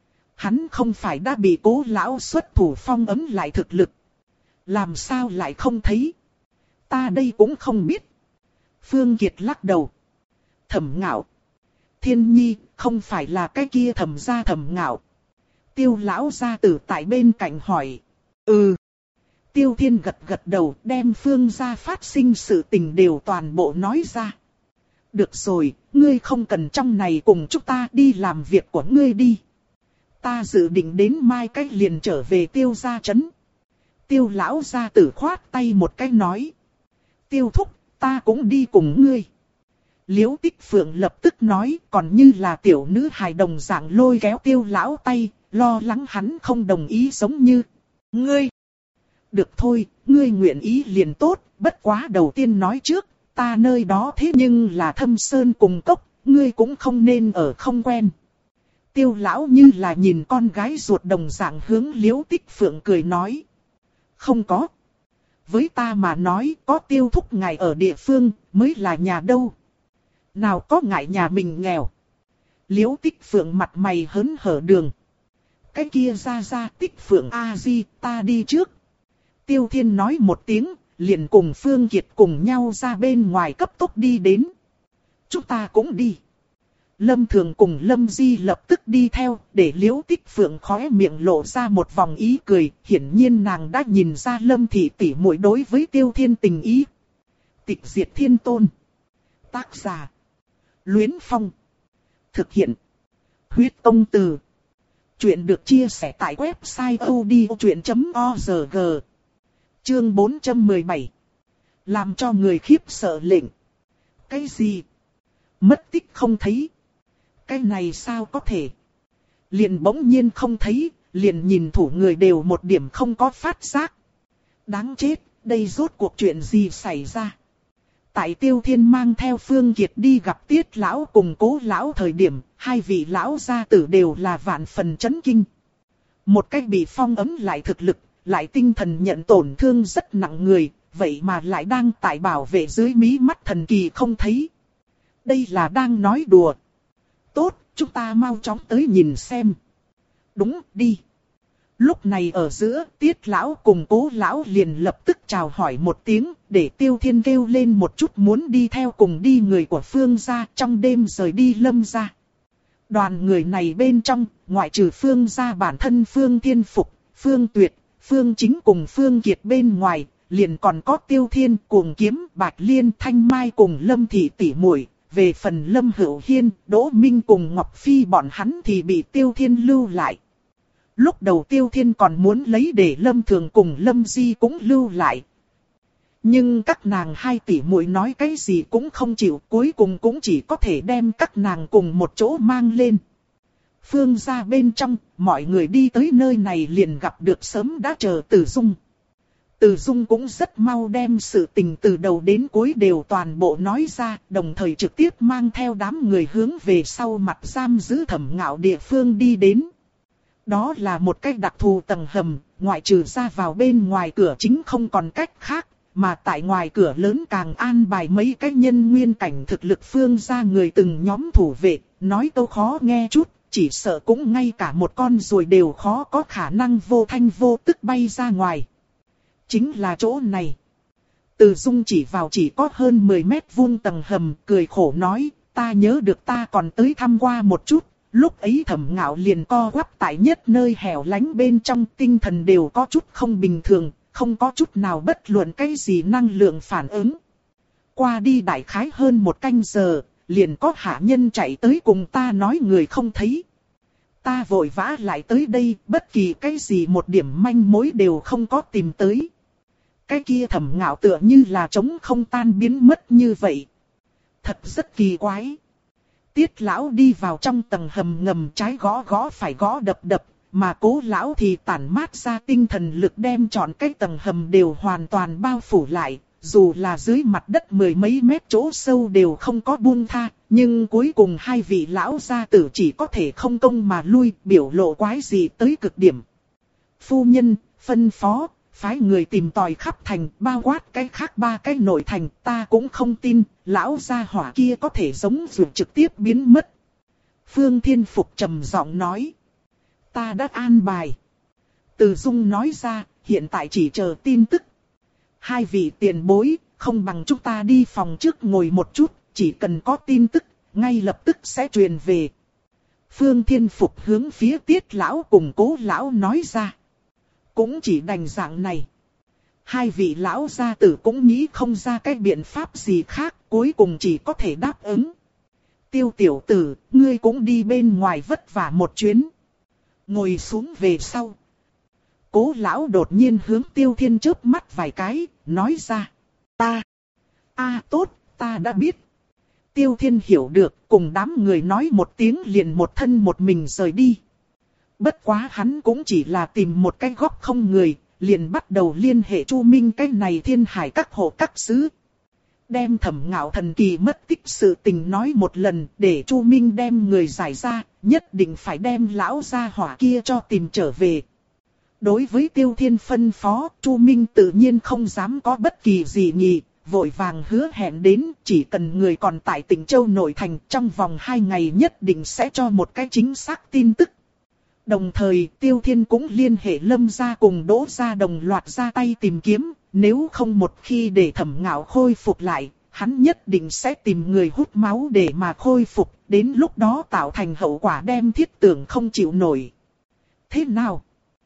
Hắn không phải đã bị Cố lão xuất thủ phong ấm lại thực lực. Làm sao lại không thấy? Ta đây cũng không biết. Phương Kiệt lắc đầu. Thẩm Ngạo. Thiên Nhi, không phải là cái kia Thẩm gia Thẩm Ngạo. Tiêu lão gia tử tại bên cạnh hỏi. Ừ. Tiêu Thiên gật gật đầu, đem Phương gia phát sinh sự tình đều toàn bộ nói ra. Được rồi, ngươi không cần trong này cùng chúng ta đi làm việc của ngươi đi. Ta dự định đến mai cách liền trở về Tiêu gia trấn. Tiêu lão gia tử khoát tay một cái nói. Tiêu thúc, ta cũng đi cùng ngươi. Liễu Tích Phượng lập tức nói, còn như là tiểu nữ hài đồng dạng lôi kéo Tiêu lão tay, lo lắng hắn không đồng ý giống như. Ngươi! Được thôi, ngươi nguyện ý liền tốt, bất quá đầu tiên nói trước, ta nơi đó thế nhưng là thâm sơn cùng cốc, ngươi cũng không nên ở không quen. Tiêu lão như là nhìn con gái ruột đồng dạng hướng Liễu Tích Phượng cười nói. Không có. Với ta mà nói có Tiêu thúc ngài ở địa phương mới là nhà đâu. Nào có ngại nhà mình nghèo. Liễu Tích Phượng mặt mày hớn hở đường. Cái kia ra ra Tích Phượng A-di ta đi trước. Tiêu Thiên nói một tiếng, liền cùng Phương Kiệt cùng nhau ra bên ngoài cấp tốc đi đến. Chúng ta cũng đi. Lâm Thường cùng Lâm Di lập tức đi theo, để Liễu Tích Phượng khóe miệng lộ ra một vòng ý cười, hiển nhiên nàng đã nhìn ra Lâm thị tỷ muội đối với Tiêu Thiên tình ý. Tịch diệt thiên tôn. Tác giả. Luyến Phong. Thực hiện. Huyết Tông Từ. Chuyện được chia sẻ tại website odchuyện chấm org. Chương bốn trăm mười bảy. Làm cho người khiếp sợ lệnh. Cái gì? Mất tích không thấy. Cái này sao có thể? Liền bỗng nhiên không thấy, liền nhìn thủ người đều một điểm không có phát giác. Đáng chết, đây rốt cuộc chuyện gì xảy ra? Tại Tiêu Thiên mang theo Phương Kiệt đi gặp Tiết lão cùng Cố lão thời điểm, hai vị lão gia tử đều là vạn phần chấn kinh. Một cách bị phong ấm lại thực lực, lại tinh thần nhận tổn thương rất nặng người, vậy mà lại đang tại bảo vệ dưới mí mắt thần kỳ không thấy. Đây là đang nói đùa. Tốt, chúng ta mau chóng tới nhìn xem. Đúng, đi. Lúc này ở giữa, Tiết lão cùng Cố lão liền lập tức chào hỏi một tiếng, để Tiêu Thiên kêu lên một chút muốn đi theo cùng đi người của Phương gia trong đêm rời đi Lâm gia. Đoàn người này bên trong, ngoại trừ Phương gia bản thân Phương Thiên Phục, Phương Tuyệt, Phương Chính cùng Phương Kiệt bên ngoài, liền còn có Tiêu Thiên, Cuồng Kiếm, Bạch Liên, Thanh Mai cùng Lâm thị tỷ muội. Về phần Lâm Hữu Hiên, Đỗ Minh cùng Ngọc Phi bọn hắn thì bị Tiêu Thiên lưu lại. Lúc đầu Tiêu Thiên còn muốn lấy để Lâm Thường cùng Lâm Di cũng lưu lại. Nhưng các nàng hai tỷ muội nói cái gì cũng không chịu, cuối cùng cũng chỉ có thể đem các nàng cùng một chỗ mang lên. Phương gia bên trong, mọi người đi tới nơi này liền gặp được sớm đã chờ Từ Dung. Từ Dung cũng rất mau đem sự tình từ đầu đến cuối đều toàn bộ nói ra, đồng thời trực tiếp mang theo đám người hướng về sau mặt giam giữ Thẩm Ngạo địa phương đi đến. Đó là một cách đặc thù tầng hầm, ngoại trừ ra vào bên ngoài cửa chính không còn cách khác, mà tại ngoài cửa lớn càng an bài mấy cái nhân nguyên cảnh thực lực Phương gia người từng nhóm thủ vệ, nói câu khó nghe chút, chỉ sợ cũng ngay cả một con ruồi đều khó có khả năng vô thanh vô tức bay ra ngoài. Chính là chỗ này. Từ Dung chỉ vào chỉ có hơn mười mét vuông tầng hầm, cười khổ nói, ta nhớ được ta còn tới thăm qua một chút, lúc ấy Thẩm Ngạo liền co quắp tại nhất nơi hẻo lánh bên trong, tinh thần đều có chút không bình thường, không có chút nào bất luận cái gì năng lượng phản ứng. Qua đi đại khái hơn một canh giờ, liền có hạ nhân chạy tới cùng ta nói người không thấy. ta vội vã lại tới đây, bất kỳ cái gì một điểm manh mối đều không có tìm tới. Cái kia Thẩm Ngạo tựa như là trống không tan biến mất như vậy. Thật rất kỳ quái. Tiết lão đi vào trong tầng hầm ngầm, trái gõ gõ phải gõ đập đập, mà Cố lão thì tản mát ra tinh thần lực đem trọn cái tầng hầm đều hoàn toàn bao phủ lại. Dù là dưới mặt đất mười mấy mét chỗ sâu đều không có buông tha, nhưng cuối cùng hai vị lão gia tử chỉ có thể không công mà lui, biểu lộ quái gì tới cực điểm. Phu nhân, phân phó, phái người tìm tòi khắp thành, bao quát cái khác ba cái nội thành, ta cũng không tin, lão gia hỏa kia có thể giống ruột trực tiếp biến mất. Phương Thiên Phục trầm giọng nói, ta đã an bài. Từ Dung nói ra, hiện tại chỉ chờ tin tức. Hai vị tiền bối, không bằng chúng ta đi phòng trước ngồi một chút, chỉ cần có tin tức, ngay lập tức sẽ truyền về. Phương Thiên Phục hướng phía Tiết lão cùng Cố lão nói ra. Cũng chỉ đành dạng này. Hai vị lão gia tử cũng nghĩ không ra cái biện pháp gì khác, cuối cùng chỉ có thể đáp ứng. Tiêu tiểu tử, ngươi cũng đi bên ngoài vất vả một chuyến. Ngồi xuống về sau. Cố lão đột nhiên hướng Tiêu Thiên chớp mắt vài cái, nói ra. Ta. a à, tốt, ta đã biết. Tiêu Thiên hiểu được, cùng đám người nói một tiếng liền một thân một mình rời đi. Bất quá hắn cũng chỉ là tìm một cái góc không người, liền bắt đầu liên hệ Chu Minh cái này Thiên Hải các hộ các sứ. Đem Thẩm Ngạo thần kỳ mất tích sự tình nói một lần, để Chu Minh đem người giải ra, nhất định phải đem lão gia hỏa kia cho tìm trở về. Đối với Tiêu Thiên phân phó, Chu Minh tự nhiên không dám có bất kỳ gì nhỉ, vội vàng hứa hẹn đến, chỉ cần người còn tại tỉnh Châu Nội Thành, trong vòng hai ngày nhất định sẽ cho một cái chính xác tin tức. Đồng thời, Tiêu Thiên cũng liên hệ Lâm gia cùng Đỗ gia đồng loạt ra tay tìm kiếm, nếu không một khi để Thẩm Ngạo khôi phục lại, hắn nhất định sẽ tìm người hút máu để mà khôi phục, đến lúc đó tạo thành hậu quả đem Thiết Tưởng không chịu nổi. Thế nào?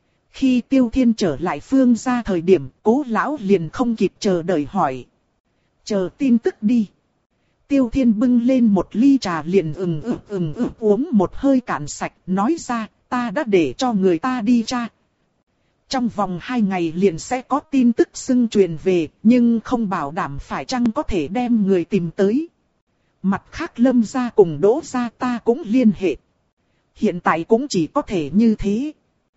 Khi Tiêu Thiên trở lại Phương gia thời điểm, Cố lão liền không kịp chờ đợi hỏi. Chờ tin tức đi. Tiêu Thiên bưng lên một ly trà liền ừng ực ừng ực uống một hơi cạn sạch, nói ra, ta đã để cho người ta đi tra. Trong vòng hai ngày liền sẽ có tin tức xưng truyền về, nhưng không bảo đảm phải chăng có thể đem người tìm tới. Mặt khác Lâm gia cùng Đỗ gia ta cũng liên hệ. Hiện tại cũng chỉ có thể như thế.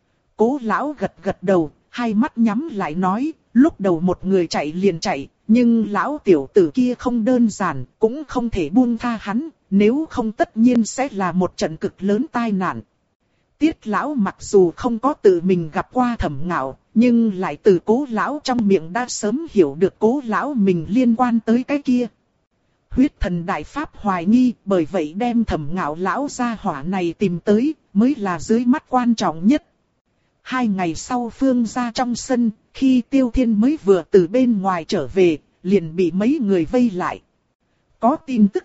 Cố lão gật gật đầu, hai mắt nhắm lại nói, lúc đầu một người chạy liền chạy, nhưng lão tiểu tử kia không đơn giản, cũng không thể buông tha hắn, nếu không tất nhiên sẽ là một trận cực lớn tai nạn. Tiết lão mặc dù không có tự mình gặp qua Thẩm Ngạo, nhưng lại từ Cố lão trong miệng đã sớm hiểu được Cố lão mình liên quan tới cái kia. Huyết thần đại pháp hoài nghi, bởi vậy đem Thẩm Ngạo lão gia hỏa này tìm tới, mới là dưới mắt quan trọng nhất. Hai ngày sau Phương gia trong sân, khi Tiêu Thiên mới vừa từ bên ngoài trở về, liền bị mấy người vây lại. Có tin tức.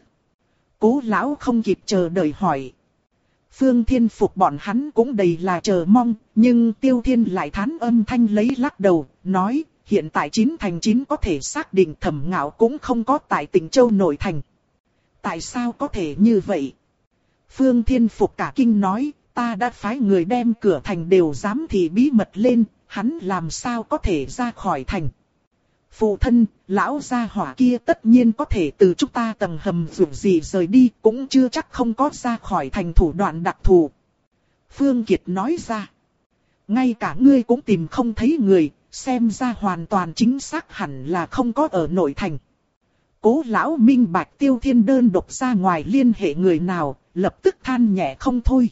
Cố lão không kịp chờ đợi hỏi. Phương Thiên Phục bọn hắn cũng đầy là chờ mong, nhưng Tiêu Thiên lại thán âm thanh lấy lắc đầu, nói, hiện tại chín thành chín có thể xác định Thẩm Ngạo cũng không có tại tỉnh Châu Nội Thành. Tại sao có thể như vậy? Phương Thiên Phục cả kinh nói, ta đã phái người đem cửa thành đều giám thị bí mật lên, hắn làm sao có thể ra khỏi thành. Phụ thân, lão gia hỏa kia tất nhiên có thể từ chúng ta tầng hầm dù gì rời đi, cũng chưa chắc không có ra khỏi thành thủ đoạn đặc thù. Phương Kiệt nói ra, ngay cả ngươi cũng tìm không thấy người, xem ra hoàn toàn chính xác hẳn là không có ở nội thành. Cố lão minh bạch Tiêu Thiên đơn độc ra ngoài liên hệ người nào, lập tức than nhẹ không thôi.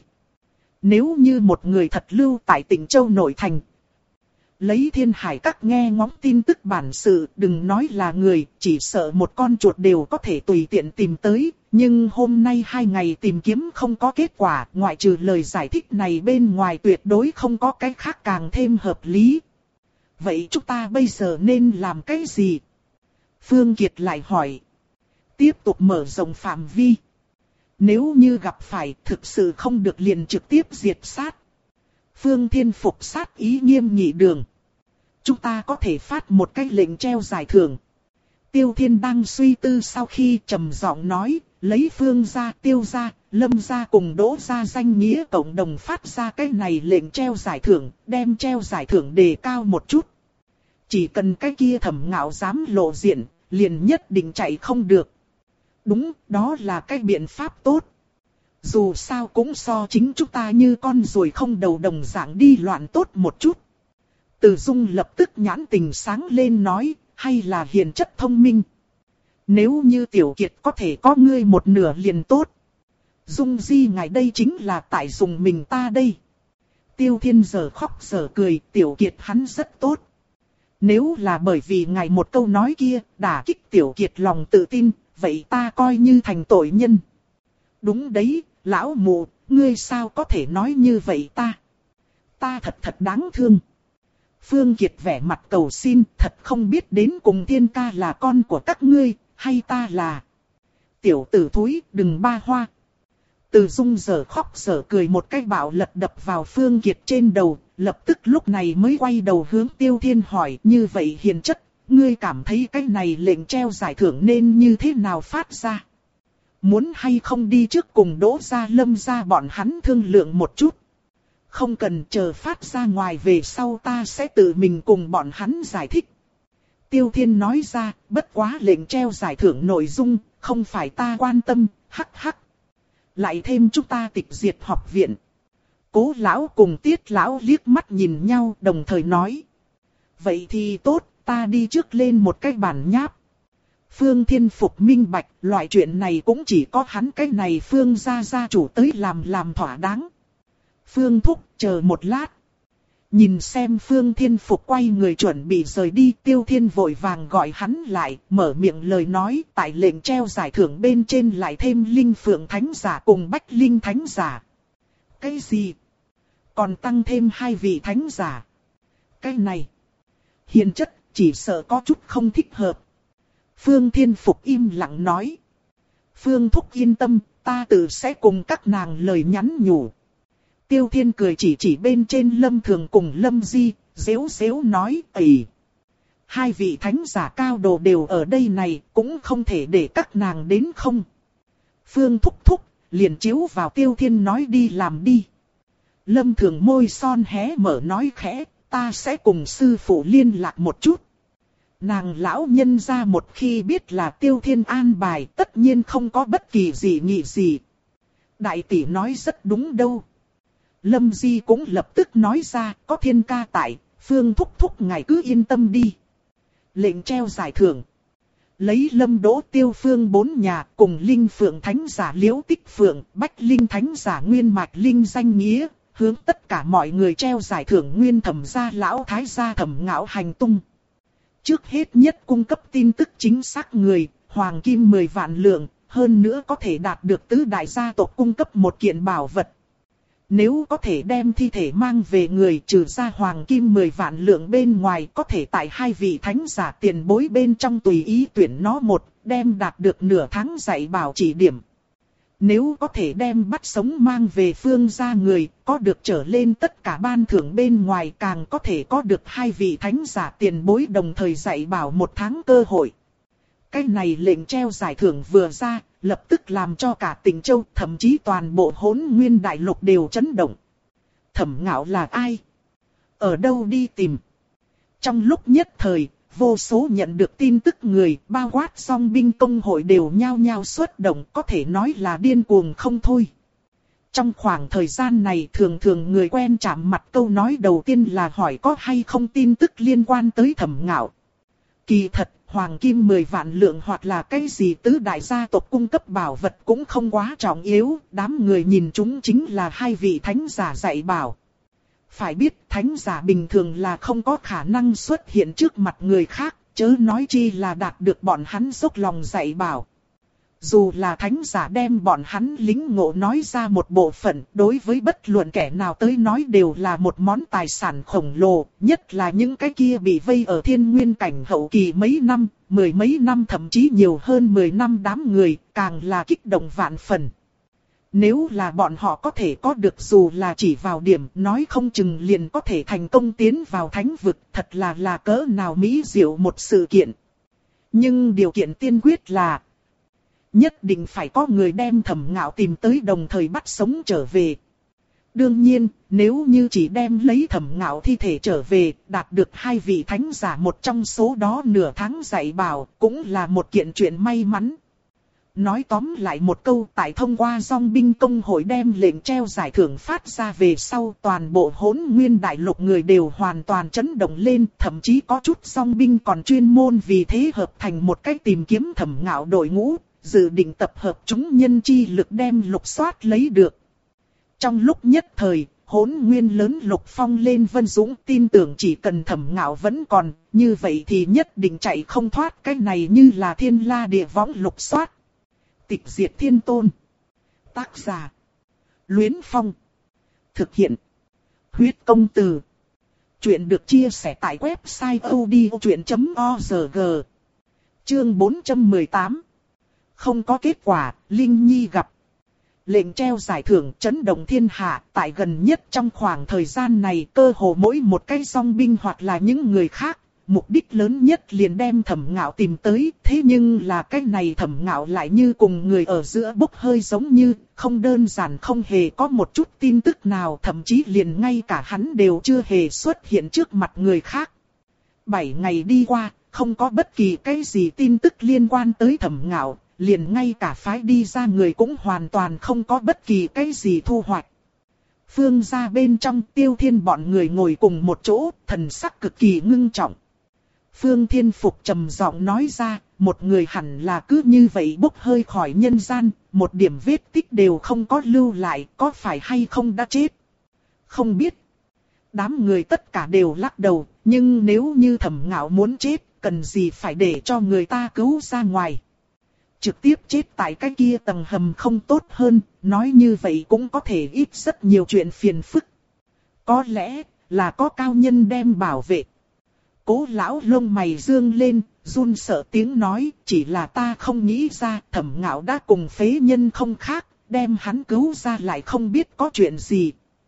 Nếu như một người thật lưu tại tỉnh Châu Nội Thành, lấy Thiên Hải các nghe ngóng tin tức bản sự, đừng nói là người, chỉ sợ một con chuột đều có thể tùy tiện tìm tới. Nhưng hôm nay hai ngày tìm kiếm không có kết quả, ngoại trừ lời giải thích này bên ngoài tuyệt đối không có cái khác càng thêm hợp lý. Vậy chúng ta bây giờ nên làm cái gì? Phương Kiệt lại hỏi. Tiếp tục mở rộng phạm vi. Nếu như gặp phải thực sự không được liền trực tiếp diệt sát. Phương Thiên Phục sát ý nghiêm nghị đường. Chúng ta có thể phát một cái lệnh treo giải thưởng. Tiêu Thiên đang suy tư sau khi trầm giọng nói, lấy Phương gia, Tiêu gia, Lâm gia cùng Đỗ gia danh nghĩa cộng đồng phát ra cái này lệnh treo giải thưởng, đem treo giải thưởng đề cao một chút. Chỉ cần cái kia Thẩm Ngạo dám lộ diện, liền nhất định chạy không được. Đúng, đó là cái biện pháp tốt. Dù sao cũng so chính chúng ta như con ruồi không đầu đồng dạng đi loạn tốt một chút. Từ Dung lập tức nhãn tình sáng lên nói, hay là hiền chất thông minh. Nếu như Tiểu Kiệt có thể có ngươi một nửa liền tốt. Dung Di ngài đây chính là tại dùng mình ta đây. Tiêu Thiên giờ khóc giờ cười, Tiểu Kiệt hắn rất tốt. Nếu là bởi vì ngài một câu nói kia, đả kích Tiểu Kiệt lòng tự tin, vậy ta coi như thành tội nhân. Đúng đấy, lão mụ, ngươi sao có thể nói như vậy ta? Ta thật thật đáng thương. Phương Kiệt vẻ mặt cầu xin, thật không biết đến cùng Thiên ca là con của các ngươi, hay ta là... Tiểu tử thúi, đừng ba hoa. Từ Dung giờ khóc giờ cười một cái bạo lật đập vào Phương Kiệt trên đầu, lập tức lúc này mới quay đầu hướng Tiêu Thiên hỏi, như vậy hiền chất, ngươi cảm thấy cái này lệnh treo giải thưởng nên như thế nào phát ra? Muốn hay không đi trước cùng Đỗ gia, Lâm gia bọn hắn thương lượng một chút? Không cần chờ phát ra ngoài về sau ta sẽ tự mình cùng bọn hắn giải thích. Tiêu Thiên nói ra, bất quá lệnh treo giải thưởng nội dung, không phải ta quan tâm, hắc hắc. Lại thêm chúng ta tịch diệt học viện. Cố lão cùng Tiết lão liếc mắt nhìn nhau đồng thời nói. Vậy thì tốt, ta đi trước lên một cái bản nháp. Phương Thiên Phục minh bạch, loại chuyện này cũng chỉ có hắn cái này Phương gia gia chủ tới làm làm thỏa đáng. Phương thúc, chờ một lát. Nhìn xem Phương Thiên Phục quay người chuẩn bị rời đi, Tiêu Thiên vội vàng gọi hắn lại, mở miệng lời nói, tại lệnh treo giải thưởng bên trên lại thêm Linh Phượng Thánh Giả cùng Bách Linh Thánh Giả. Cái gì? Còn tăng thêm hai vị Thánh Giả. Cái này, hiền chất, chỉ sợ có chút không thích hợp. Phương Thiên Phục im lặng nói. Phương thúc yên tâm, ta tự sẽ cùng các nàng lời nhắn nhủ. Tiêu Thiên cười chỉ chỉ bên trên Lâm Thường cùng Lâm Di, dễu dễu nói, ầy. Hai vị thánh giả cao đồ đều ở đây này, cũng không thể để các nàng đến không. Phương thúc thúc, liền chiếu vào Tiêu Thiên nói đi làm đi. Lâm Thường môi son hé mở nói khẽ, ta sẽ cùng sư phụ liên lạc một chút. Nàng lão nhân ra một khi biết là Tiêu Thiên an bài, tất nhiên không có bất kỳ gì nghị gì. Đại tỷ nói rất đúng đâu. Lâm Di cũng lập tức nói ra, có Thiên ca tại, Phương thúc thúc ngài cứ yên tâm đi. Lệnh treo giải thưởng. Lấy Lâm Đỗ Tiêu Phương bốn nhà cùng Linh Phượng Thánh Giả Liễu Tích Phượng, Bách Linh Thánh Giả Nguyên Mạch Linh danh nghĩa, hướng tất cả mọi người treo giải thưởng Nguyên Thẩm gia lão thái gia Thẩm Ngạo hành tung. Trước hết nhất cung cấp tin tức chính xác người, hoàng kim mười vạn lượng, hơn nữa có thể đạt được tứ đại gia tộc cung cấp một kiện bảo vật. Nếu có thể đem thi thể mang về người trừ ra hoàng kim mười vạn lượng bên ngoài, có thể tại hai vị thánh giả tiền bối bên trong tùy ý tuyển nó một, đem đạt được nửa tháng dạy bảo chỉ điểm. Nếu có thể đem bắt sống mang về Phương gia người, có được trở lên tất cả ban thưởng bên ngoài, càng có thể có được hai vị thánh giả tiền bối đồng thời dạy bảo một tháng cơ hội. Cái này lệnh treo giải thưởng vừa ra, lập tức làm cho cả Tịnh Châu, thậm chí toàn bộ Hỗn Nguyên Đại Lục đều chấn động. Thẩm Ngạo là ai? Ở đâu đi tìm? Trong lúc nhất thời, vô số nhận được tin tức người, bao quát song binh công hội đều nhao nhao xuất động, có thể nói là điên cuồng không thôi. Trong khoảng thời gian này thường thường người quen chạm mặt câu nói đầu tiên là hỏi có hay không tin tức liên quan tới Thẩm Ngạo. Kỳ thật, hoàng kim mười vạn lượng hoặc là cái gì tứ đại gia tộc cung cấp bảo vật cũng không quá trọng yếu, đám người nhìn chúng chính là hai vị thánh giả dạy bảo. Phải biết thánh giả bình thường là không có khả năng xuất hiện trước mặt người khác, chớ nói chi là đạt được bọn hắn dốc lòng dạy bảo. Dù là thánh giả đem bọn hắn lính ngộ nói ra một bộ phận, đối với bất luận kẻ nào tới nói đều là một món tài sản khổng lồ, nhất là những cái kia bị vây ở thiên nguyên cảnh hậu kỳ mấy năm, mười mấy năm thậm chí nhiều hơn mười năm đám người, càng là kích động vạn phần. Nếu là bọn họ có thể có được dù là chỉ vào điểm, nói không chừng liền có thể thành công tiến vào thánh vực, thật là là cỡ nào mỹ diệu một sự kiện. Nhưng điều kiện tiên quyết là Nhất định phải có người đem Thẩm Ngạo tìm tới đồng thời bắt sống trở về. Đương nhiên, nếu như chỉ đem lấy Thẩm Ngạo thi thể trở về, đạt được hai vị thánh giả một trong số đó nửa tháng dạy bảo, cũng là một kiện chuyện may mắn. Nói tóm lại một câu, tại thông qua Dòng binh công hội đem lệnh treo giải thưởng phát ra về sau, toàn bộ Hỗn Nguyên đại lục người đều hoàn toàn chấn động lên, thậm chí có chút Dòng binh còn chuyên môn vì thế hợp thành một cách tìm kiếm Thẩm Ngạo đội ngũ, dự định tập hợp chúng nhân chi lực đem lục soát lấy được. Trong lúc nhất thời, Hỗn Nguyên lớn lục phong lên vân dũng, tin tưởng chỉ cần Thẩm Ngạo vẫn còn, như vậy thì nhất định chạy không thoát. Cái này như là thiên la địa võng lục soát. Tịch diệt thiên tôn. Tác giả: Luyến Phong. Thực hiện: Huyết công từ. Chuyện được chia sẻ tại website odchuyện chấm org. Chương bốn trăm mười tám. Không có kết quả, Linh Nhi gặp. Lệnh treo giải thưởng chấn động thiên hạ, tại gần nhất trong khoảng thời gian này cơ hồ mỗi một cái Dòng binh hoặc là những người khác, mục đích lớn nhất liền đem Thẩm Ngạo tìm tới. Thế nhưng là cái này Thẩm Ngạo lại như cùng người ở giữa bốc hơi giống như, không đơn giản không hề có một chút tin tức nào, thậm chí liền ngay cả hắn đều chưa hề xuất hiện trước mặt người khác. Bảy ngày đi qua, không có bất kỳ cái gì tin tức liên quan tới Thẩm Ngạo. Liền ngay cả phái đi ra người cũng hoàn toàn không có bất kỳ cái gì thu hoạch. Phương gia bên trong Tiêu Thiên bọn người ngồi cùng một chỗ, thần sắc cực kỳ ngưng trọng. Phương Thiên Phục trầm giọng nói ra, một người hẳn là cứ như vậy bốc hơi khỏi nhân gian, một điểm vết tích đều không có lưu lại, có phải hay không đã chết? Không biết. Đám người tất cả đều lắc đầu, nhưng nếu như Thẩm Ngạo muốn chết, cần gì phải để cho người ta cứu ra ngoài? Trực tiếp chết tại cái kia tầng hầm không tốt hơn, nói như vậy cũng có thể ít rất nhiều chuyện phiền phức. Có lẽ là có cao nhân đem bảo vệ. Cố lão lông mày dương lên, run sợ tiếng nói, chỉ là ta không nghĩ ra, Thẩm Ngạo đã cùng phế nhân không khác, đem hắn cứu ra lại không biết có chuyện gì.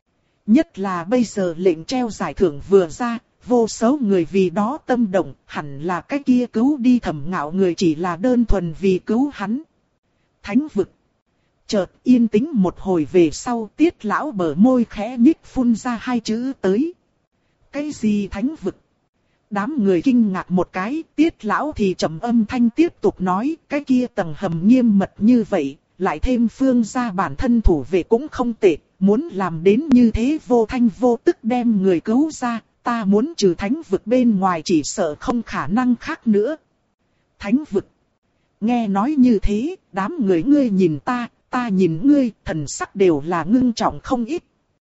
Nhất là bây giờ lệnh treo giải thưởng vừa ra, vô số người vì đó tâm động, hẳn là cái kia cứu đi Thẩm Ngạo người chỉ là đơn thuần vì cứu hắn. Thánh vực. Chợt yên tĩnh một hồi về sau, Tiết lão bờ môi khẽ nhích phun ra hai chữ tới. Cái gì thánh vực? Đám người kinh ngạc một cái, Tiết lão thì trầm âm thanh tiếp tục nói, cái kia tầng hầm nghiêm mật như vậy, lại thêm Phương gia bản thân thủ vệ cũng không tệ, muốn làm đến như thế vô thanh vô tức đem người cứu ra. Ta muốn trừ thánh vực bên ngoài chỉ sợ không khả năng khác nữa. Thánh vực. Nghe nói như thế, đám người ngươi nhìn ta, ta nhìn ngươi, thần sắc đều là ngưng trọng không ít.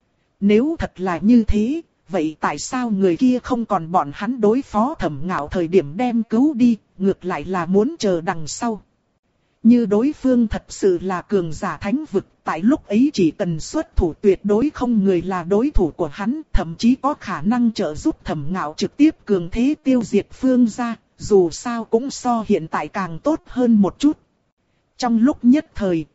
Nếu thật là như thế, vậy tại sao người kia không còn bọn hắn đối phó Thẩm Ngạo thời điểm đem cứu đi, ngược lại là muốn chờ đằng sau? Như đối phương thật sự là cường giả thánh vực, tại lúc ấy chỉ cần xuất thủ tuyệt đối không người là đối thủ của hắn, thậm chí có khả năng trợ giúp Thẩm Ngạo trực tiếp cường thế tiêu diệt Phương gia, dù sao cũng so hiện tại càng tốt hơn một chút. Trong lúc nhất thời,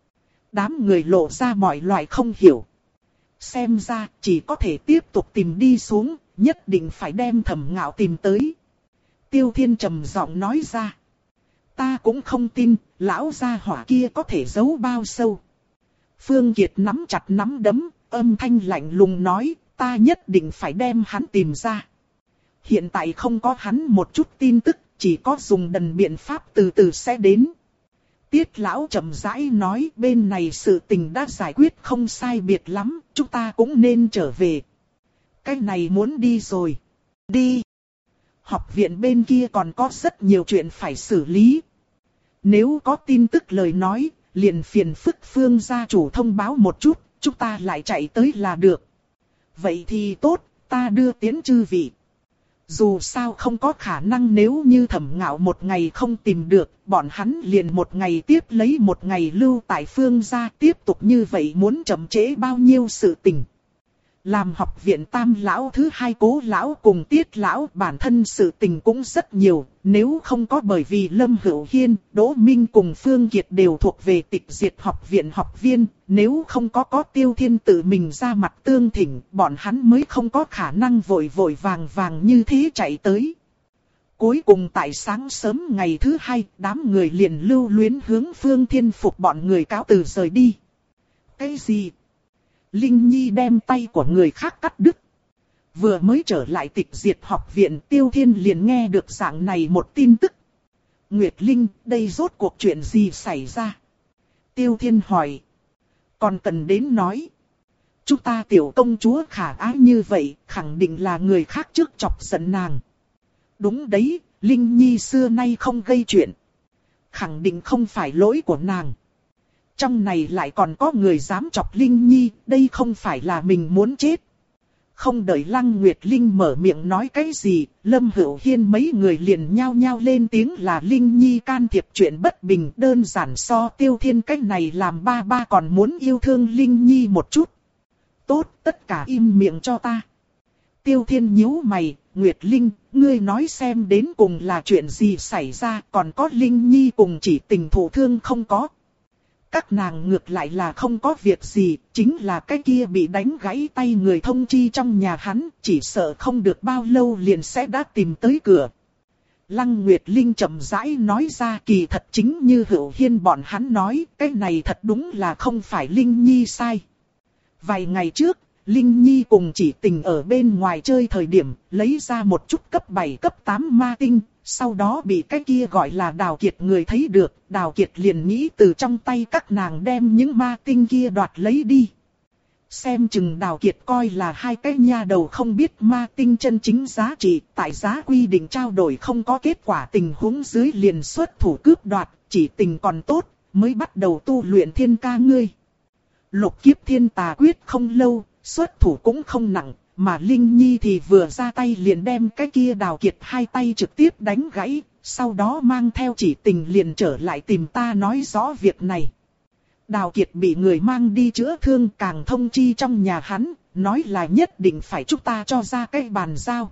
đám người lộ ra mọi loại không hiểu. Xem ra chỉ có thể tiếp tục tìm đi xuống, nhất định phải đem Thẩm Ngạo tìm tới. Tiêu Thiên trầm giọng nói ra. Ta cũng không tin, lão gia hỏa kia có thể giấu bao sâu. Phương Kiệt nắm chặt nắm đấm, âm thanh lạnh lùng nói, ta nhất định phải đem hắn tìm ra. Hiện tại không có hắn một chút tin tức, chỉ có dùng đần biện pháp từ từ sẽ đến. Tiết lão chậm rãi nói, bên này sự tình đã giải quyết không sai biệt lắm, chúng ta cũng nên trở về. Cái này muốn đi rồi. Đi. Học viện bên kia còn có rất nhiều chuyện phải xử lý. Nếu có tin tức lời nói, liền phiền phức Phương gia chủ thông báo một chút, chúng ta lại chạy tới là được. Vậy thì tốt, ta đưa tiến chư vị. Dù sao không có khả năng nếu như Thẩm Ngạo một ngày không tìm được, bọn hắn liền một ngày tiếp lấy một ngày lưu tại Phương gia, tiếp tục như vậy muốn chậm trễ bao nhiêu sự tình. Làm học viện tam lão thứ hai Cố lão cùng Tiết lão bản thân sự tình cũng rất nhiều, nếu không có bởi vì Lâm Hữu Hiên, Đỗ Minh cùng Phương Kiệt đều thuộc về tịch diệt học viện học viên, nếu không có có Tiêu Thiên tự mình ra mặt tương thỉnh, bọn hắn mới không có khả năng vội vội vàng vàng như thế chạy tới. Cuối cùng tại sáng sớm ngày thứ hai, đám người liền lưu luyến hướng Phương Thiên Phục bọn người cáo từ rời đi. Cái gì? Linh Nhi đem tay của người khác cắt đứt. Vừa mới trở lại Tịch Diệt học viện, Tiêu Thiên liền nghe được dạng này một tin tức. Nguyệt Linh, đây rốt cuộc chuyện gì xảy ra? Tiêu Thiên hỏi. Còn cần đến nói. Chúng ta tiểu công chúa khả ái như vậy, khẳng định là người khác trước chọc giận nàng. Đúng đấy, Linh Nhi xưa nay không gây chuyện. Khẳng định không phải lỗi của nàng. Trong này lại còn có người dám chọc Linh Nhi, đây không phải là mình muốn chết. Không đợi Lăng Nguyệt Linh mở miệng nói cái gì, Lâm Hữu Hiên mấy người liền nhao nhao lên tiếng là Linh Nhi can thiệp chuyện bất bình, đơn giản so Tiêu Thiên cách này làm ba ba còn muốn yêu thương Linh Nhi một chút. Tốt, tất cả im miệng cho ta. Tiêu Thiên nhíu mày, Nguyệt Linh, ngươi nói xem đến cùng là chuyện gì xảy ra, còn có Linh Nhi cùng chỉ tình thụ thương không có. Các nàng ngược lại là không có việc gì, chính là cái kia bị đánh gãy tay người thông chi trong nhà hắn, chỉ sợ không được bao lâu liền sẽ đã tìm tới cửa. Lăng Nguyệt Linh chậm rãi nói ra, kỳ thật chính như Hữu Hiên bọn hắn nói, cái này thật đúng là không phải Linh Nhi sai. Vài ngày trước, Linh Nhi cùng chỉ tình ở bên ngoài chơi thời điểm, lấy ra một chút cấp bảy cấp tám ma tinh, sau đó bị cái kia gọi là Đào Kiệt người thấy được, Đào Kiệt liền nghĩ từ trong tay các nàng đem những ma tinh kia đoạt lấy đi. Xem chừng Đào Kiệt coi là hai cái nha đầu không biết ma tinh chân chính giá trị, tại giá quy định trao đổi không có kết quả tình huống dưới liền xuất thủ cướp đoạt, chỉ tình còn tốt, mới bắt đầu tu luyện thiên ca ngươi. Lục kiếp thiên tà quyết không lâu, xuất thủ cũng không nặng, mà Linh Nhi thì vừa ra tay liền đem cái kia Đào Kiệt hai tay trực tiếp đánh gãy, sau đó mang theo chỉ tình liền trở lại tìm ta nói rõ việc này. Đào Kiệt bị người mang đi chữa thương, càng thông chi trong nhà hắn, nói là nhất định phải chúng ta cho ra cái bàn giao.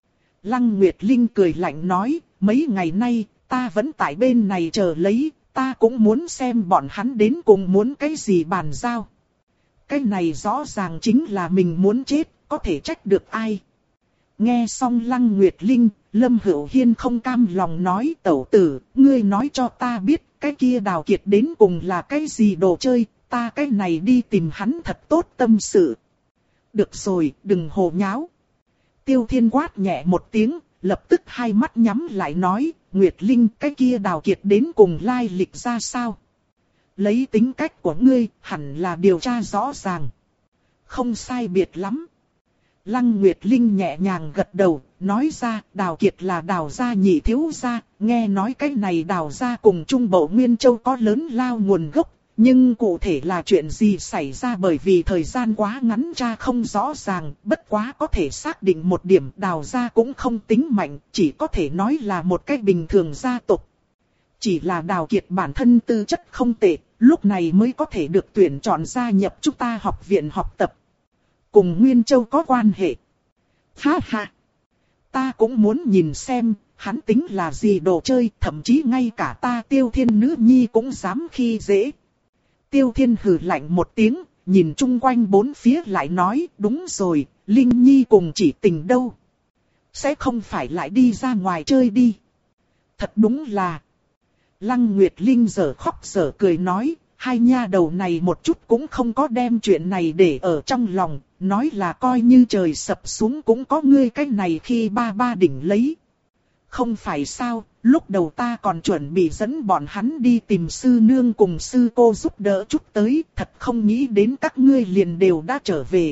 Lăng Nguyệt Linh cười lạnh nói, mấy ngày nay, ta vẫn tại bên này chờ lấy, ta cũng muốn xem bọn hắn đến cùng muốn cái gì bàn giao. Cái này rõ ràng chính là mình muốn chết, có thể trách được ai. Nghe xong Lăng Nguyệt Linh, Lâm Hữu Hiên không cam lòng nói, tẩu tử, ngươi nói cho ta biết, cái kia Đào Kiệt đến cùng là cái gì đồ chơi, ta cái này đi tìm hắn thật tốt tâm sự. Được rồi, đừng hồ nháo. Tiêu Thiên quát nhẹ một tiếng, lập tức hai mắt nhắm lại nói, Nguyệt Linh, cái kia Đào Kiệt đến cùng lai lịch ra sao? Lấy tính cách của ngươi, hẳn là điều tra rõ ràng. Không sai biệt lắm. Lăng Nguyệt Linh nhẹ nhàng gật đầu, nói ra, Đào Kiệt là Đào gia nhị thiếu gia, nghe nói cái này Đào gia cùng Trung Bộ Nguyên Châu có lớn lao nguồn gốc, nhưng cụ thể là chuyện gì xảy ra bởi vì thời gian quá ngắn tra không rõ ràng, bất quá có thể xác định một điểm, Đào gia cũng không tính mạnh, chỉ có thể nói là một cái bình thường gia tộc. Chỉ là Đào Kiệt bản thân tư chất không tệ, lúc này mới có thể được tuyển chọn gia nhập chúng ta học viện học tập. Cùng Nguyên Châu có quan hệ. Ha ha! Ta cũng muốn nhìn xem, hắn tính là gì đồ chơi, thậm chí ngay cả ta Tiêu Thiên nữ nhi cũng dám khi dễ. Tiêu Thiên hừ lạnh một tiếng, nhìn chung quanh bốn phía lại nói, đúng rồi, Linh Nhi cùng chỉ tình đâu. Sẽ không phải lại đi ra ngoài chơi đi. Thật đúng là... Lăng Nguyệt Linh giờ khóc giờ cười nói, hai nha đầu này một chút cũng không có đem chuyện này để ở trong lòng, nói là coi như trời sập xuống cũng có ngươi cái này khi ba ba đỉnh lấy. Không phải sao, lúc đầu ta còn chuẩn bị dẫn bọn hắn đi tìm sư nương cùng sư cô giúp đỡ chút tới, thật không nghĩ đến các ngươi liền đều đã trở về.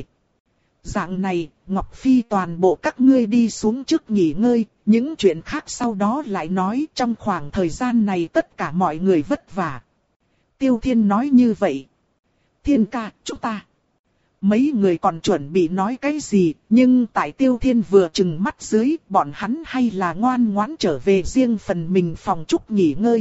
Dạng này, Ngọc Phi toàn bộ các ngươi đi xuống trước nghỉ ngơi, những chuyện khác sau đó lại nói, trong khoảng thời gian này tất cả mọi người vất vả. Tiêu Thiên nói như vậy. Thiên ca, chúng ta. Mấy người còn chuẩn bị nói cái gì, nhưng tại Tiêu Thiên vừa chừng mắt dưới, bọn hắn hay là ngoan ngoãn trở về riêng phần mình phòng trúc nghỉ ngơi.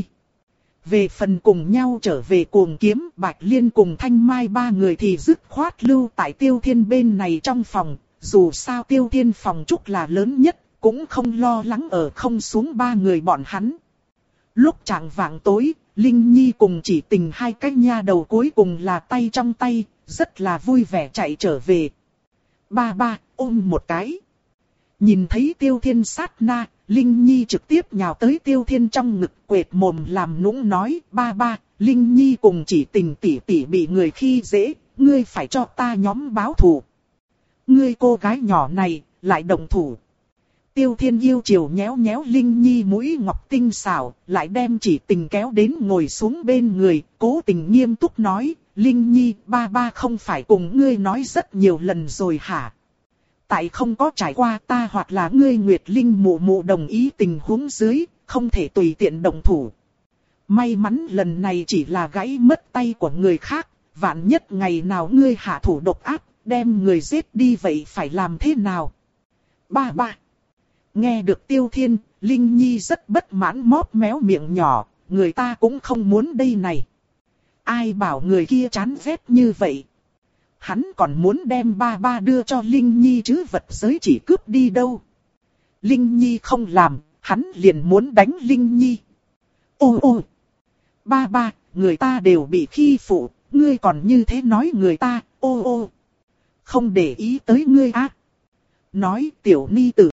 Về phần cùng nhau trở về Cuồng Kiếm, Bạch Liên cùng Thanh Mai ba người thì dứt khoát lưu tại Tiêu Thiên bên này trong phòng, dù sao Tiêu Thiên phòng trúc là lớn nhất, cũng không lo lắng ở không xuống ba người bọn hắn. Lúc chạng vạng tối, Linh Nhi cùng chỉ tình hai cái nha đầu cuối cùng là tay trong tay, rất là vui vẻ chạy trở về. Ba ba, ôm một cái. Nhìn thấy Tiêu Thiên sát na, Linh Nhi trực tiếp nhào tới Tiêu Thiên trong ngực, quệt mồm làm nũng nói, ba ba, Linh Nhi cùng Chỉ Tình tỷ tỷ bị người khi dễ, ngươi phải cho ta nhóm báo thù. Ngươi cô gái nhỏ này, lại động thủ. Tiêu Thiên yêu chiều nhéo nhéo Linh Nhi mũi ngọc tinh xảo, lại đem Chỉ Tình kéo đến ngồi xuống bên người, cố tình nghiêm túc nói, Linh Nhi, ba ba không phải cùng ngươi nói rất nhiều lần rồi hả? Tại không có trải qua ta hoặc là ngươi Nguyệt Linh mụ mụ đồng ý tình huống dưới, không thể tùy tiện động thủ. May mắn lần này chỉ là gãy mất tay của người khác, vạn nhất ngày nào ngươi hạ thủ độc ác, đem người giết đi vậy phải làm thế nào? Ba ba. Nghe được Tiêu Thiên, Linh Nhi rất bất mãn móp méo miệng nhỏ, người ta cũng không muốn đây này. Ai bảo người kia chán ghét như vậy? Hắn còn muốn đem ba ba đưa cho Linh Nhi chứ vật giới chỉ cướp đi đâu. Linh Nhi không làm, hắn liền muốn đánh Linh Nhi. Ô ô! Ba ba, người ta đều bị khi phụ, ngươi còn như thế nói người ta, ô ô! Không để ý tới ngươi á. Nói tiểu ni tử.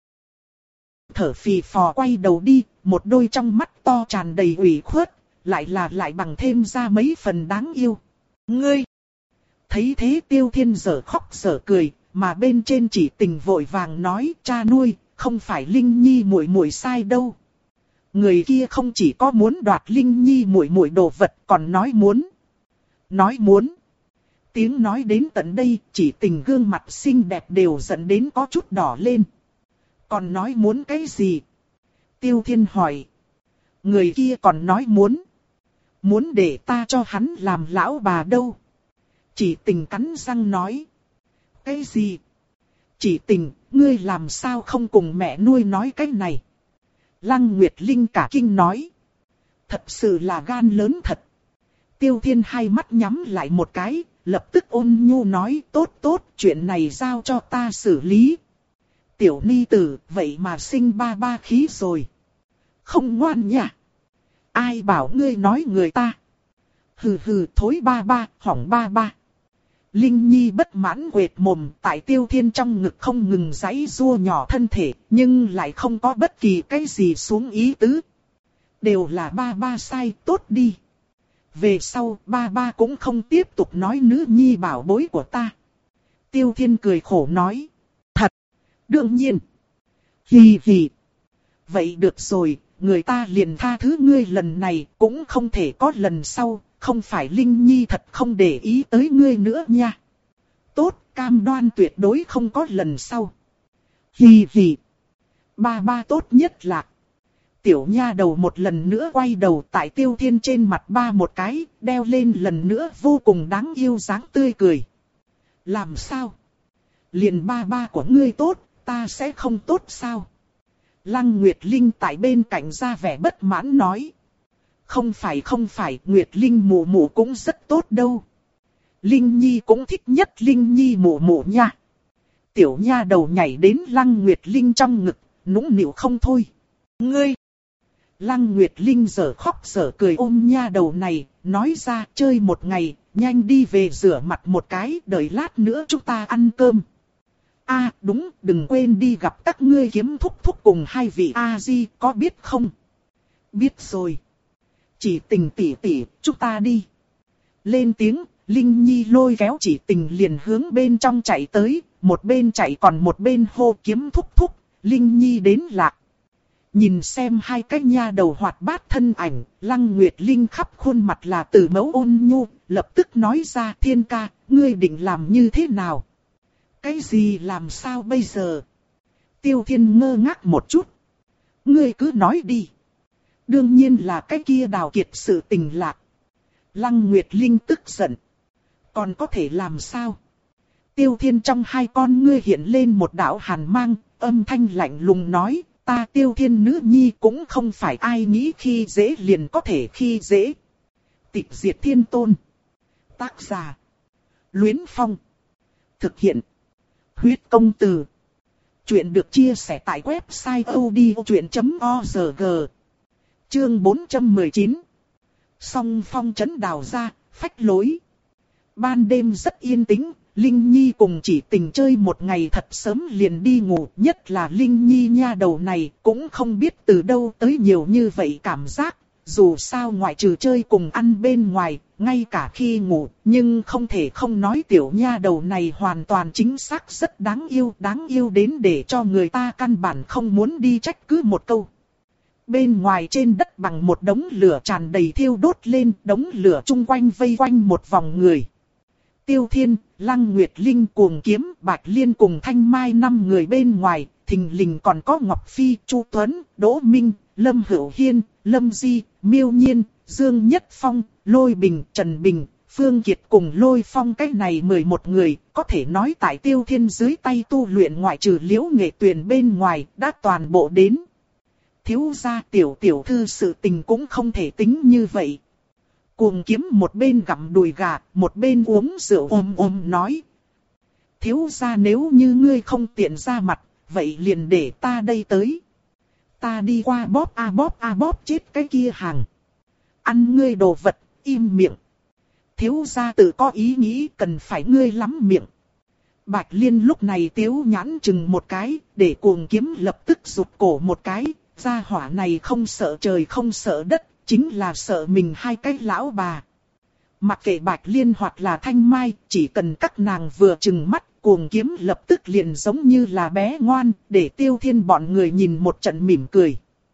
Thở phì phò quay đầu đi, một đôi trong mắt to tràn đầy ủy khuất, lại là lại bằng thêm ra mấy phần đáng yêu. Ngươi! Thấy thế Tiêu Thiên dở khóc dở cười, mà bên trên Chỉ Tình vội vàng nói, cha nuôi, không phải Linh Nhi muội muội sai đâu. Người kia không chỉ có muốn đoạt Linh Nhi muội muội đồ vật, còn nói muốn. Nói muốn. Tiếng nói đến tận đây, Chỉ Tình gương mặt xinh đẹp đều dẫn đến có chút đỏ lên. Còn nói muốn cái gì? Tiêu Thiên hỏi. Người kia còn nói muốn. Muốn để ta cho hắn làm lão bà đâu? Chỉ Tình cắn răng nói. Cái gì? Chỉ Tình, ngươi làm sao không cùng mẹ nuôi nói cái này? Lăng Nguyệt Linh cả kinh nói. Thật sự là gan lớn thật. Tiêu Thiên hai mắt nhắm lại một cái, lập tức ôn nhu nói tốt tốt, chuyện này giao cho ta xử lý. Tiểu ni tử, vậy mà sinh ba ba khí rồi. Không ngoan nhỉ? Ai bảo ngươi nói người ta? Hừ hừ, thối ba ba, hỏng ba ba. Linh Nhi bất mãn quệt mồm, tại Tiêu Thiên trong ngực không ngừng giãy giụa nhỏ thân thể, nhưng lại không có bất kỳ cái gì xuống ý tứ. Đều là ba ba sai, tốt đi. Về sau, ba ba cũng không tiếp tục nói nữ nhi bảo bối của ta. Tiêu Thiên cười khổ nói. Thật, đương nhiên. Hì hì. Vậy được rồi, người ta liền tha thứ ngươi lần này, cũng không thể có lần sau. Không phải Linh Nhi thật không để ý tới ngươi nữa nha. Tốt, cam đoan tuyệt đối không có lần sau. Hì hì. Ba ba tốt nhất là. Tiểu nha đầu một lần nữa quay đầu tại Tiêu Thiên trên mặt ba một cái, đeo lên lần nữa vô cùng đáng yêu dáng tươi cười. Làm sao? Liền ba ba của ngươi tốt, ta sẽ không tốt sao? Lăng Nguyệt Linh tại bên cạnh ra vẻ bất mãn nói. Không phải không phải, Nguyệt Linh mụ mụ cũng rất tốt đâu. Linh Nhi cũng thích nhất Linh Nhi mụ mụ nha. Tiểu nha đầu nhảy đến Lăng Nguyệt Linh trong ngực, nũng nịu không thôi. Ngươi! Lăng Nguyệt Linh giở khóc giở cười ôm nha đầu này, nói ra chơi một ngày, nhanh đi về rửa mặt một cái, đợi lát nữa chúng ta ăn cơm. A à, đúng, đừng quên đi gặp các ngươi kiếm thúc thúc cùng hai vị A-di, có biết không? Biết rồi. Chỉ Tình tỉ tỉ, chúng ta đi. Lên tiếng, Linh Nhi lôi kéo Chỉ Tình liền hướng bên trong chạy tới, một bên chạy còn một bên hô kiếm thúc thúc, Linh Nhi đến lạc. Nhìn xem hai cái nha đầu hoạt bát thân ảnh, Lăng Nguyệt Linh khắp khuôn mặt là từ mẫu ôn nhu, lập tức nói ra Thiên ca, ngươi định làm như thế nào? Cái gì làm sao bây giờ? Tiêu Thiên ngơ ngác một chút. Ngươi cứ nói đi. Đương nhiên là cái kia Đào Kiệt sự tình lạc. Lăng Nguyệt Linh tức giận. Còn có thể làm sao? Tiêu Thiên trong hai con ngươi hiện lên một đạo hàn mang, âm thanh lạnh lùng nói, ta Tiêu Thiên nữ nhi cũng không phải ai nghĩ khi dễ liền có thể khi dễ. Tịch diệt thiên tôn. Tác giả. Luyến Phong. Thực hiện. Huyết công từ. Chuyện được chia sẻ tại website odchuyện chấm org. Chương bốn trăm mười chín. Song phong trấn đào ra, phách lối. Ban đêm rất yên tĩnh, Linh Nhi cùng Chỉ Tình chơi một ngày thật sớm liền đi ngủ, nhất là Linh Nhi nha đầu này cũng không biết từ đâu tới nhiều như vậy cảm giác, dù sao ngoại trừ chơi cùng ăn bên ngoài, ngay cả khi ngủ, nhưng không thể không nói tiểu nha đầu này hoàn toàn chính xác rất đáng yêu, đáng yêu đến để cho người ta căn bản không muốn đi trách cứ một câu. Bên ngoài trên đất bằng một đống lửa tràn đầy thiêu đốt lên, đống lửa chung quanh vây quanh một vòng người. Tiêu Thiên, Lăng Nguyệt Linh, Cuồng Kiếm, Bạch Liên cùng Thanh Mai năm người bên ngoài, thình lình còn có Ngọc Phi, Chu Tuấn, Đỗ Minh, Lâm Hữu Hiên, Lâm Di, Miêu Nhiên, Dương Nhất Phong, Lôi Bình, Trần Bình, Phương Kiệt cùng Lôi Phong, cái này mười một người, có thể nói tại Tiêu Thiên dưới tay tu luyện ngoại trừ Liễu Nghệ Tuyền bên ngoài, đã toàn bộ đến. Thiếu gia tiểu tiểu thư sự tình cũng không thể tính như vậy. Cuồng Kiếm một bên gặm đùi gà, một bên uống rượu ôm ôm nói. Thiếu gia nếu như ngươi không tiện ra mặt, vậy liền để ta đây tới. Ta đi qua bóp a bóp a bóp chết cái kia hàng. Ăn ngươi đồ vật, im miệng. Thiếu gia tự có ý nghĩ cần phải ngươi lắm miệng. Bạch Liên lúc này tiếu nhãn chừng một cái, để Cuồng Kiếm lập tức rụt cổ một cái. Gia hỏa này không sợ trời không sợ đất, chính là sợ mình hai cái lão bà. Mặc kệ Bạch Liên hoặc là Thanh Mai, chỉ cần các nàng vừa chừng mắt, Cuồng Kiếm lập tức liền giống như là bé ngoan, để Tiêu Thiên bọn người nhìn một trận mỉm cười.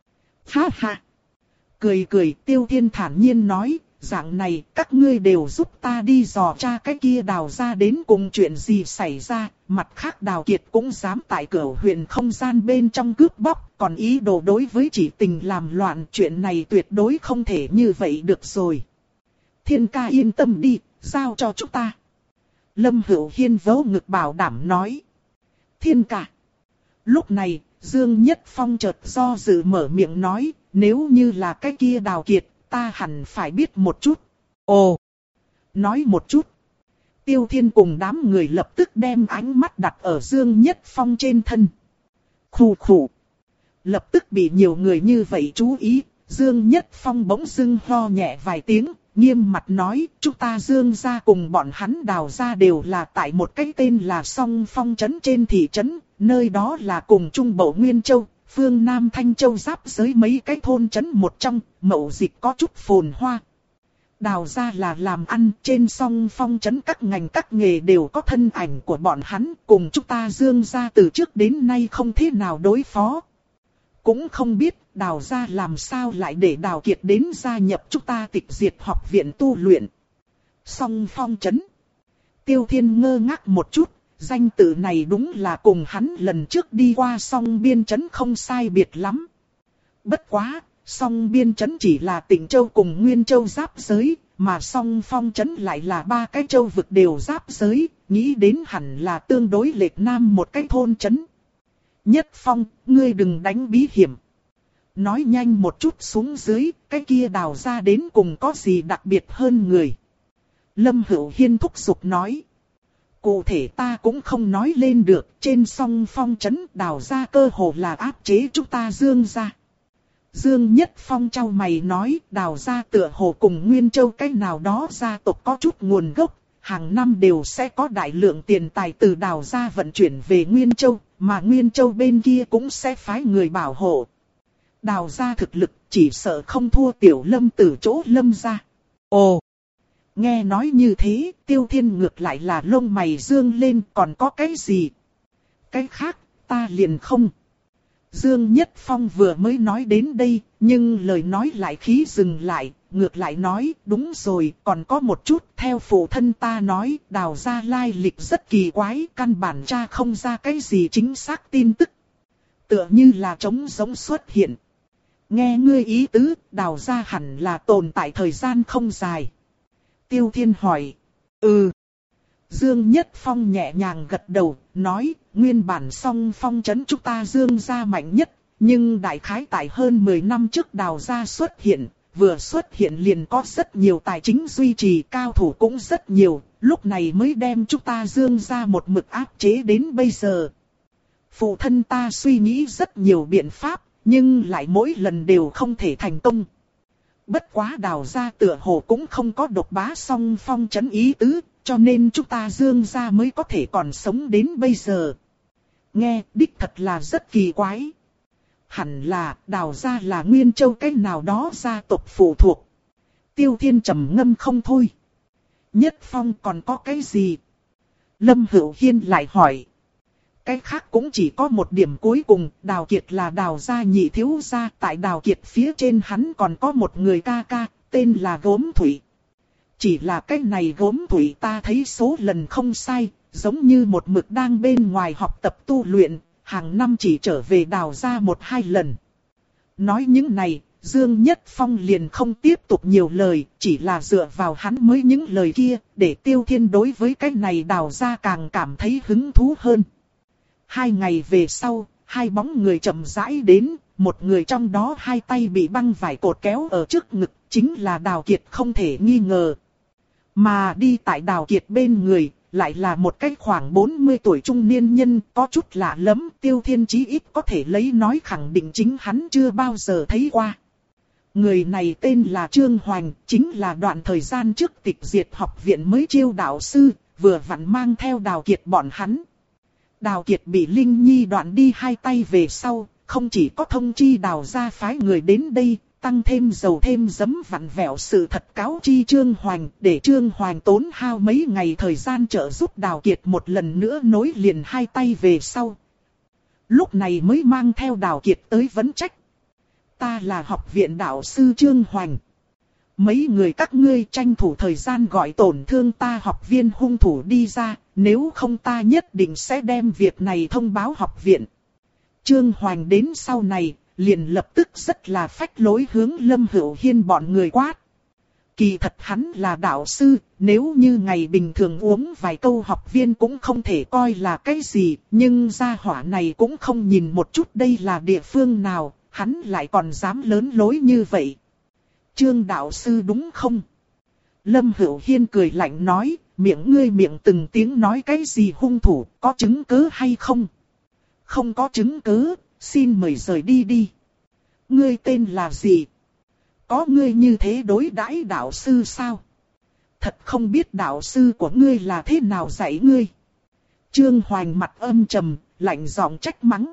Ha ha! Cười cười, Tiêu Thiên thản nhiên nói, dạng này các ngươi đều giúp ta đi dò tra cái kia Đào ra đến cùng chuyện gì xảy ra, mặt khác Đào Kiệt cũng dám tại cửa huyền không gian bên trong cướp bóc, còn ý đồ đối với Chỉ Tình làm loạn, chuyện này tuyệt đối không thể như vậy được rồi. Thiên ca yên tâm đi, giao cho chúng ta. Lâm Hữu Hiên vỗ ngực bảo đảm nói. Thiên ca. Lúc này, Dương Nhất Phong chợt do dự mở miệng nói, nếu như là cái kia Đào Kiệt, ta hẳn phải biết một chút. Ồ! Nói một chút. Tiêu Thiên cùng đám người lập tức đem ánh mắt đặt ở Dương Nhất Phong trên thân. Khủ khủ. Lập tức bị nhiều người như vậy chú ý, Dương Nhất Phong bỗng dưng ho nhẹ vài tiếng, nghiêm mặt nói, chúng ta Dương gia cùng bọn hắn Đào gia đều là tại một cái tên là Song Phong trấn trên thị trấn, nơi đó là cùng Trung Bộ Nguyên Châu, phương Nam Thanh Châu giáp giới mấy cái thôn trấn một trong, mậu dịch có chút phồn hoa. Đào gia là làm ăn, trên Song Phong trấn các ngành các nghề đều có thân ảnh của bọn hắn, cùng chúng ta Dương gia từ trước đến nay không thế nào đối phó. Cũng không biết Đào gia làm sao lại để Đào Kiệt đến gia nhập chúng ta Tịch Diệt học viện tu luyện. Song Phong trấn. Tiêu Thiên ngơ ngác một chút, danh tự này đúng là cùng hắn lần trước đi qua Song Biên trấn không sai biệt lắm. Bất quá, Song Biên trấn chỉ là Tịnh Châu cùng Nguyên Châu giáp giới, mà Song Phong trấn lại là ba cái châu vực đều giáp giới, nghĩ đến hẳn là tương đối lệch nam một cái thôn trấn. Nhất Phong, ngươi đừng đánh bí hiểm. Nói nhanh một chút xuống dưới, cái kia Đào ra đến cùng có gì đặc biệt hơn người. Lâm Hữu Hiên thúc giục nói. Cụ thể ta cũng không nói lên được, trên Song Phong trấn Đào ra cơ hồ là áp chế chúng ta Dương gia. Dương Nhất Phong trao mày nói, Đào ra tựa hồ cùng Nguyên Châu cái nào đó gia tộc có chút nguồn gốc, hàng năm đều sẽ có đại lượng tiền tài từ Đào ra vận chuyển về Nguyên Châu, mà Nguyên Châu bên kia cũng sẽ phái người bảo hộ. Đào ra thực lực chỉ sợ không thua Tiểu Lâm từ chỗ Lâm ra. Ồ! Nghe nói như thế, Tiêu Thiên ngược lại là lông mày dương lên, còn có cái gì? Cái khác, ta liền không. Dương Nhất Phong vừa mới nói đến đây, nhưng lời nói lại khí dừng lại, ngược lại nói, đúng rồi, còn có một chút, theo phụ thân ta nói, Đào ra lai lịch rất kỳ quái, căn bản tra không ra cái gì chính xác tin tức. Tựa như là trống giống xuất hiện. Nghe ngươi ý tứ, Đào ra hẳn là tồn tại thời gian không dài. Tiêu Thiên hỏi, ừ. Dương Nhất Phong nhẹ nhàng gật đầu, nói, nguyên bản Song Phong trấn chúng ta Dương gia mạnh nhất, nhưng đại khái tại hơn mười năm trước Đào gia xuất hiện, vừa xuất hiện liền có rất nhiều tài chính duy trì, cao thủ cũng rất nhiều, lúc này mới đem chúng ta Dương gia một mực áp chế đến bây giờ. Phụ thân ta suy nghĩ rất nhiều biện pháp, nhưng lại mỗi lần đều không thể thành công. Bất quá Đào gia tựa hồ cũng không có độc bá Song Phong trấn ý tứ. cho nên chúng ta Dương gia mới có thể còn sống đến bây giờ. Nghe, đích thật là rất kỳ quái. Hẳn là, Đào gia là Nguyên Châu cái nào đó gia tộc phụ thuộc. Tiêu Thiên trầm ngâm không thôi. Nhất Phong còn có cái gì? Lâm Hữu Hiên lại hỏi. Cái khác cũng chỉ có một điểm cuối cùng, Đào Kiệt là Đào gia nhị thiếu gia, tại Đào Kiệt phía trên hắn còn có một người ca ca, tên là Gốm Thủy. Chỉ là cái này Gốm Thủy ta thấy số lần không sai, giống như một mực đang bên ngoài học tập tu luyện, hàng năm chỉ trở về Đào gia một hai lần. Nói những này, Dương Nhất Phong liền không tiếp tục nhiều lời, chỉ là dựa vào hắn mới những lời kia, để Tiêu Thiên đối với cái này Đào gia càng cảm thấy hứng thú hơn. Hai ngày về sau, hai bóng người chậm rãi đến, một người trong đó hai tay bị băng vải cột kéo ở trước ngực, chính là Đào Kiệt không thể nghi ngờ. Mà đi tại Đào Kiệt bên người, lại là một cái khoảng bốn mươi tuổi trung niên nhân, có chút lạ lắm, Tiêu Thiên chí ít có thể lấy nói khẳng định chính hắn chưa bao giờ thấy qua. Người này tên là Trương Hoành, chính là đoạn thời gian trước tịch diệt học viện mới chiêu đạo sư, vừa vặn mang theo Đào Kiệt bọn hắn. Đào Kiệt bị Linh Nhi đoạn đi hai tay về sau, không chỉ có thông chi Đào gia phái người đến đây, tăng thêm dầu thêm giấm vặn vẹo sự thật cáo chi Trương Hoành, để Trương Hoành tốn hao mấy ngày thời gian trợ giúp Đào Kiệt một lần nữa nối liền hai tay về sau. Lúc này mới mang theo Đào Kiệt tới vấn trách. Ta là học viện đạo sư Trương Hoành. Mấy người các ngươi tranh thủ thời gian gọi tổn thương ta học viên hung thủ đi ra, nếu không ta nhất định sẽ đem việc này thông báo học viện. Trương Hoành đến sau này, liền lập tức rất là phách lối hướng Lâm Hữu Hiên bọn người quát. Kỳ thật hắn là đạo sư, nếu như ngày bình thường uống vài câu học viên cũng không thể coi là cái gì, nhưng gia hỏa này cũng không nhìn một chút đây là địa phương nào, hắn lại còn dám lớn lối như vậy. Trương đạo sư đúng không? Lâm Hữu Hiên cười lạnh nói, miệng ngươi miệng từng tiếng nói cái gì hung thủ, có chứng cứ hay không? Không có chứng cứ, xin mời rời đi đi. Ngươi tên là gì? Có ngươi như thế đối đãi đạo sư sao? Thật không biết đạo sư của ngươi là thế nào dạy ngươi? Trương Hoành mặt âm trầm, lạnh giọng trách mắng.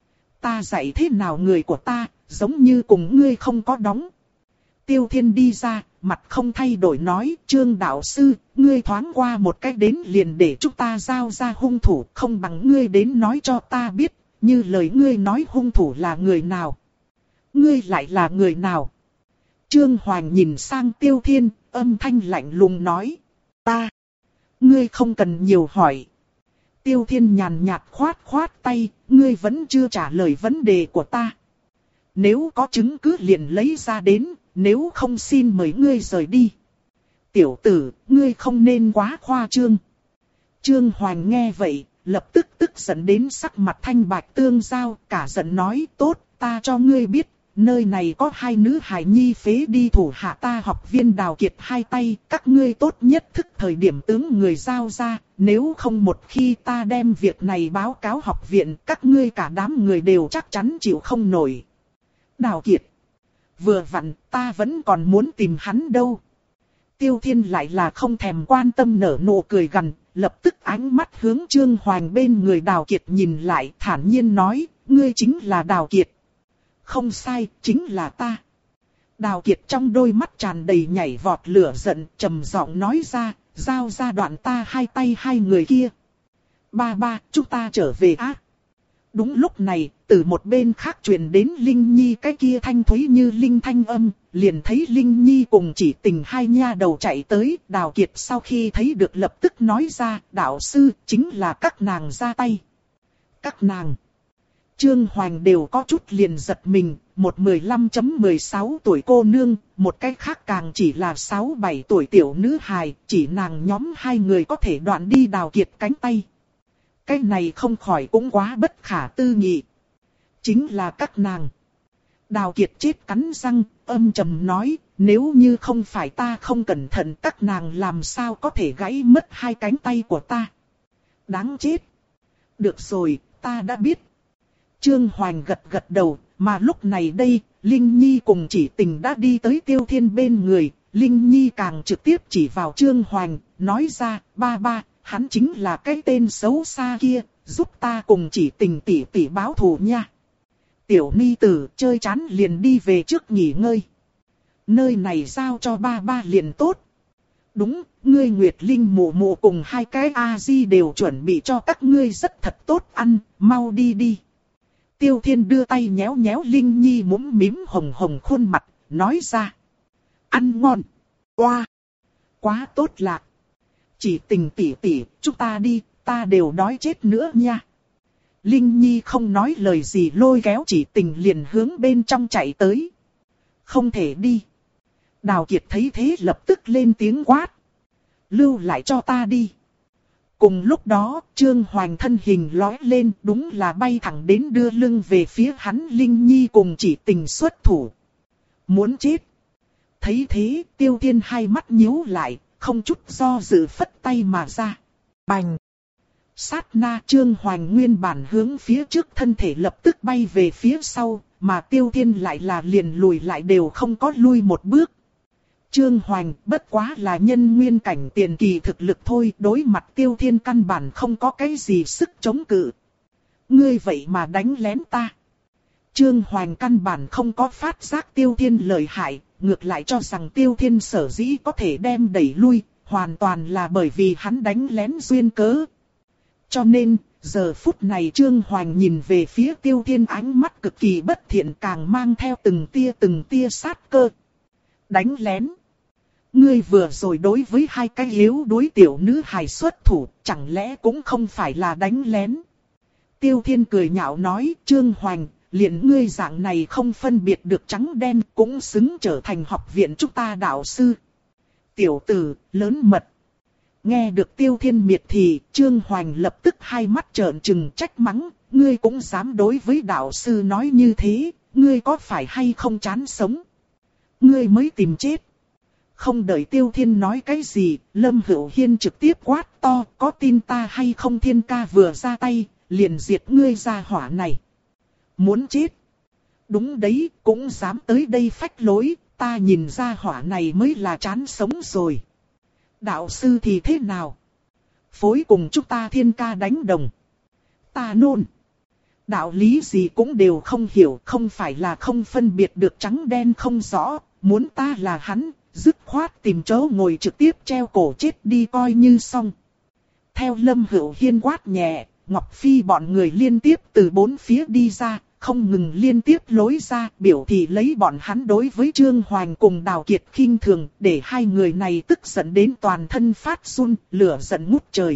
Ta dạy thế nào người của ta, giống như cùng ngươi không có đóng. Tiêu Thiên đi ra, mặt không thay đổi nói, Trương đạo sư, ngươi thoáng qua một cách đến liền để chúng ta giao ra hung thủ, không bằng ngươi đến nói cho ta biết, như lời ngươi nói hung thủ là người nào. Ngươi lại là người nào? Trương Hoành nhìn sang Tiêu Thiên, âm thanh lạnh lùng nói, ta. Ngươi không cần nhiều hỏi. Tiêu Thiên nhàn nhạt khoát khoát tay, ngươi vẫn chưa trả lời vấn đề của ta. Nếu có chứng cứ liền lấy ra đến, nếu không xin mời ngươi rời đi. Tiểu tử, ngươi không nên quá khoa trương. Trương Hoành nghe vậy, lập tức tức giận đến sắc mặt thanh bạch tương giao, cả giận nói tốt, ta cho ngươi biết, nơi này có hai nữ hài nhi phế đi thủ hạ ta học viên Đào Kiệt hai tay, các ngươi tốt nhất thức thời điểm tướng người giao ra, nếu không một khi ta đem việc này báo cáo học viện, các ngươi cả đám người đều chắc chắn chịu không nổi. Đào Kiệt, vừa vặn ta vẫn còn muốn tìm hắn đâu. Tiêu Thiên lại là không thèm quan tâm nở nụ cười gằn, lập tức ánh mắt hướng Trương Hoành bên người Đào Kiệt nhìn lại, thản nhiên nói, ngươi chính là Đào Kiệt. Không sai, chính là ta. Đào Kiệt trong đôi mắt tràn đầy nhảy vọt lửa giận, trầm giọng nói ra, giao ra đoạn ta hai tay hai người kia. Ba ba, chúng ta trở về á. Đúng lúc này, từ một bên khác truyền đến Linh Nhi cái kia thanh thúy như linh thanh âm, liền thấy Linh Nhi cùng Chỉ Tình hai nha đầu chạy tới, Đào Kiệt sau khi thấy được lập tức nói ra, đạo sư, chính là các nàng ra tay. Các nàng. Trương Hoành đều có chút liền giật mình, một mười lăm mười sáu tuổi cô nương, một cái khác càng chỉ là sáu bảy tuổi tiểu nữ hài, chỉ nàng nhóm hai người có thể đoạn đi Đào Kiệt cánh tay. Cái này không khỏi cũng quá bất khả tư nghị. Chính là các nàng. Đào Kiệt chết cắn răng, âm trầm nói, nếu như không phải ta không cẩn thận các nàng làm sao có thể gãy mất hai cánh tay của ta. Đáng chết. Được rồi, ta đã biết. Trương Hoành gật gật đầu, mà lúc này đây, Linh Nhi cùng Chỉ Tình đã đi tới Tiêu Thiên bên người, Linh Nhi càng trực tiếp chỉ vào Trương Hoành, nói ra, ba ba, hắn chính là cái tên xấu xa kia, giúp ta cùng Chỉ Tình tỷ tỷ báo thù nha. Tiểu ni tử chơi chán liền đi về trước nghỉ ngơi. Nơi này giao cho ba ba liền tốt. Đúng, ngươi Nguyệt Linh mụ mụ cùng hai cái A-di đều chuẩn bị cho các ngươi rất thật tốt ăn, mau đi đi. Tiêu Thiên đưa tay nhéo nhéo Linh Nhi mũm mím hồng hồng khuôn mặt, nói ra. Ăn ngon, oa, quá tốt lạc. Chỉ Tình tỷ tỷ, chúng ta đi, ta đều đói chết nữa nha. Linh Nhi không nói lời gì lôi kéo Chỉ Tình liền hướng bên trong chạy tới. Không thể đi. Đào Kiệt thấy thế lập tức lên tiếng quát. Lưu lại cho ta đi. Cùng lúc đó, Trương Hoành thân hình lói lên, đúng là bay thẳng đến đưa lưng về phía hắn. Linh Nhi cùng Chỉ Tình xuất thủ. Muốn chết. Thấy thế, Tiêu Thiên hai mắt nhíu lại, không chút do dự phất tay mà ra. Bành. Sát na Trương Hoành nguyên bản hướng phía trước thân thể lập tức bay về phía sau, mà Tiêu Thiên lại là liền lùi lại đều không có lui một bước. Trương Hoành bất quá là nhân nguyên cảnh tiền kỳ thực lực thôi, đối mặt Tiêu Thiên căn bản không có cái gì sức chống cự. Ngươi vậy mà đánh lén ta. Trương Hoành căn bản không có phát giác Tiêu Thiên lợi hại, ngược lại cho rằng Tiêu Thiên sở dĩ có thể đem đẩy lui, hoàn toàn là bởi vì hắn đánh lén duyên cớ. Cho nên, giờ phút này Trương Hoành nhìn về phía Tiêu Thiên ánh mắt cực kỳ bất thiện, càng mang theo từng tia từng tia sát cơ. Đánh lén. Ngươi vừa rồi đối với hai cái yếu đối tiểu nữ hài xuất thủ, chẳng lẽ cũng không phải là đánh lén. Tiêu Thiên cười nhạo nói, Trương Hoành, liền ngươi dạng này không phân biệt được trắng đen cũng xứng trở thành học viện chúng ta đạo sư. Tiểu tử, lớn mật. Nghe được Tiêu Thiên miệt thì, Trương Hoành lập tức hai mắt trợn trừng trách mắng, ngươi cũng dám đối với đạo sư nói như thế, ngươi có phải hay không chán sống? Ngươi mới tìm chết. Không đợi Tiêu Thiên nói cái gì, Lâm Hữu Hiên trực tiếp quát to, có tin ta hay không Thiên ca vừa ra tay, liền diệt ngươi ra hỏa này. Muốn chết. Đúng đấy, cũng dám tới đây phách lối, ta nhìn ra hỏa này mới là chán sống rồi. Đạo sư thì thế nào? Phối cùng chúng ta Thiên ca đánh đồng. Ta nôn. Đạo lý gì cũng đều không hiểu, không phải là không phân biệt được trắng đen không rõ, muốn ta là hắn, dứt khoát tìm chỗ ngồi trực tiếp treo cổ chết đi coi như xong. Theo Lâm Hữu Hiên quát nhẹ, Ngọc Phi bọn người liên tiếp từ bốn phía đi ra, không ngừng liên tiếp lối ra, biểu thị lấy bọn hắn đối với Trương Hoành cùng Đào Kiệt khinh thường, để hai người này tức giận đến toàn thân phát run, lửa giận ngút trời.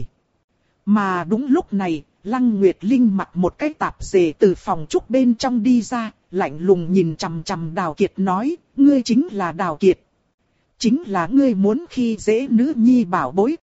Mà đúng lúc này, Lăng Nguyệt Linh mặc một cái tạp dề từ phòng trúc bên trong đi ra, lạnh lùng nhìn chằm chằm Đào Kiệt nói, ngươi chính là Đào Kiệt. Chính là ngươi muốn khi dễ nữ nhi bảo bối